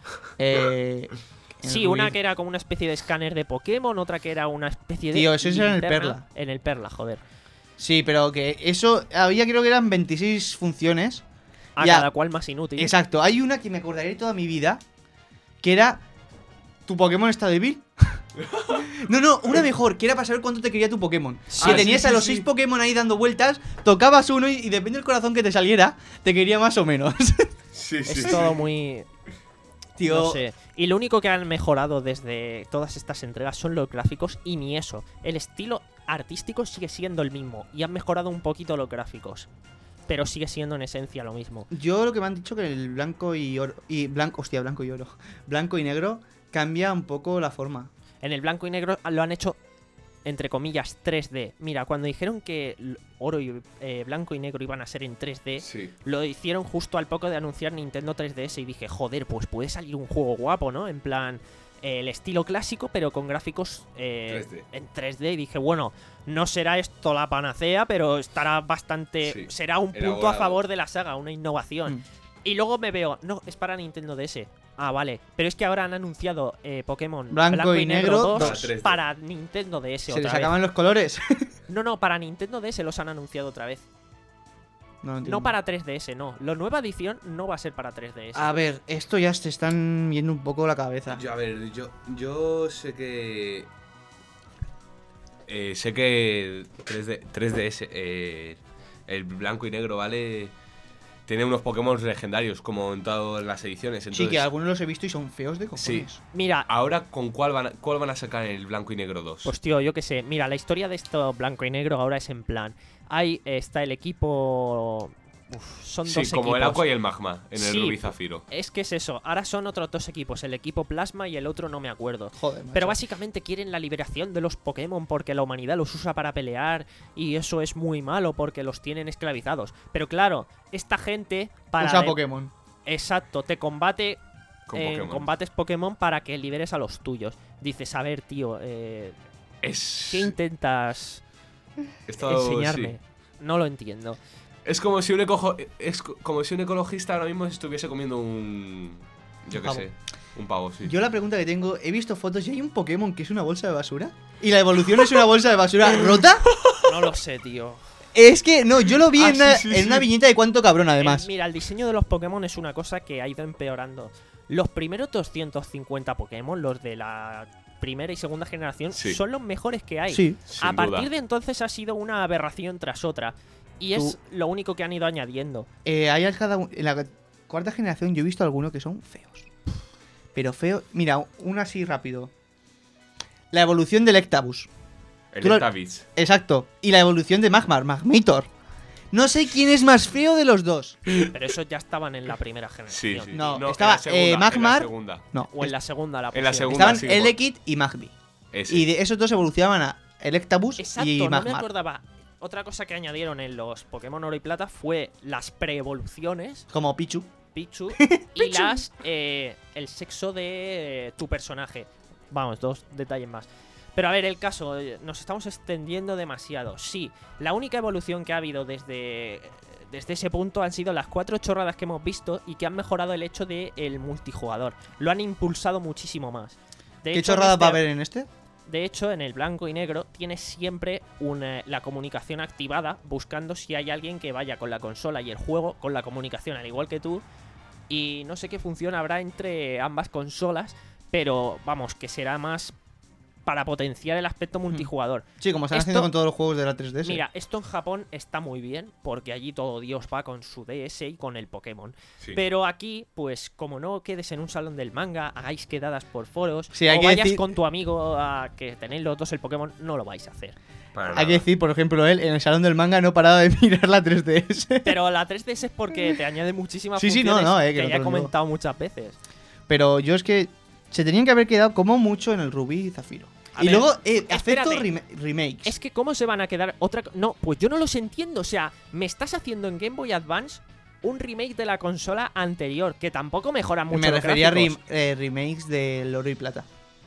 Speaker 2: Eh, el
Speaker 1: Sí, una
Speaker 2: Rubí-
Speaker 1: que era como una especie de escáner de Pokémon, otra que era una especie de.
Speaker 2: Tío, eso era en el
Speaker 1: linterna.
Speaker 2: Perla.
Speaker 1: En el Perla, joder.
Speaker 2: Sí, pero que eso, había creo que eran veintiséis funciones.
Speaker 1: A
Speaker 2: Ya.
Speaker 1: cada cual más inútil.
Speaker 2: Exacto, hay una que me acordaré toda mi vida, que era, ¿tu Pokémon está débil? No, no, una mejor, que era para saber cuánto te quería tu Pokémon.
Speaker 1: Sí.
Speaker 2: que
Speaker 3: Ah,
Speaker 2: tenías
Speaker 3: sí,
Speaker 2: a
Speaker 3: sí,
Speaker 2: los
Speaker 3: sí.
Speaker 2: seis Pokémon ahí dando vueltas, tocabas uno y, y depende del corazón que te saliera, te quería más o menos.
Speaker 3: Sí, sí,
Speaker 1: Es
Speaker 3: sí.
Speaker 1: todo muy.
Speaker 2: Tío,
Speaker 1: No sé. Y lo único que han mejorado desde todas estas entregas son los gráficos y ni eso. El estilo artístico sigue siendo el mismo y han mejorado un poquito los gráficos. Pero sigue siendo en esencia lo mismo.
Speaker 2: yo lo que me han dicho que el blanco y oro, y blanco, hostia, blanco y oro, blanco y negro cambia un poco la forma.
Speaker 1: En el blanco y negro lo han hecho, entre comillas, tres D. Mira, cuando dijeron que l- oro y eh, blanco y negro iban a ser en tres D,
Speaker 3: Sí.
Speaker 1: lo hicieron justo al poco de anunciar Nintendo tres D S y dije, joder, pues puede salir un juego guapo, ¿no? En plan, eh, el estilo clásico, pero con gráficos eh,
Speaker 3: tres D.
Speaker 1: en tres D. Y dije, bueno, no será esto la panacea, pero estará bastante...
Speaker 3: Sí,
Speaker 1: será un punto a
Speaker 3: elaborado.
Speaker 1: favor de la saga, una innovación.
Speaker 2: Mm.
Speaker 1: Y luego me veo, no, es para Nintendo D S. Ah, vale. Pero es que ahora han anunciado eh, Pokémon
Speaker 2: Blanco y Negro
Speaker 1: dos
Speaker 3: dos. Para
Speaker 1: para Nintendo D S
Speaker 2: Se
Speaker 1: otra
Speaker 2: les
Speaker 1: vez.
Speaker 2: acaban los colores.
Speaker 1: No, no, para Nintendo D S los han anunciado otra vez.
Speaker 2: No, lo entiendo.
Speaker 1: No para tres D S, no. La nueva edición no va a ser para tres D S.
Speaker 2: A ver, esto ya te están viendo un poco la cabeza.
Speaker 3: Yo, a ver, yo, yo sé que... eh, sé que tres D, tres D S, eh, el blanco y negro, ¿vale? tiene unos Pokémon legendarios, como en todas las ediciones. Entonces,
Speaker 2: Sí, que algunos los he visto y son feos de cojones.
Speaker 3: Sí.
Speaker 1: Mira,
Speaker 3: Ahora, ¿con cuál van a, cuál van a sacar en el Blanco y Negro dos?
Speaker 1: pues tío, yo qué sé. Mira, la historia de esto blanco y negro ahora es en plan. Ahí está el equipo. Uf, son
Speaker 3: sí,
Speaker 1: dos
Speaker 3: como
Speaker 1: equipos.
Speaker 3: el Aqua y el Magma, en el
Speaker 1: Sí.
Speaker 3: Rubí Zafiro.
Speaker 1: Es que es eso. Ahora son otros dos equipos. El equipo Plasma y el otro no me acuerdo.
Speaker 2: Joder, macho.
Speaker 1: Pero básicamente quieren la liberación de los Pokémon porque la humanidad los usa para pelear y eso es muy malo porque los tienen esclavizados. Pero claro, esta gente para
Speaker 2: Usa
Speaker 1: de-
Speaker 2: Pokémon.
Speaker 1: Exacto, te combate
Speaker 3: Con
Speaker 1: en
Speaker 3: Pokémon.
Speaker 1: combates Pokémon para que liberes a los tuyos. Dices, a ver, tío, eh,
Speaker 3: Es.
Speaker 1: ¿qué intentas
Speaker 3: esto,
Speaker 1: enseñarme?
Speaker 3: sí.
Speaker 1: No lo entiendo.
Speaker 3: Es como si un ecojo, es co- como si un ecologista ahora mismo estuviese comiendo un. Yo
Speaker 2: Un
Speaker 3: qué
Speaker 2: pavo.
Speaker 3: sé. Un pavo, sí.
Speaker 2: Yo la pregunta que tengo, he visto fotos y hay un Pokémon que es una bolsa de basura. ¿Y la evolución es una bolsa de basura rota?
Speaker 1: No lo sé, tío.
Speaker 2: Es que, no, yo lo vi
Speaker 3: Ah,
Speaker 2: en, una,
Speaker 3: sí, sí,
Speaker 2: en una
Speaker 3: sí.
Speaker 2: viñeta de Cuánto Cabrón, además.
Speaker 1: Eh, mira, el diseño de los Pokémon es una cosa que ha ido empeorando. Los primeros doscientos cincuenta Pokémon, los de la primera y segunda generación,
Speaker 3: Sí.
Speaker 1: son los mejores que hay.
Speaker 2: Sí.
Speaker 3: Sin
Speaker 1: A partir
Speaker 3: duda.
Speaker 1: de entonces ha sido una aberración tras otra. Y
Speaker 2: Tú-
Speaker 1: es lo único que han ido añadiendo.
Speaker 2: Eh, hay cada un- en la cuarta generación yo he visto algunos que son feos. Pero feo. Mira, uno así rápido. La evolución del Electabuzz.
Speaker 3: El
Speaker 2: tú lo-
Speaker 3: Etabis.
Speaker 2: Exacto. Y la evolución de Magmar, Magmator. No sé quién es más feo de los dos.
Speaker 1: Pero esos ya estaban en la primera
Speaker 3: Sí,
Speaker 1: generación.
Speaker 3: sí.
Speaker 2: No,
Speaker 3: en
Speaker 2: estaba,
Speaker 3: la segunda,
Speaker 2: eh,
Speaker 3: en la
Speaker 2: Magmar-
Speaker 3: segunda.
Speaker 2: No.
Speaker 1: O en la segunda la
Speaker 3: En la
Speaker 1: pusieron.
Speaker 3: segunda.
Speaker 2: Estaban
Speaker 3: sí, por-
Speaker 2: Elekid y Magby.
Speaker 3: Ese.
Speaker 2: Y de esos dos evolucionaban a Electabuzz
Speaker 1: Exacto,
Speaker 2: y
Speaker 1: no me
Speaker 2: Magmar.
Speaker 1: acordaba. Otra cosa que añadieron en los Pokémon Oro y Plata fue las pre-evoluciones,
Speaker 2: Como Pichu.
Speaker 1: Pichu, y las eh, el sexo de eh, tu personaje. Vamos, dos detalles más. Pero a ver, el caso, eh, nos estamos extendiendo demasiado. Sí, la única evolución que ha habido desde, desde ese punto han sido las cuatro chorradas que hemos visto y que han mejorado el hecho del multijugador. Lo han impulsado muchísimo más. De
Speaker 2: ¿Qué
Speaker 1: hecho, en
Speaker 2: chorrada
Speaker 1: este-
Speaker 2: va a haber en este?
Speaker 1: De hecho, en el blanco y negro tienes siempre una- la comunicación activada, buscando si hay alguien que vaya con la consola y el juego con la comunicación, al igual que tú. Y no sé qué función habrá entre ambas consolas, pero vamos, que será más para potenciar el aspecto multijugador.
Speaker 2: Sí, como están
Speaker 1: Esto-
Speaker 2: haciendo con todos los juegos de la tres D S.
Speaker 1: Mira, esto en Japón está muy bien, porque allí todo Dios va con su D S y con el Pokémon.
Speaker 3: Sí.
Speaker 1: Pero aquí, pues como no quedes en un salón del manga, hagáis quedadas por foros,
Speaker 2: Sí, hay
Speaker 1: o
Speaker 2: que
Speaker 1: vayas
Speaker 2: decir-
Speaker 1: con tu amigo a que tenéis los dos el Pokémon, no lo vais a hacer.
Speaker 3: Para
Speaker 2: Hay
Speaker 3: nada.
Speaker 2: que decir, por ejemplo, él en el salón del manga no paraba de mirar la tres D S.
Speaker 1: Pero la tres D S es porque te añade muchísimas
Speaker 2: Sí, sí, no,
Speaker 1: funciones
Speaker 2: no, eh, que
Speaker 1: que
Speaker 2: no
Speaker 1: ya
Speaker 2: te
Speaker 1: he
Speaker 2: lo niego.
Speaker 1: comentado muchas veces.
Speaker 2: Pero yo es que se tenían que haber quedado como mucho en el Rubí y Zafiro.
Speaker 1: A
Speaker 2: y
Speaker 1: ver,
Speaker 2: luego, eh, acepto
Speaker 1: espérate.
Speaker 2: rem- remakes.
Speaker 1: Es que cómo se van a quedar otra... co- No, pues yo no los entiendo. O sea, me estás haciendo en Game Boy Advance un remake de la consola anterior, que tampoco mejora mucho
Speaker 2: Me
Speaker 1: los
Speaker 2: refería a
Speaker 1: gráficos.
Speaker 2: rem- eh, remakes del oro y plata.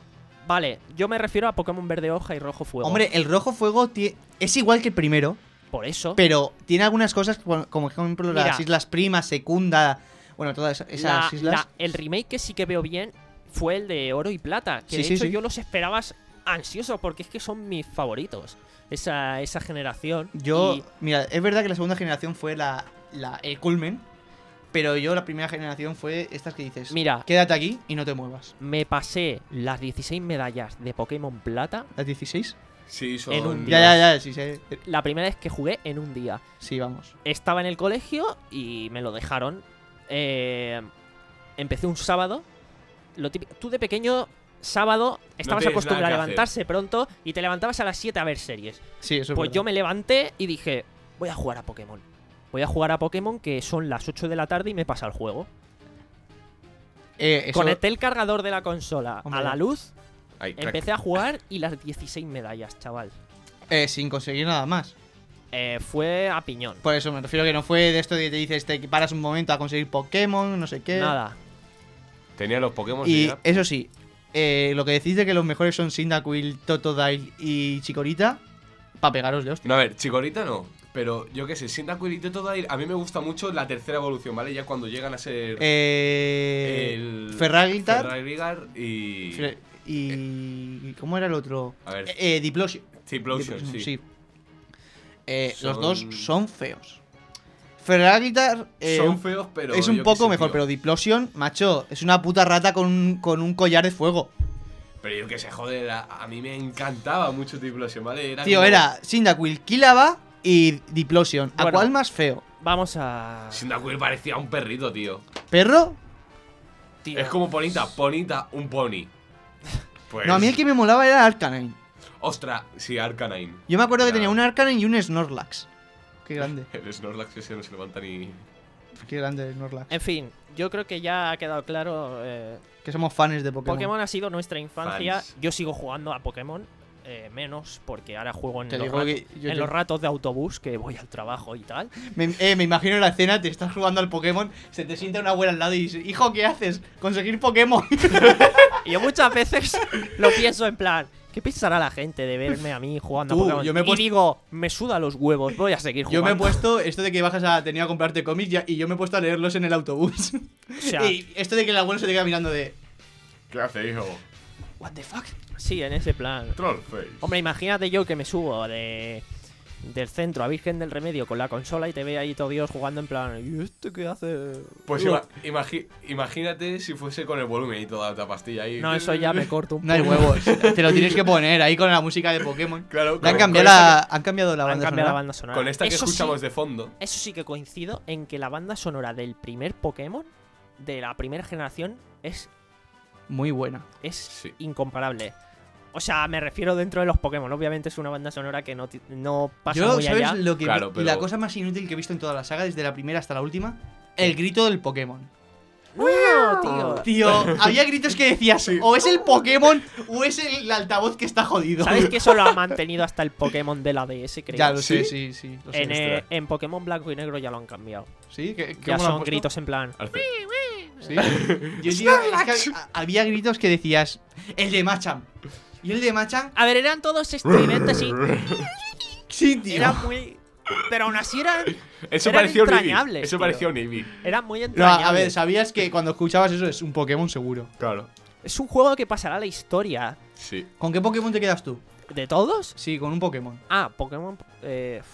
Speaker 1: Vale, yo me refiero a Pokémon Verde Hoja y Rojo Fuego.
Speaker 2: Hombre, el rojo fuego tie- es igual que el primero,
Speaker 1: por eso...
Speaker 2: pero tiene algunas cosas como, como por ejemplo las
Speaker 1: Mira.
Speaker 2: islas primas, secunda, bueno, todas esas
Speaker 1: la-
Speaker 2: islas.
Speaker 1: la- el remake que sí que veo bien fue el de Oro y Plata, que
Speaker 2: Sí,
Speaker 1: de
Speaker 2: sí,
Speaker 1: hecho
Speaker 2: sí.
Speaker 1: yo los esperabas ansioso porque es que son mis favoritos. Esa, esa generación.
Speaker 2: Yo,
Speaker 1: Y
Speaker 2: mira, es verdad que la segunda generación fue la, la el culmen, pero yo la primera generación fue estas que dices,
Speaker 1: mira,
Speaker 2: quédate aquí y no te muevas.
Speaker 1: me pasé las dieciséis medallas de Pokémon Plata
Speaker 2: ¿Las dieciséis?
Speaker 3: Sí, son.
Speaker 1: en un
Speaker 2: Ya, ya, ya, sí, sí,
Speaker 1: la primera vez que jugué en un día.
Speaker 2: sí, vamos.
Speaker 1: Estaba en el colegio y me lo dejaron. Eh, empecé un sábado. Lo típico- tú de pequeño, sábado, estabas
Speaker 3: tienes
Speaker 1: acostumbrado a
Speaker 3: nada que
Speaker 1: levantarse pronto y te levantabas a las siete a ver series.
Speaker 2: Sí, eso es
Speaker 1: Pues
Speaker 2: verdad.
Speaker 1: yo me levanté y dije, voy a jugar a Pokémon. Voy a jugar a Pokémon, que son las ocho de la tarde y me pasa el juego.
Speaker 2: Eh, eso-
Speaker 1: Conecté el cargador de la consola
Speaker 2: Hombre.
Speaker 1: a la luz,
Speaker 3: Ahí, crack.
Speaker 1: empecé a jugar y las dieciséis medallas, chaval.
Speaker 2: eh, sin conseguir nada más.
Speaker 1: Eh, fue a piñón.
Speaker 2: Por eso me refiero que no fue de esto de que te dices, te paras un momento a conseguir Pokémon, no sé qué.
Speaker 1: Nada.
Speaker 3: Tenía los Pokémon
Speaker 2: Y
Speaker 3: ya.
Speaker 2: eso sí, eh, lo que decís de que los mejores son Cyndaquil, Totodile y Chikorita, para pegaros de hostia.
Speaker 3: No, a ver, Chikorita no. Pero yo qué sé, Cyndaquil y Totodile, a mí me gusta mucho la tercera evolución, ¿vale? Ya cuando llegan a ser.
Speaker 2: Eh,
Speaker 3: el.
Speaker 2: Ferraglitar
Speaker 3: Ferraglitar y.
Speaker 2: Fre- y... ¿Cómo era el otro?
Speaker 3: A ver,
Speaker 2: Eh, eh, Diplosion.
Speaker 3: Diplosion,
Speaker 2: Diplosion,
Speaker 3: sí.
Speaker 2: Eh, Los
Speaker 3: Son-
Speaker 2: dos son feos. Ferraglitar eh,
Speaker 3: Son feos, pero.
Speaker 2: es un
Speaker 3: yo qué
Speaker 2: poco
Speaker 3: sé,
Speaker 2: mejor,
Speaker 3: tío.
Speaker 2: pero Diplosion, macho, es una puta rata con un, con un collar de fuego.
Speaker 3: Pero yo que sé, joder, a, a mí me encantaba mucho Diplosion, ¿vale? Era
Speaker 2: Tío,
Speaker 3: como-
Speaker 2: era Cyndaquil, Kilava y Diplosion. ¿A
Speaker 1: Bueno.
Speaker 2: cuál más feo?
Speaker 1: Vamos a...
Speaker 3: Cyndaquil parecía un perrito, tío.
Speaker 2: ¿Perro?
Speaker 1: Tío.
Speaker 3: Es como Ponita, Ponita, un pony. Pues...
Speaker 2: No, a mí el que me molaba era Arcanine.
Speaker 3: Ostras, sí, Arcanine.
Speaker 2: Yo me acuerdo que
Speaker 3: Ya.
Speaker 2: tenía un Arcanine y un Snorlax. Qué grande,
Speaker 3: El Snorlax ese no se levanta ni...
Speaker 2: qué grande el Snorlax.
Speaker 1: En fin, yo creo que ya ha quedado claro. eh,
Speaker 2: Que somos fans de Pokémon.
Speaker 1: Pokémon ha sido nuestra infancia.
Speaker 3: Fans.
Speaker 1: Yo sigo jugando a Pokémon. eh, menos porque ahora juego en,
Speaker 2: Te
Speaker 1: los,
Speaker 2: digo
Speaker 1: rato-
Speaker 2: que yo
Speaker 1: en
Speaker 2: te-
Speaker 1: los ratos de autobús que voy al trabajo y tal.
Speaker 2: Me, eh, me imagino la escena, te estás jugando al Pokémon, se te sienta una abuela al lado y dice, hijo, ¿qué haces? Conseguir Pokémon.
Speaker 1: Y yo muchas veces lo pienso en plan, ¿qué pensará la gente de verme a mí jugando
Speaker 2: Tú,
Speaker 1: a Pokémon?
Speaker 2: yo me he
Speaker 1: y
Speaker 2: puesto-
Speaker 1: digo, me suda los huevos, voy a seguir
Speaker 2: Yo
Speaker 1: jugando.
Speaker 2: me he puesto, esto de que bajas a tenía a comprarte cómics ya- y yo me he puesto a leerlos en el autobús.
Speaker 1: O sea,
Speaker 2: Y esto de que el abuelo se te queda mirando de,
Speaker 3: ¿Qué hace, hijo?
Speaker 2: what the fuck.
Speaker 1: sí, en ese plan.
Speaker 3: Trollface.
Speaker 1: Hombre, imagínate yo que me subo de del centro a Virgen del Remedio con la consola y te ve ahí todo Dios jugando en plan, ¿y este qué hace?
Speaker 3: Pues
Speaker 1: Uy.
Speaker 3: ima- imagi- imagínate si fuese con el volumen y toda la pastilla ahí.
Speaker 1: No, eso ya me corto un
Speaker 2: No hay
Speaker 1: poco.
Speaker 2: huevos, te lo tienes que poner ahí con la música de Pokémon.
Speaker 3: Claro,
Speaker 2: Le han
Speaker 3: con-
Speaker 2: cambiado,
Speaker 3: con
Speaker 2: la,
Speaker 3: esta
Speaker 2: han cambiado la
Speaker 1: Han
Speaker 2: banda
Speaker 1: cambiado la
Speaker 2: sonora.
Speaker 1: banda
Speaker 3: que-
Speaker 1: sonora.
Speaker 3: Con esta que
Speaker 1: Eso
Speaker 3: escuchamos
Speaker 1: sí,
Speaker 3: de fondo.
Speaker 1: Eso sí que coincido en que la banda sonora del primer Pokémon, de la primera generación, es,
Speaker 2: Muy buena.
Speaker 1: es
Speaker 3: Sí.
Speaker 1: incomparable. O sea, me refiero dentro de los Pokémon. Obviamente es una banda sonora que no, ti- no pasa
Speaker 2: Yo,
Speaker 1: muy
Speaker 2: ¿sabes
Speaker 1: allá.
Speaker 2: lo que
Speaker 3: Claro,
Speaker 2: vi-
Speaker 3: pero-
Speaker 2: la cosa más inútil que he visto en toda la saga, desde la primera hasta la última? El grito del Pokémon.
Speaker 1: No, tío.
Speaker 2: Tío, había gritos que decías, o es el Pokémon o es el altavoz que está jodido.
Speaker 1: ¿Sabes que eso lo han mantenido hasta el Pokémon de la D S, creo?
Speaker 2: Ya lo sé,
Speaker 3: ¿Sí?
Speaker 2: sí, sí. Lo sé.
Speaker 1: En, eh,
Speaker 3: Ostras.
Speaker 1: en Pokémon Blanco y Negro ya lo han cambiado.
Speaker 2: ¿Sí? ¿Qué-
Speaker 1: Ya
Speaker 2: cómo lo han
Speaker 1: son
Speaker 2: puesto?
Speaker 1: gritos en plan.
Speaker 3: Al fin.
Speaker 2: ¿Sí? Yo digo, es que hab- había gritos que decías, el de Machamp. Y el de Machamp,
Speaker 1: A ver, eran todos estridentes y.
Speaker 2: sí, tío.
Speaker 1: Eran muy. Pero aún así eran.
Speaker 3: Eso
Speaker 1: Eran
Speaker 3: parecía un Eevee.
Speaker 1: entrañables,
Speaker 3: Eso
Speaker 1: tío.
Speaker 3: parecía un Eevee.
Speaker 1: Eran muy
Speaker 2: No,
Speaker 1: entrañables.
Speaker 2: a ver, sabías que cuando escuchabas eso es un Pokémon seguro.
Speaker 3: Claro.
Speaker 1: Es un juego que pasará a la historia.
Speaker 3: Sí.
Speaker 2: ¿Con qué Pokémon te quedas tú?
Speaker 1: ¿De todos?
Speaker 2: Sí, con un Pokémon.
Speaker 1: Ah, Pokémon. Eh.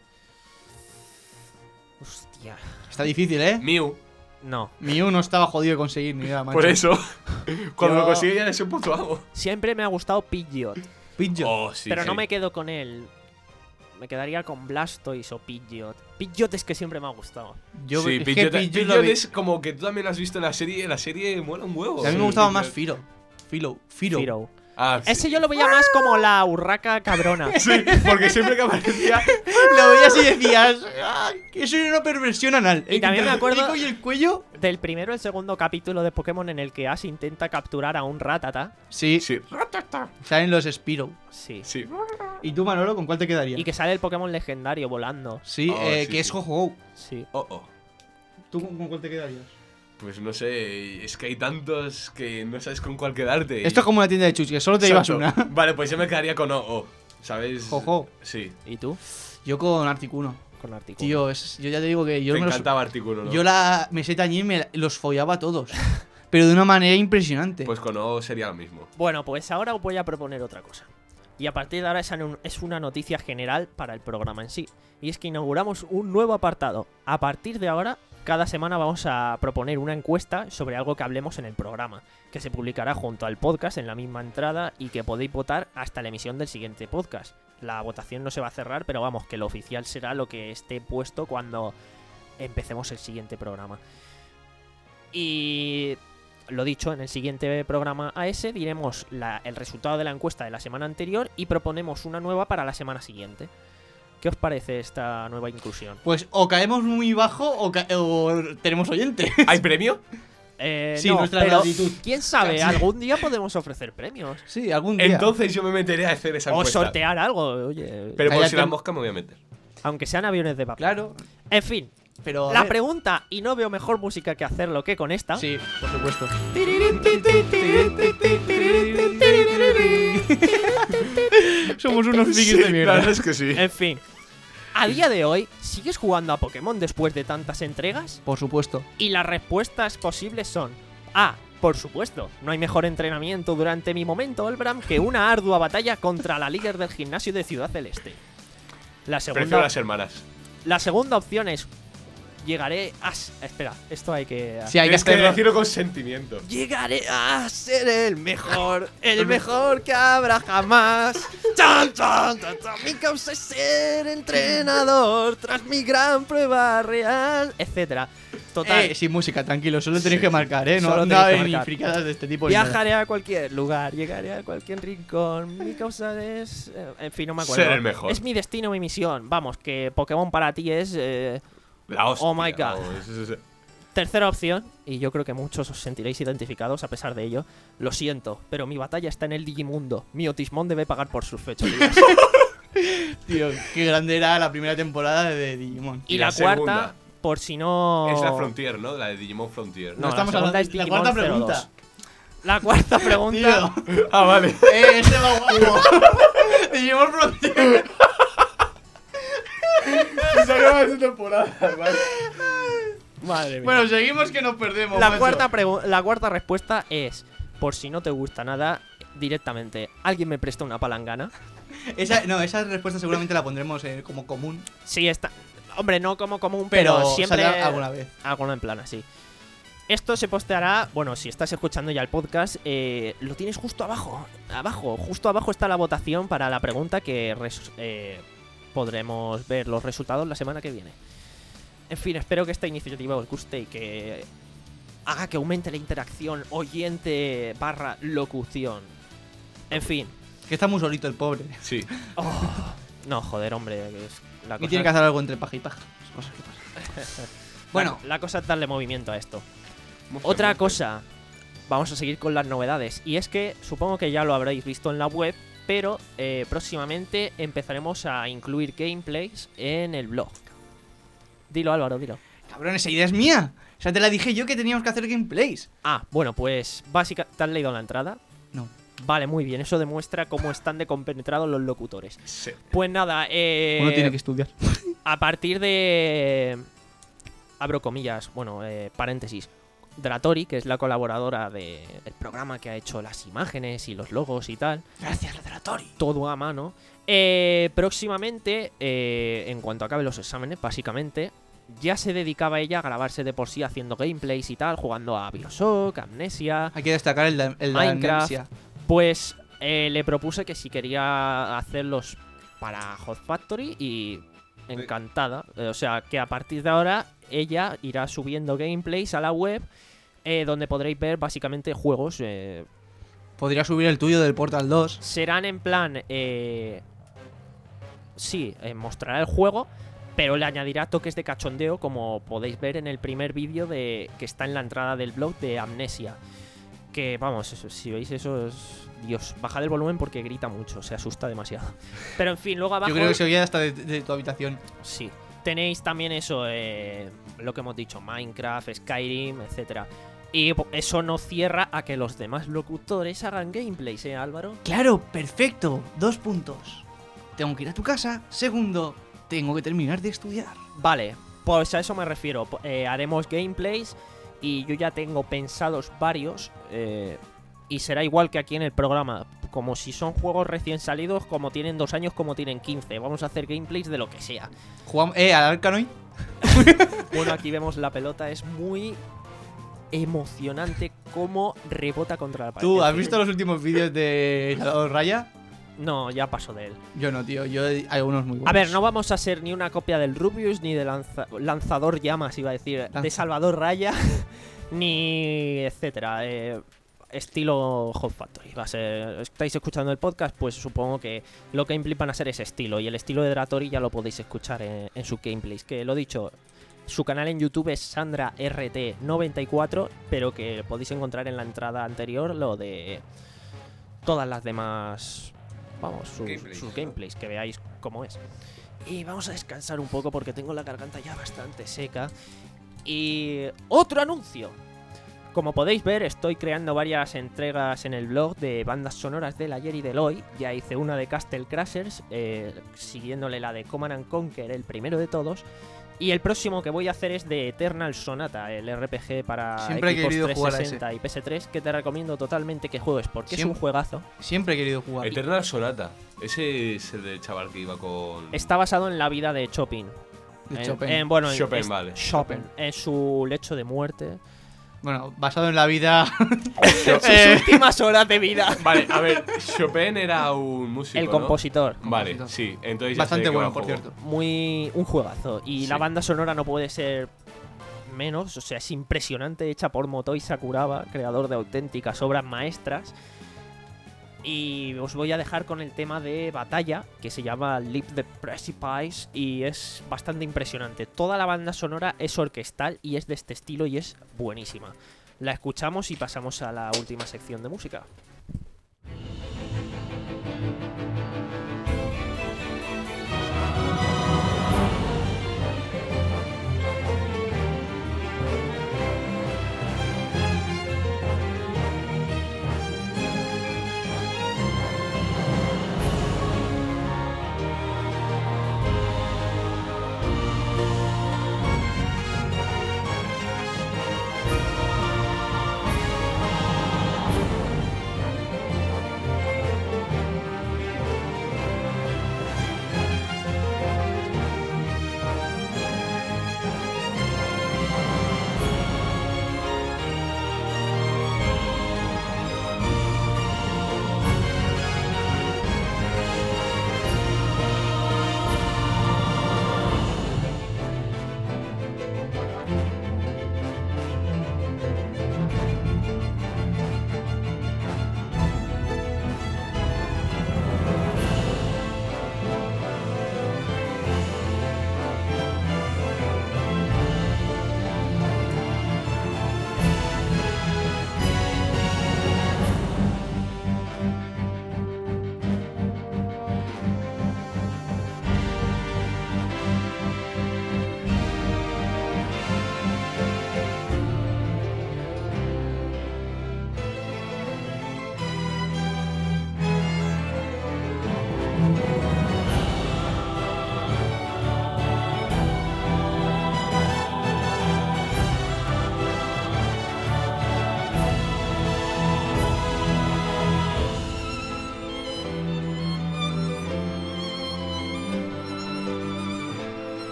Speaker 1: Hostia.
Speaker 2: Está difícil, ¿eh?
Speaker 3: Mew.
Speaker 1: No.
Speaker 2: Mew no estaba jodido de conseguir ni nada, macho.
Speaker 3: Por eso. Cuando
Speaker 2: Yo-
Speaker 3: lo consigue ya eres un puto amo.
Speaker 1: Siempre me ha gustado Pidgeot.
Speaker 2: Pidgeot.
Speaker 3: Oh, sí.
Speaker 1: pero no
Speaker 3: sí.
Speaker 1: me quedo con él. Me quedaría con Blastoise o Pidgeot. Pidgeot es que siempre me ha gustado.
Speaker 2: Yo,
Speaker 3: sí,
Speaker 2: es que
Speaker 3: Pidgeot,
Speaker 2: Pidgeot
Speaker 3: Pidgeot
Speaker 2: lo vi-
Speaker 3: es como que tú también lo has visto en la serie. La serie mola un huevo.
Speaker 2: A mí me
Speaker 3: Sí,
Speaker 2: gustaba más
Speaker 3: Pidgeot.
Speaker 2: Firo. Filo. Firo.
Speaker 1: Firo.
Speaker 3: Ah, sí.
Speaker 1: Ese yo lo veía más como la urraca cabrona.
Speaker 3: Sí, porque siempre que aparecía.
Speaker 2: Lo veías y decías, "Ah, que eso era una perversión anal".
Speaker 1: Y también me
Speaker 2: Entre el
Speaker 1: acuerdo-
Speaker 2: pico y el cuello.
Speaker 1: Del primero el segundo capítulo de Pokémon en el que Ash intenta capturar a un Rattata.
Speaker 2: Sí,
Speaker 3: Sí.
Speaker 2: salen los Spiro.
Speaker 1: Sí.
Speaker 3: Sí.
Speaker 2: ¿Y tú, Manolo, con cuál te quedarías?
Speaker 1: Y que sale el Pokémon legendario volando.
Speaker 2: Sí,
Speaker 3: Oh,
Speaker 2: eh,
Speaker 3: sí,
Speaker 2: que es
Speaker 3: sí.
Speaker 2: Ho-Ho.
Speaker 1: Sí.
Speaker 3: Oh, oh.
Speaker 2: ¿Tú con, con cuál te quedarías?
Speaker 3: Pues no sé, es que hay tantos que no sabes con cuál quedarte. y-
Speaker 2: Esto es como una tienda de chuches, solo te llevas
Speaker 3: Exacto.
Speaker 2: una.
Speaker 3: Vale, pues yo me quedaría con O, O, ¿sabes?
Speaker 2: Jojo.
Speaker 3: Sí.
Speaker 1: ¿Y tú?
Speaker 2: Yo con Articuno.
Speaker 1: Con Articuno.
Speaker 2: Tío, es- yo ya te digo que yo
Speaker 3: Te
Speaker 2: me los-
Speaker 3: encantaba Artículo, ¿no?
Speaker 2: yo la meseta allí me los follaba a todos. Pero de una manera impresionante.
Speaker 3: Pues con O sería lo mismo.
Speaker 1: Bueno, pues ahora os voy a proponer otra cosa. Y a partir de ahora es anu- es una noticia general para el programa en sí. Y es que inauguramos un nuevo apartado. A partir de ahora, cada semana vamos a proponer una encuesta sobre algo que hablemos en el programa, que se publicará junto al podcast en la misma entrada y que podéis votar hasta la emisión del siguiente podcast. La votación no se va a cerrar, pero vamos, que lo oficial será lo que esté puesto cuando empecemos el siguiente programa. Y lo dicho, en el siguiente programa A S diremos la- el resultado de la encuesta de la semana anterior y proponemos una nueva para la semana siguiente. ¿Qué os parece esta nueva inclusión?
Speaker 2: Pues o caemos muy bajo o, ca- o tenemos oyente.
Speaker 3: ¿Hay premio?
Speaker 1: Eh,
Speaker 2: Sí,
Speaker 1: no,
Speaker 2: nuestra
Speaker 1: pero
Speaker 2: gratitud.
Speaker 1: quién sabe,
Speaker 2: Casi.
Speaker 1: algún día podemos ofrecer premios.
Speaker 2: Sí, algún día.
Speaker 3: Entonces yo me meteré a hacer esa
Speaker 1: O
Speaker 3: encuesta.
Speaker 1: sortear algo, oye.
Speaker 3: Pero por
Speaker 2: Cállate.
Speaker 3: si la mosca me voy a meter.
Speaker 1: Aunque sean aviones de papel.
Speaker 2: Claro,
Speaker 1: En fin,
Speaker 2: pero. a
Speaker 1: la
Speaker 2: ver.
Speaker 1: pregunta, y no veo mejor música que hacerlo que con esta.
Speaker 2: Sí, por supuesto. Somos unos frikis de
Speaker 3: La
Speaker 2: mierda.
Speaker 3: verdad es que sí.
Speaker 1: En fin, a día de hoy, ¿sigues jugando a Pokémon después de tantas entregas?
Speaker 2: Por supuesto.
Speaker 1: Y las respuestas posibles son: A. Por supuesto, no hay mejor entrenamiento durante mi momento Olbram que una ardua batalla contra la líder del gimnasio de Ciudad Celeste. La
Speaker 3: Prefiero
Speaker 1: segunda,
Speaker 3: las hermanas.
Speaker 1: la segunda opción es: llegaré a... s- Espera, esto hay que...
Speaker 2: Sí, hay que
Speaker 3: Tienes que
Speaker 2: hacerlo.
Speaker 3: decirlo con sentimiento.
Speaker 1: Llegaré a ser el mejor, el mejor que habrá jamás. Chan, chan, chan, chan. Mi causa es ser entrenador tras mi gran prueba real, etcétera. Total.
Speaker 2: Eh, sin música, tranquilo, solo tenéis que marcar, ¿eh? No,
Speaker 1: Solo
Speaker 2: no
Speaker 1: tenéis que
Speaker 2: hay ni
Speaker 1: marcar.
Speaker 2: fricadas de este tipo. ni nada.
Speaker 1: Viajaré a cualquier lugar, llegaré a cualquier rincón. Mi causa es. eh, En fin, no me acuerdo.
Speaker 3: Ser el mejor.
Speaker 1: Es mi destino, mi misión. Vamos, que Pokémon para ti es. eh,
Speaker 3: La hostia.
Speaker 1: Oh my God.
Speaker 3: vamos, es- es-
Speaker 1: Tercera opción, y yo creo que muchos os sentiréis identificados a pesar de ello. Lo siento, pero mi batalla está en el Digimundo. Mi Otismón debe pagar por sus fechorías.
Speaker 2: Tío, qué grande era la primera temporada de Digimon.
Speaker 1: Y,
Speaker 3: Y
Speaker 1: la,
Speaker 3: la
Speaker 1: cuarta,
Speaker 3: segunda.
Speaker 1: por si no.
Speaker 3: Es la Frontier, ¿no? La de Digimon Frontier.
Speaker 1: No,
Speaker 2: No,
Speaker 1: la
Speaker 2: estamos
Speaker 1: segunda
Speaker 2: hablando
Speaker 1: es
Speaker 2: la
Speaker 1: Digimon
Speaker 2: cuarta
Speaker 1: cero dos.
Speaker 2: pregunta.
Speaker 1: La cuarta pregunta.
Speaker 2: Tío,
Speaker 3: Ah, vale.
Speaker 2: eh, este va guapo. Digimon Frontier.
Speaker 3: Se acaba esa temporada, vale.
Speaker 1: Madre mía.
Speaker 2: Bueno, seguimos que nos perdemos.
Speaker 1: la
Speaker 2: macho.
Speaker 1: cuarta, pregu- la cuarta respuesta es: por si no te gusta nada, directamente, ¿alguien me presta una palangana?
Speaker 2: Esa, no, esa respuesta seguramente la pondremos eh, como común,
Speaker 1: Sí, está. Hombre, no como común, pero,
Speaker 2: pero,
Speaker 1: siempre.
Speaker 2: saldrá alguna vez.
Speaker 1: Alguna en plan así. Esto se posteará, bueno, si estás escuchando ya el podcast, eh, lo tienes justo abajo. Abajo, justo abajo está la votación para la pregunta que res- eh, podremos ver los resultados la semana que viene. En fin, espero que esta iniciativa os guste y que haga que aumente la interacción oyente barra locución. En fin.
Speaker 2: Que está muy solito el pobre.
Speaker 3: Sí.
Speaker 1: Oh, no, joder, hombre. que es la
Speaker 2: Y
Speaker 1: cosa-
Speaker 2: tiene que hacer algo entre paja y paja. Las cosas que pasan. Bueno,
Speaker 1: la, la cosa es darle movimiento a esto.
Speaker 3: Mujer,
Speaker 1: Otra
Speaker 3: mujer.
Speaker 1: cosa, vamos a seguir con las novedades. Y es que supongo que ya lo habréis visto en la web, pero eh, próximamente empezaremos a incluir gameplays en el blog. Dilo, Álvaro, dilo.
Speaker 2: cabrón, esa idea es mía. O sea, te la dije yo que teníamos que hacer gameplays.
Speaker 1: Ah, bueno, pues básicamente, ¿te has leído la entrada?
Speaker 2: No.
Speaker 1: Vale, muy bien, eso demuestra cómo están de compenetrados los locutores.
Speaker 3: Sí.
Speaker 1: Pues nada, eh,
Speaker 2: Uno tiene que estudiar.
Speaker 1: a partir de... Abro comillas, bueno, eh, paréntesis. Dratori, que es la colaboradora del programa que ha hecho las imágenes y los logos y tal,
Speaker 2: Gracias, Laboratori.
Speaker 1: todo a mano. Eh, próximamente, eh, en cuanto acabe los exámenes, básicamente, ya se dedicaba ella a grabarse de por sí haciendo gameplays y tal, jugando a Bioshock, Amnesia.
Speaker 2: Hay que destacar el, de- el de
Speaker 1: Minecraft.
Speaker 2: Amnesia.
Speaker 1: Pues eh, le propuse que si quería hacerlos para Hot Factory y encantada. Eh, o sea, que a partir de ahora ella irá subiendo gameplays a la web eh, donde podréis ver básicamente juegos. Eh,
Speaker 2: Podría subir el tuyo del Portal dos.
Speaker 1: serán en plan... Eh, sí, eh, mostrará el juego, pero le añadirá toques de cachondeo como podéis ver en el primer vídeo de que está en la entrada del blog de Amnesia. Que vamos, eso, si veis eso es... Dios, bajad el volumen porque grita mucho, se asusta demasiado. Pero en fin, luego abajo...
Speaker 2: Yo creo que se oía hasta de, de tu habitación.
Speaker 1: Sí. Tenéis también eso, eh, lo que hemos dicho, Minecraft, Skyrim, etcétera. Y po- eso no cierra a que los demás locutores hagan gameplays, ¿eh, Álvaro?
Speaker 2: Claro, perfecto. Dos puntos. Tengo que ir a tu casa. Segundo, tengo que terminar de estudiar.
Speaker 1: Vale, pues a eso me refiero. Po- eh, haremos gameplays y yo ya tengo pensados varios. eh, y será igual que aquí en el programa. Como si son juegos recién salidos, como tienen dos años, como tienen quince. Vamos a hacer gameplays de lo que sea.
Speaker 2: Jugamos, eh, al Arkanoid.
Speaker 1: Bueno, aquí vemos la pelota, es muy emocionante cómo rebota contra la pared.
Speaker 2: ¿Tú has
Speaker 1: En fin,
Speaker 2: visto los últimos vídeos de Salvador Raya?
Speaker 1: No, ya paso de él.
Speaker 2: Yo no, tío. Yo hay unos muy buenos.
Speaker 1: A ver, no vamos a ser ni una copia del Rubius, ni de lanza- Lanzador Llamas, iba a decir, de
Speaker 2: Lanza-
Speaker 1: Salvador Raya, ni etcétera. eh, estilo Hot Factory. Va a ser, estáis escuchando el podcast, pues supongo que lo que van a ser ese estilo. Y el estilo de Dratori ya lo podéis escuchar en, en sus gameplays. Que lo dicho, su canal en YouTube es Sandra R T noventa y cuatro, pero que podéis encontrar en la entrada anterior lo de todas las demás, vamos, sus
Speaker 3: Gameplays.
Speaker 1: sus gameplays, que veáis cómo es. Y vamos a descansar un poco porque tengo la garganta ya bastante seca. Y otro anuncio. Como podéis ver, estoy creando varias entregas en el blog de bandas sonoras del ayer y del hoy. Ya hice una de Castle Crashers, eh, siguiéndole la de Command and Conquer, el primero de todos. Y el próximo que voy a hacer es de Eternal Sonata, el R P G para
Speaker 2: Siempre he
Speaker 1: equipos
Speaker 2: querido jugar a
Speaker 1: trescientos sesenta y P S tres, que te recomiendo totalmente que juegues porque es
Speaker 2: Siempre-
Speaker 1: un juegazo.
Speaker 2: Siempre he querido jugar.
Speaker 3: Eternal Sonata. Ese es el del chaval que iba con.
Speaker 1: Está basado en la vida de Chopin.
Speaker 2: De
Speaker 1: En-
Speaker 2: Chopin.
Speaker 1: en- bueno, en-
Speaker 3: Chopin,
Speaker 1: es-
Speaker 3: vale.
Speaker 1: Chopin. En su lecho de muerte.
Speaker 2: Bueno, basado en la vida.
Speaker 1: En sus
Speaker 2: Eh.
Speaker 1: últimas horas de vida.
Speaker 3: Vale, a ver, Chopin era un músico,
Speaker 1: El
Speaker 3: ¿no?
Speaker 1: compositor.
Speaker 3: Vale,
Speaker 2: Compositor.
Speaker 3: sí, entonces ya sé
Speaker 2: Bastante
Speaker 3: de qué va
Speaker 2: bueno,
Speaker 3: el
Speaker 2: por
Speaker 3: juego.
Speaker 2: cierto.
Speaker 1: Muy. Un juegazo. Y
Speaker 3: Sí.
Speaker 1: la banda sonora no puede ser menos. O sea, es impresionante. Hecha por Motoi Sakuraba, creador de auténticas obras maestras. Y os voy a dejar con el tema de batalla, que se llama Leap the Precipice, y es bastante impresionante. Toda la banda sonora es orquestal y es de este estilo y es buenísima. La escuchamos y pasamos a la última sección de música.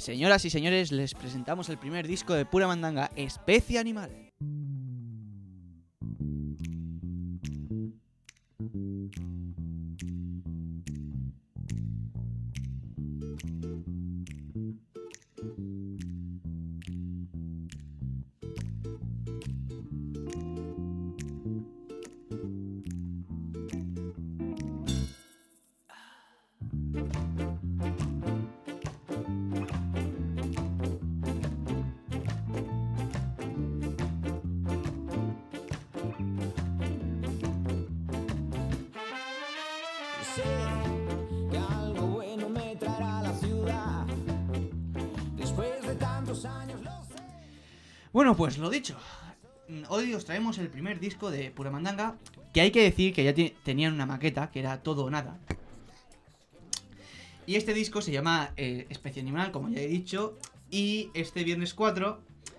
Speaker 2: Señoras y señores, les presentamos el primer disco de Pura Mandanga, Especie Animal.
Speaker 7: Que algo bueno me traerá la ciudad. Después de tantos años lo sé.
Speaker 2: Bueno, pues lo dicho. Hoy os traemos el primer disco de Pura Mandanga, que hay que decir que ya te- tenían una maqueta, que era Todo o Nada. Y este disco se llama eh, Especie Animal, como ya he dicho. Y este viernes cuatro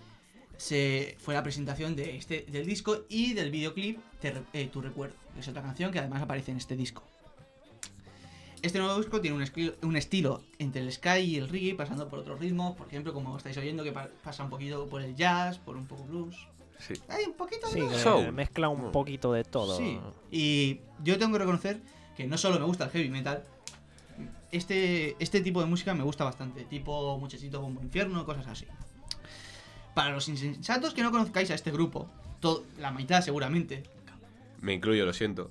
Speaker 2: se fue la presentación de este, del disco y del videoclip Te Re- eh, Tu Recuerdo, que es otra canción que además aparece en este disco. Este nuevo disco tiene un, esquilo- un estilo entre el sky y el reggae, pasando por otros ritmos, por ejemplo, como estáis oyendo, que pa- pasa un poquito por el jazz, por un poco blues.
Speaker 3: Sí.
Speaker 2: Hay un poquito de
Speaker 1: Sí,
Speaker 2: blues.
Speaker 1: que
Speaker 3: Soul.
Speaker 1: mezcla un poquito de todo.
Speaker 2: Sí, y yo tengo que reconocer que no solo me gusta el heavy metal, este, este tipo de música me gusta bastante, tipo Muchachito Bombo Infierno, cosas así. Para los insensatos que no conozcáis a este grupo, to- la mitad seguramente,
Speaker 3: Me incluyo, lo siento.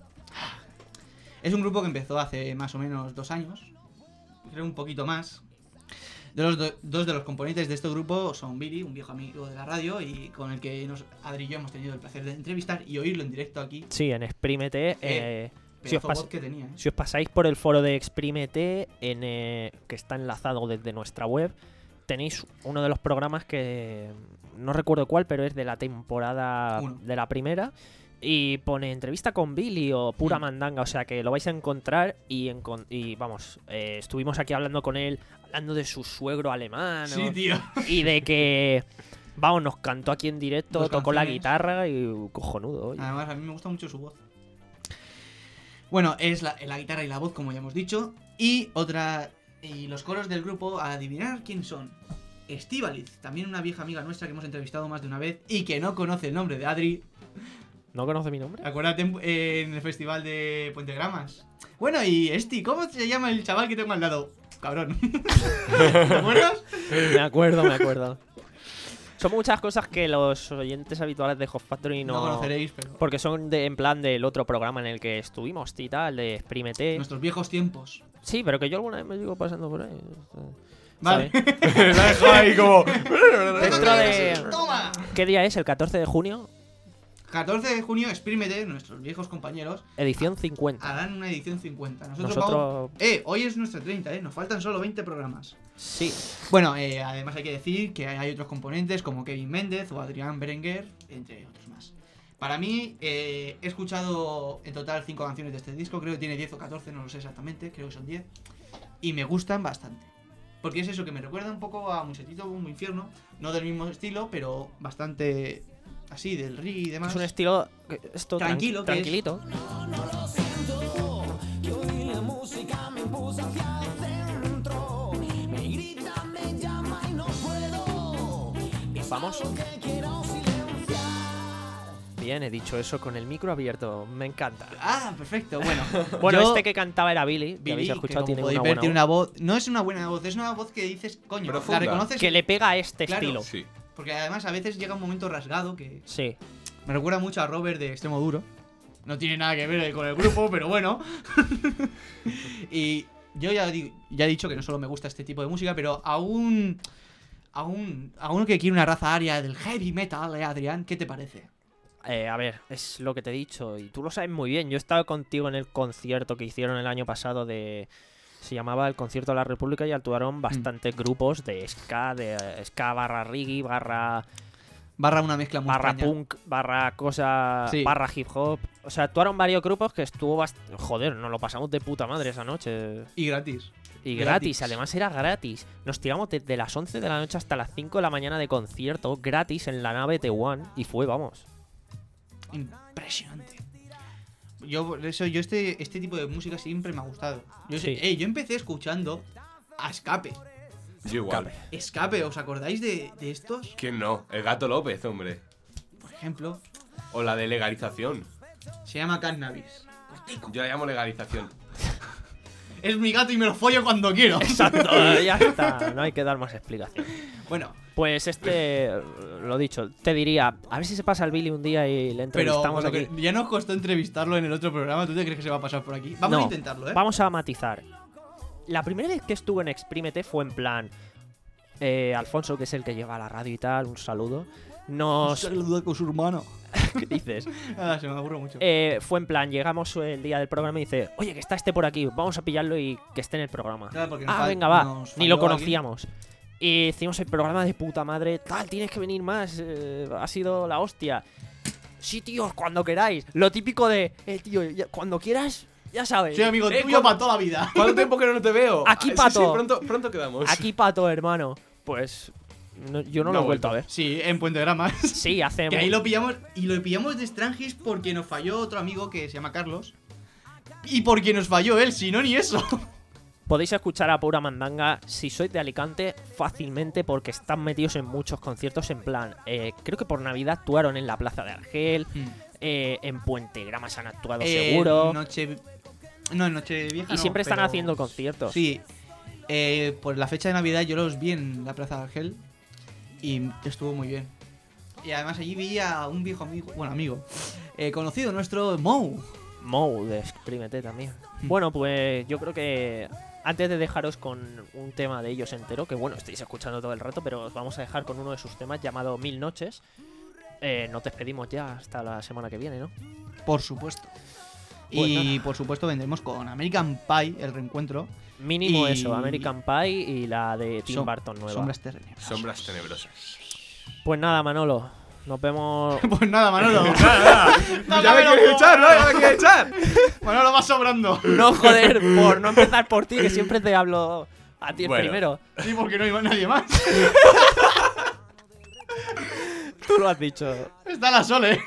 Speaker 2: es un grupo que empezó hace más o menos dos años, creo un poquito más. De los do- dos de los componentes de este grupo son Billy, un viejo amigo de la radio, y con el que nos, Adri y yo hemos tenido el placer de entrevistar y oírlo en directo aquí.
Speaker 1: Sí, en Exprímete. Eh, si, os
Speaker 2: Pedazo
Speaker 1: pas-
Speaker 2: voz que tenía, ¿eh?
Speaker 1: si os pasáis por el foro de Exprímete, en, eh, que está enlazado desde nuestra web, tenéis uno de los programas que no recuerdo cuál, pero es de la temporada
Speaker 2: Uno.
Speaker 1: de la primera. Y pone entrevista con Billy o Pura
Speaker 2: Mm.
Speaker 1: Mandanga, o sea que lo vais a encontrar. Y, encon- y vamos, eh, estuvimos aquí hablando con él, hablando de su suegro alemán.
Speaker 2: Sí,
Speaker 1: ¿no?
Speaker 2: tío.
Speaker 1: Y de que, vamos, nos cantó aquí en directo,
Speaker 2: Dos
Speaker 1: tocó la
Speaker 2: canciones.
Speaker 1: guitarra y uh, cojonudo. oye.
Speaker 2: Además, a mí me gusta mucho su voz. Bueno, es la, la guitarra y la voz, como ya hemos dicho. Y otra. Y los coros del grupo, a adivinar quién son. Estíbaliz, también una vieja amiga nuestra que hemos entrevistado más de una vez y que no conoce el nombre de Adri.
Speaker 1: ¿No conoce mi nombre?
Speaker 2: Acuérdate en, en el festival de Puente Gramas. Bueno, y Esti, ¿cómo se llama el chaval que tengo al lado? Cabrón. ¿Te acuerdas?
Speaker 1: Me acuerdo, me acuerdo. Son muchas cosas que los oyentes habituales de Hot Factory no,
Speaker 2: No, conoceréis, pero.
Speaker 1: porque son de, en plan del otro programa en el que estuvimos y tal, de Exprímete.
Speaker 2: Nuestros viejos tiempos.
Speaker 1: Sí, pero que yo alguna vez me sigo pasando por ahí.
Speaker 2: Vale.
Speaker 1: ¿sabes?
Speaker 3: La dejo ahí como.
Speaker 1: Dentro de...
Speaker 2: ¡Toma!
Speaker 1: ¿Qué día es? ¿El catorce de junio?
Speaker 2: catorce de junio, Exprímete, nuestros viejos compañeros,
Speaker 1: Edición cincuenta.
Speaker 2: harán una edición cincuenta. Nosotros,
Speaker 1: Nosotros...
Speaker 2: vamos- Eh, hoy es nuestra treinta, eh. Nos faltan solo veinte programas.
Speaker 1: Sí.
Speaker 2: Bueno, eh, además hay que decir que hay otros componentes como Kevin Méndez o Adrián Berenguer, entre otros más. Para mí, eh, he escuchado en total cinco canciones de este disco, creo que tiene diez o catorce, no lo sé exactamente, creo que son diez. Y me gustan bastante. Porque es eso, que me recuerda un poco a Muchachito Bombo Infierno, no del mismo estilo, pero bastante así, del reggae y demás.
Speaker 1: Es un estilo... que- Esto
Speaker 2: Tranquilo,
Speaker 1: tranqui-
Speaker 2: que es-
Speaker 1: tranquilito.
Speaker 7: No lo siento, que hoy la música me impulsa hacia adentro. Me grita, me llama y no puedo. Es
Speaker 1: Vamos.
Speaker 7: algo que quiero silenciar.
Speaker 1: Bien, he dicho eso con el micro abierto. Me encanta.
Speaker 2: Ah, perfecto, bueno.
Speaker 1: Bueno,
Speaker 2: Yo-
Speaker 1: este que cantaba era Billy, que
Speaker 2: Billy,
Speaker 1: habéis
Speaker 2: que
Speaker 1: escuchado,
Speaker 2: como
Speaker 1: tiene
Speaker 2: podéis
Speaker 1: una
Speaker 2: ver,
Speaker 1: buena
Speaker 2: tiene
Speaker 1: voz.
Speaker 2: una voz. No es una buena voz, es una voz que dices, coño,
Speaker 3: Profunda.
Speaker 2: la reconoces.
Speaker 1: Que le pega a este
Speaker 2: Claro.
Speaker 1: estilo.
Speaker 3: Sí.
Speaker 2: Porque además a veces llega un momento rasgado que
Speaker 1: Sí.
Speaker 2: me recuerda mucho a Robert de Extremo Duro. No tiene nada que ver con el grupo, pero bueno. Y yo ya, di- ya he dicho que no solo me gusta este tipo de música, pero aún. Aún. A uno que quiere una raza aria del heavy metal, ¿eh, Adrián? ¿Qué te parece?
Speaker 1: Eh, a ver, es lo que te he dicho y tú lo sabes muy bien. Yo he estado contigo en el concierto que hicieron el año pasado de... Se llamaba el Concierto de la República y actuaron bastantes grupos de ska, de eh, ska barra reggae, barra,
Speaker 2: Barra una mezcla muy
Speaker 1: barra
Speaker 2: extraña.
Speaker 1: punk, barra cosa,
Speaker 2: Sí.
Speaker 1: barra hip hop. O sea, actuaron varios grupos que estuvo bastante... Joder, nos lo pasamos de puta madre esa noche.
Speaker 2: Y gratis.
Speaker 1: Y
Speaker 2: Gratis.
Speaker 1: gratis, además era gratis. Nos tiramos desde las once de la noche hasta las cinco de la mañana de concierto, gratis en la nave T uno. Y fue, vamos.
Speaker 2: Impresionante. Yo, por eso, yo este, este tipo de música siempre me ha gustado. Yo, sé-
Speaker 1: Sí.
Speaker 2: ey, yo empecé escuchando a Escape.
Speaker 3: Yo igual.
Speaker 1: Escape.
Speaker 2: Escape, ¿os acordáis de, de estos?
Speaker 3: ¿Quién no? El Gato López, hombre.
Speaker 2: Por ejemplo,
Speaker 3: O la de legalización.
Speaker 2: se llama cannabis.
Speaker 3: Yo la llamo legalización.
Speaker 2: Es mi gato y me lo follo cuando quiero.
Speaker 1: Exacto, ya está. No hay que dar más explicación.
Speaker 2: Bueno,
Speaker 1: Pues este, lo dicho, te diría, a ver si se pasa el Billy un día y le
Speaker 2: pero
Speaker 1: entrevistamos
Speaker 2: bueno,
Speaker 1: aquí.
Speaker 2: que ya nos costó entrevistarlo en el otro programa. ¿Tú te crees que se va a pasar por aquí? Vamos
Speaker 1: No,
Speaker 2: a intentarlo, ¿eh?
Speaker 1: Vamos a matizar. La primera vez que estuve en Exprímete fue en plan. eh, Alfonso, que es el que lleva la radio y tal, un saludo. Nos.
Speaker 2: Saluda con su hermano.
Speaker 1: ¿Qué dices?
Speaker 2: Nada, se me aburre mucho.
Speaker 1: Eh, fue en plan, llegamos el día del programa y dice, oye, que está este por aquí, vamos a pillarlo y que esté en el programa.
Speaker 2: Claro, porque nos
Speaker 1: Ah,
Speaker 2: fal-
Speaker 1: venga, va.
Speaker 2: nos
Speaker 1: Ni lo
Speaker 2: falló
Speaker 1: conocíamos. Y hicimos el programa de puta madre. Tal, tienes que venir más. eh, ha sido la hostia. Sí, tío, cuando queráis. Lo típico de, eh, tío, ya- cuando quieras, ya sabes.
Speaker 2: Sí, amigo,
Speaker 3: Eh,
Speaker 2: tuyo
Speaker 3: ¿cuándo-
Speaker 2: para toda la vida.
Speaker 3: ¿Cuánto tiempo que no te veo?
Speaker 1: Aquí,
Speaker 3: Ah, sí,
Speaker 1: pato.
Speaker 3: Sí, pronto, pronto quedamos.
Speaker 1: Aquí pato, hermano. Pues no- yo no,
Speaker 3: No
Speaker 1: lo he
Speaker 3: ha
Speaker 1: vuelto
Speaker 3: vuelto.
Speaker 1: a ver.
Speaker 2: Sí, en Puente Gramas.
Speaker 1: Sí, hace.
Speaker 2: Que ahí
Speaker 1: mu-
Speaker 2: lo pillamos. Y lo pillamos de Strangis porque nos falló otro amigo que se llama Carlos. Y porque nos falló él, si no, ni eso.
Speaker 1: Podéis escuchar a Pura Mandanga si sois de Alicante fácilmente porque están metidos en muchos conciertos en plan. eh, creo que por Navidad actuaron en la Plaza de Argel, eh, en Puente Gramas han actuado
Speaker 2: Eh,
Speaker 1: seguro.
Speaker 2: Noche. No, en Noche Vieja.
Speaker 1: y
Speaker 2: no,
Speaker 1: siempre están
Speaker 2: pero-
Speaker 1: haciendo conciertos.
Speaker 2: Sí. Eh, por la fecha de Navidad yo los vi en la Plaza de Argel. Y estuvo muy bien. Y además allí vi a un viejo amigo. Bueno, amigo. eh, conocido nuestro Mou.
Speaker 1: Mou de Exprímete también. Bueno, pues yo creo que antes de dejaros con un tema de ellos entero, que bueno, estáis escuchando todo el rato, pero os vamos a dejar con uno de sus temas llamado Mil Noches. Eh, nos despedimos ya hasta la semana que viene, ¿no?
Speaker 2: Por supuesto.
Speaker 1: Pues
Speaker 2: y
Speaker 1: nada.
Speaker 2: por supuesto vendremos con American Pie, el reencuentro.
Speaker 1: Mínimo
Speaker 2: Y-
Speaker 1: eso, American Pie y la de Tim
Speaker 2: Som-
Speaker 1: Burton nueva.
Speaker 2: Sombras terrenas.
Speaker 3: Sombras tenebrosas.
Speaker 1: Pues nada, Manolo, nos vemos.
Speaker 2: Pues nada, Manolo.
Speaker 3: ¡Ya me quieres echar, no! ¡Ya me quieres echar!
Speaker 2: Manolo va sobrando.
Speaker 1: No, joder, por no empezar por ti, que siempre te hablo a ti el
Speaker 3: Bueno.
Speaker 1: primero.
Speaker 2: Sí, porque no hay nadie más.
Speaker 1: Tú lo has dicho.
Speaker 2: Está la Sole.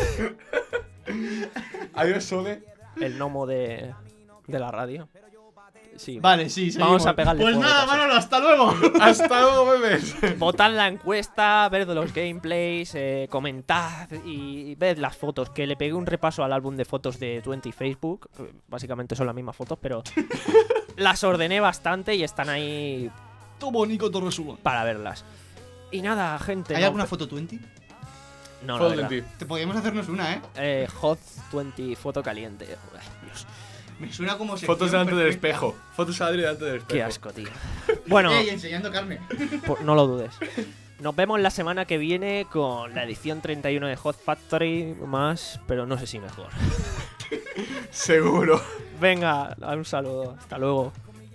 Speaker 3: Adiós, Sole.
Speaker 1: El gnomo de, de la radio. Sí.
Speaker 2: Vale, sí,
Speaker 1: Vamos
Speaker 2: seguimos.
Speaker 1: a pegarle
Speaker 2: Pues
Speaker 1: fuego,
Speaker 2: nada,
Speaker 1: cosas.
Speaker 2: Manolo, hasta luego.
Speaker 3: Hasta luego, bebés.
Speaker 1: Votad la encuesta, ved los gameplays, eh, comentad y ved las fotos. Que le pegué un repaso al álbum de fotos de veinte Facebook. eh, Básicamente son las mismas fotos, pero las ordené bastante y están ahí
Speaker 2: Todo bonito, todo resuelto.
Speaker 1: para verlas. Y nada, gente.
Speaker 2: ¿Hay
Speaker 1: no-
Speaker 2: alguna foto veinte?
Speaker 1: No, la
Speaker 3: Foto
Speaker 1: verdad.
Speaker 3: de ti.
Speaker 2: Te podríamos hacernos una, ¿eh?
Speaker 1: Eh, Hot veinte, foto caliente. Uy, Dios,
Speaker 2: Me suena como
Speaker 3: Fotos
Speaker 2: sección
Speaker 3: delante del
Speaker 2: perfecta.
Speaker 3: espejo. Fotos a Adri delante del espejo.
Speaker 1: qué asco, tío. Bueno,
Speaker 2: Ey, enseñando carne.
Speaker 1: pues no lo dudes. Nos vemos la semana que viene con la edición treinta y uno de Hot Factory más, pero no sé si mejor.
Speaker 3: Seguro.
Speaker 1: Venga, un saludo. Hasta luego.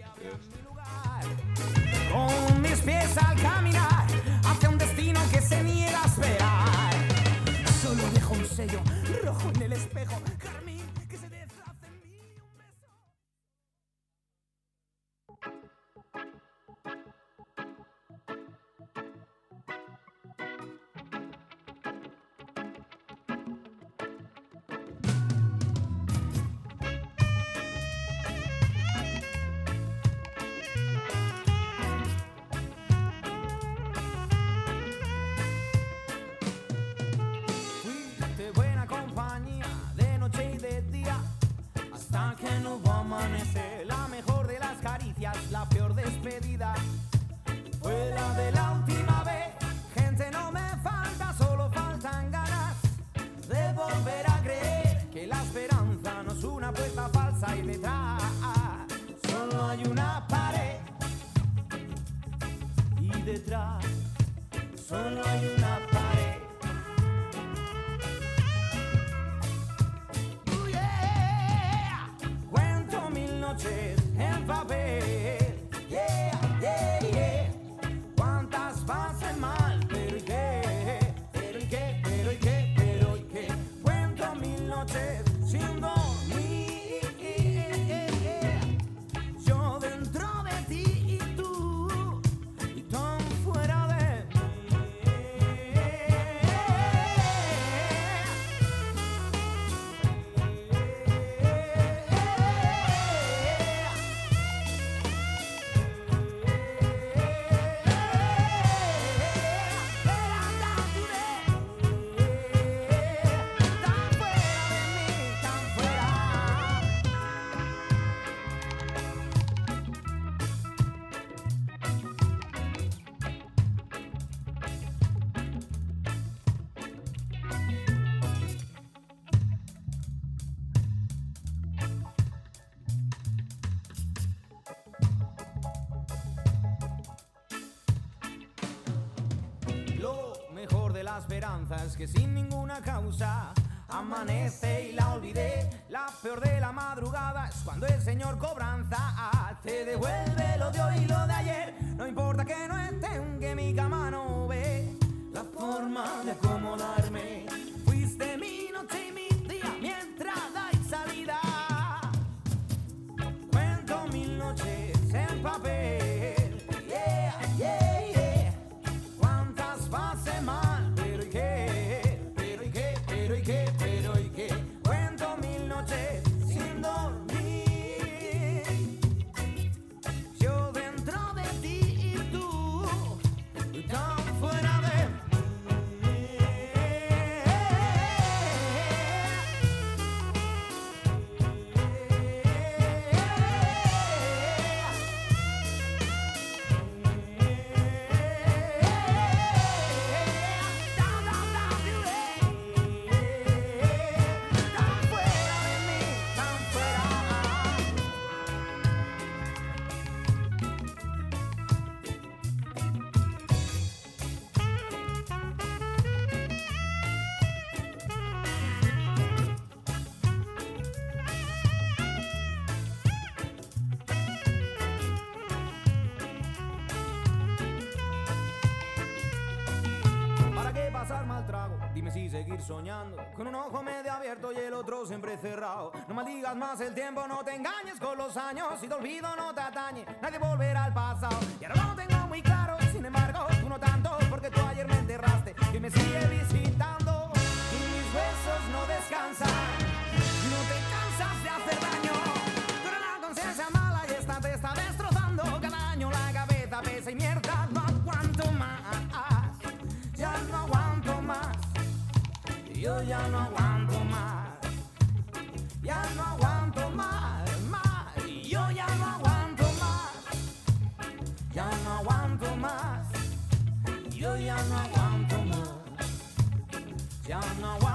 Speaker 7: Con mis pies al caminar hacia un destino que se niega a esperar. Solo dejo un sello rojo en el espejo, carmín que se deshace en mí. Fuiste buena compañía de noche y de día hasta que no va a amanecer. La mejor de las caricias, la peor despedida fue la de la última vez. Gente, no me falta, solo faltan ganas de volver a creer que la esperanza no es una puerta falsa y detrás solo hay una pared y detrás solo hay una pared. Oh, yeah. Cuento mil noches en papel. Yeah, yeah, yeah. Cuántas pasen mal, pero ¿y qué? Pero ¿y qué? Pero ¿y qué? Pero ¿y qué? Cuento mil noches sin dormir. Yo dentro de ti y tú, y tan fuera de mí. la esperanza es que sin ninguna causa amanece y la olvidé. La peor de la madrugada es cuando el señor cobranza te devuelve lo de hoy y lo de ayer. No importa que no estén, que mi cama no ve la forma de acomodarme. Fuiste mi noche y mi día, mi entrada y salida. Cuento mil noches en papel. Yeah, yeah, yeah. Cuántas pasé mal, pero y qué, pero y qué, pero y qué, pero y qué. Cuento mil noches sin dormir. Yo dentro de ti y tú tan fuera de dime si seguir soñando con un ojo medio abierto y el otro siempre cerrado. No maldigas más el tiempo, no te engañes con los años. Si te olvido no te atañe, nadie volverá al pasado. Y ahora lo tengo muy claro, sin embargo tú no tanto, porque tú ayer me enterraste y me sigue visitando. Y mis huesos no descansan, no te cansas de hacer daño. Tú eres la conciencia mala y esta te está destrozando. Cada año la cabeza pesa y mierda, no aguanto más. Ya no aguanto más. Yo ya no aguanto más. Ya no aguanto más, más. Yo ya no aguanto más. Ya no aguanto más. Yo ya no aguanto más. Ya no aguanto más.